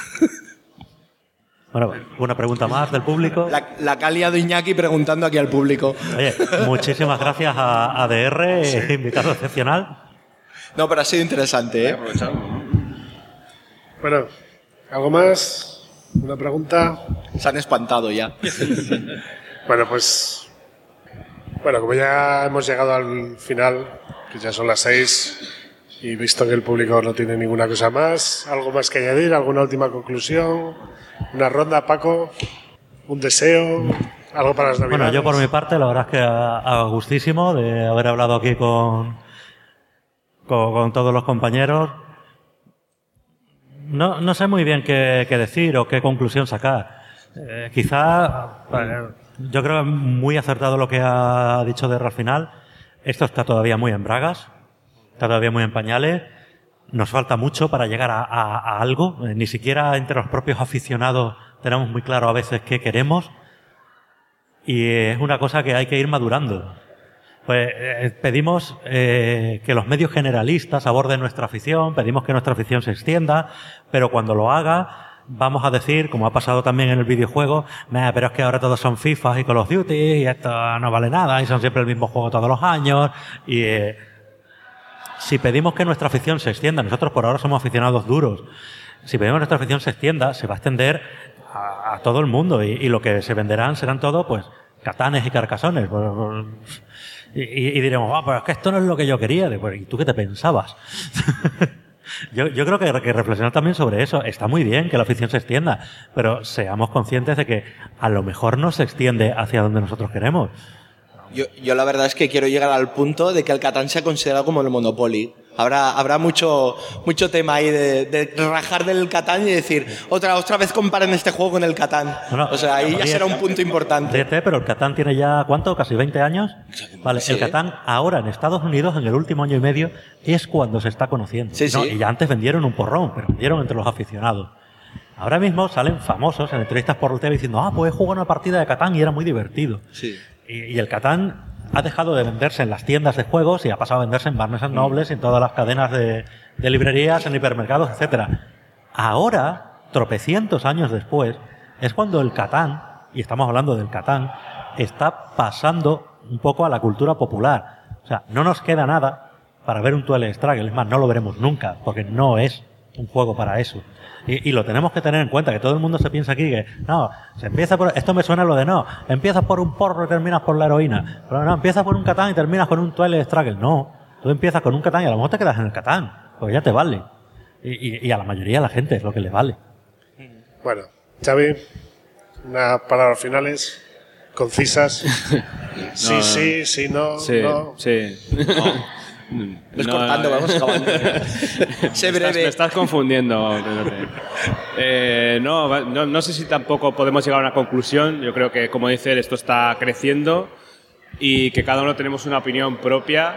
Bueno, una pregunta más del público. La que ha liado Iñaki preguntando aquí al público. Oye, muchísimas gracias a ADR, invitado excepcional. No, pero ha sido interesante, ¿eh? Bueno, ¿algo más? ¿Una pregunta? Se han espantado ya. Bueno, pues... Bueno, como ya hemos llegado al final, que ya son las 6, y visto que el público no tiene ninguna cosa más, ¿algo más que añadir? ¿Alguna última conclusión? ¿Una ronda, Paco? ¿Un deseo? ¿Algo para las Navidades? Bueno, yo por mi parte, la verdad es que a gustísimo de haber hablado aquí con todos los compañeros. No sé muy bien qué decir o qué conclusión sacar. Quizá, yo creo que muy acertado lo que ha dicho DR al final. Esto está todavía muy en bragas, está todavía muy en pañales. Nos falta mucho para llegar a algo. Ni siquiera entre los propios aficionados tenemos muy claro a veces qué queremos. Y es una cosa que hay que ir madurando. Pues pedimos que los medios generalistas aborden nuestra afición, pedimos que nuestra afición se extienda, pero cuando lo haga vamos a decir, como ha pasado también en el videojuego, pero es que ahora todos son FIFA y Call of Duty y esto no vale nada y son siempre el mismo juego todos los años. Y si pedimos que nuestra afición se extienda, nosotros por ahora somos aficionados duros, si pedimos que nuestra afición se extienda, se va a extender a todo el mundo y lo que se venderán serán todo, pues, catanes y carcasones. Y diremos, pero es que esto no es lo que yo quería. ¿Y tú qué te pensabas? Yo creo que reflexionar también sobre eso. Está muy bien que la afición se extienda, pero seamos conscientes de que a lo mejor no se extiende hacia donde nosotros queremos. Yo la verdad es que quiero llegar al punto de que el Catán sea considerado como el Monopoly. Habrá mucho tema ahí de rajar del Catán y decir, otra vez comparen este juego con el Catán. No, o sea, ahí ya será un punto importante. Pero el Catán tiene ya, ¿cuánto? ¿Casi 20 años? Vale, sí. El Catán ahora en Estados Unidos, en el último año y medio, es cuando se está conociendo. Sí, ¿no? Sí. Y ya antes vendieron un porrón, pero vendieron entre los aficionados. Ahora mismo salen famosos en entrevistas por el TV diciendo, pues he jugado una partida de Catán y era muy divertido. Sí. Y el Catán ha dejado de venderse en las tiendas de juegos y ha pasado a venderse en Barnes & Nobles y en todas las cadenas de librerías, en hipermercados, etcétera. Ahora, tropecientos años después, es cuando el Catán, y estamos hablando del Catán, está pasando un poco a la cultura popular. O sea, no nos queda nada para ver un Twilight Struggle. Es más, no lo veremos nunca, porque no es un juego para eso. Y lo tenemos que tener en cuenta, que todo el mundo se piensa aquí que, no, se empieza por, esto me suena lo de no, empiezas por un porro y terminas por la heroína. Pero no, empiezas por un Catán y terminas con un Twilight Struggle. No, tú empiezas con un Catán y a lo mejor te quedas en el Catán, pues ya te vale. Y a la mayoría de la gente es lo que le vale. Bueno, Xavi, unas palabras finales, concisas. Sí, no. Sí. Ves cortando, vamos acabando. Sé breve. Me estás confundiendo. No sé si tampoco podemos llegar a una conclusión. Yo creo que, como dice él, esto está creciendo y que cada uno tenemos una opinión propia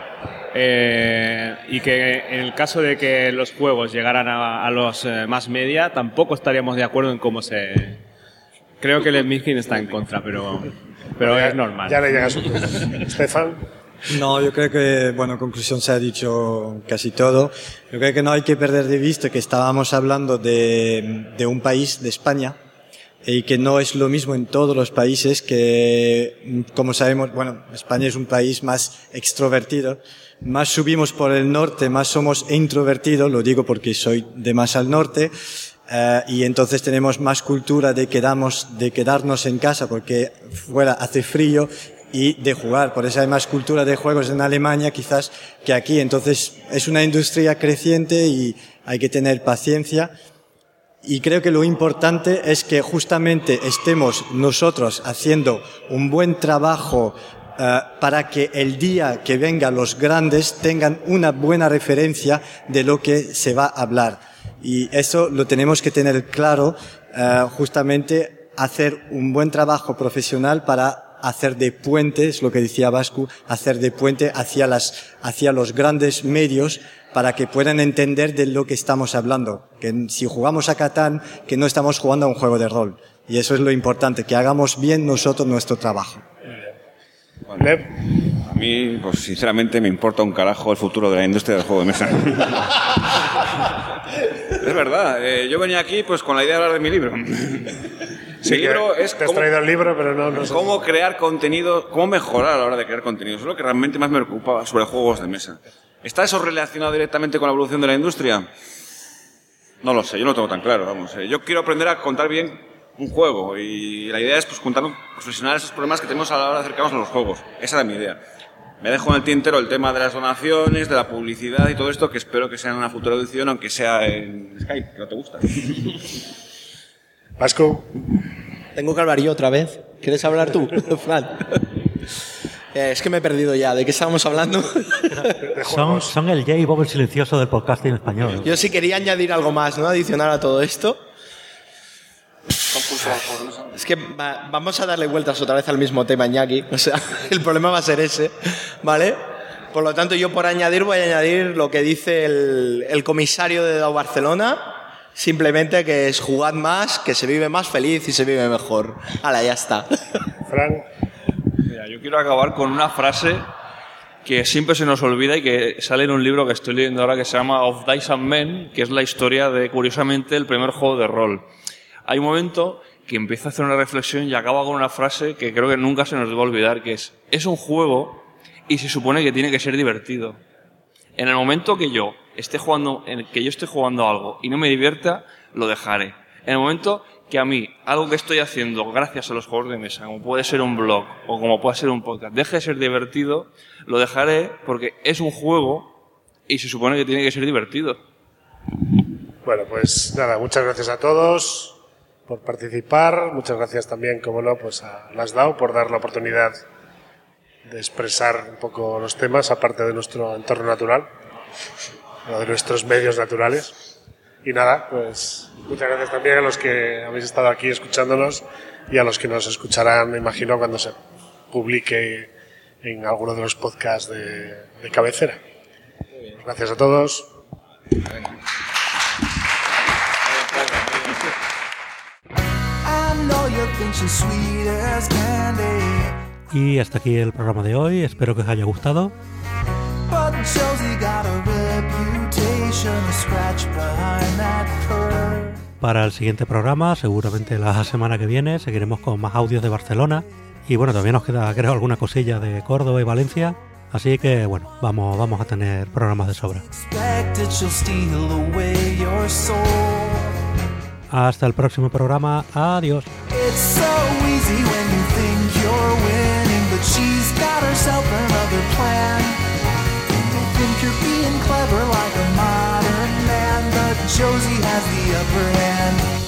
y que en el caso de que los juegos llegaran a los más media, tampoco estaríamos de acuerdo en cómo se... Creo que el Miskin está en contra, pero es normal. Ya le llega su turno. Stefan. No, yo creo que, bueno, en conclusión se ha dicho casi todo. Yo creo que no hay que perder de vista que estábamos hablando de un país, de España, y que no es lo mismo en todos los países, que, como sabemos, bueno, España es un país más extrovertido. Más subimos por el norte, más somos introvertidos, lo digo porque soy de más al norte, y entonces tenemos más cultura de quedarnos en casa porque fuera hace frío, y de jugar. Por eso hay más cultura de juegos en Alemania quizás que aquí. Entonces es una industria creciente y hay que tener paciencia. Y creo que lo importante es que justamente estemos nosotros haciendo un buen trabajo para que el día que vengan los grandes tengan una buena referencia de lo que se va a hablar. Y eso lo tenemos que tener claro, justamente hacer un buen trabajo profesional para hacer de puente, es lo que decía Vasco, hacer de puente hacia los grandes medios para que puedan entender de lo que estamos hablando. Que si jugamos a Catán, que no estamos jugando a un juego de rol. Y eso es lo importante, que hagamos bien nosotros nuestro trabajo. Bueno, a mí, pues sinceramente, me importa un carajo el futuro de la industria del juego de mesa. Es verdad, yo venía aquí pues con la idea de hablar de mi libro. Sí, mi libro es te has traído el libro, pero no sé. Cómo crear contenido, cómo mejorar a la hora de crear contenido. Eso es lo que realmente más me preocupa sobre juegos de mesa. ¿Está eso relacionado directamente con la evolución de la industria? No lo sé, yo no lo tengo tan claro. Vamos, yo quiero aprender a contar bien un juego y la idea es pues contar a un profesional esos problemas que tenemos a la hora de acercarnos a los juegos. Esa era mi idea. Me dejo en el tintero el tema de las donaciones, de la publicidad y todo esto, que espero que sea en una futura edición, aunque sea en Skype, que no te gusta. Vasco. Tengo calvario otra vez. ¿Quieres hablar tú, Fran? Es que me he perdido ya. ¿De qué estábamos hablando? Son el Jay Bob el silencioso del podcasting español. Yo sí quería añadir algo más, ¿no? Adicional a todo esto. Es que vamos a darle vueltas otra vez al mismo tema, Iñaki. O sea, el problema va a ser ese, ¿vale? Por lo tanto, yo por añadir voy a añadir lo que dice el comisario de DAO Barcelona. Simplemente que es jugad más, que se vive más feliz y se vive mejor. ¡Hala, ya está! Fran. Mira, yo quiero acabar con una frase que siempre se nos olvida y que sale en un libro que estoy leyendo ahora que se llama Of Dice and Men, que es la historia de, curiosamente, el primer juego de rol. Hay un momento que empieza a hacer una reflexión y acaba con una frase que creo que nunca se nos debe olvidar, que es un juego y se supone que tiene que ser divertido. En el momento que yo esté jugando algo y no me divierta, lo dejaré. En el momento que a mí, algo que estoy haciendo gracias a los juegos de mesa, como puede ser un blog o como puede ser un podcast, deje de ser divertido, lo dejaré porque es un juego y se supone que tiene que ser divertido. Bueno, pues nada, muchas gracias a todos por participar. Muchas gracias también, como no, pues a las DAO por dar la oportunidad de expresar un poco los temas, aparte de nuestro entorno natural, o de nuestros medios naturales. Y nada, pues muchas gracias también a los que habéis estado aquí escuchándonos y a los que nos escucharán, me imagino, cuando se publique en alguno de los podcasts de cabecera. Gracias a todos. Y hasta aquí el programa de hoy, espero que os haya gustado. Para el siguiente programa, seguramente la semana que viene, seguiremos con más audios de Barcelona. Y bueno, todavía nos queda, creo, alguna cosilla de Córdoba y Valencia. Así que bueno, vamos a tener programas de sobra. Hasta el próximo programa. Adiós. Josie has the upper hand.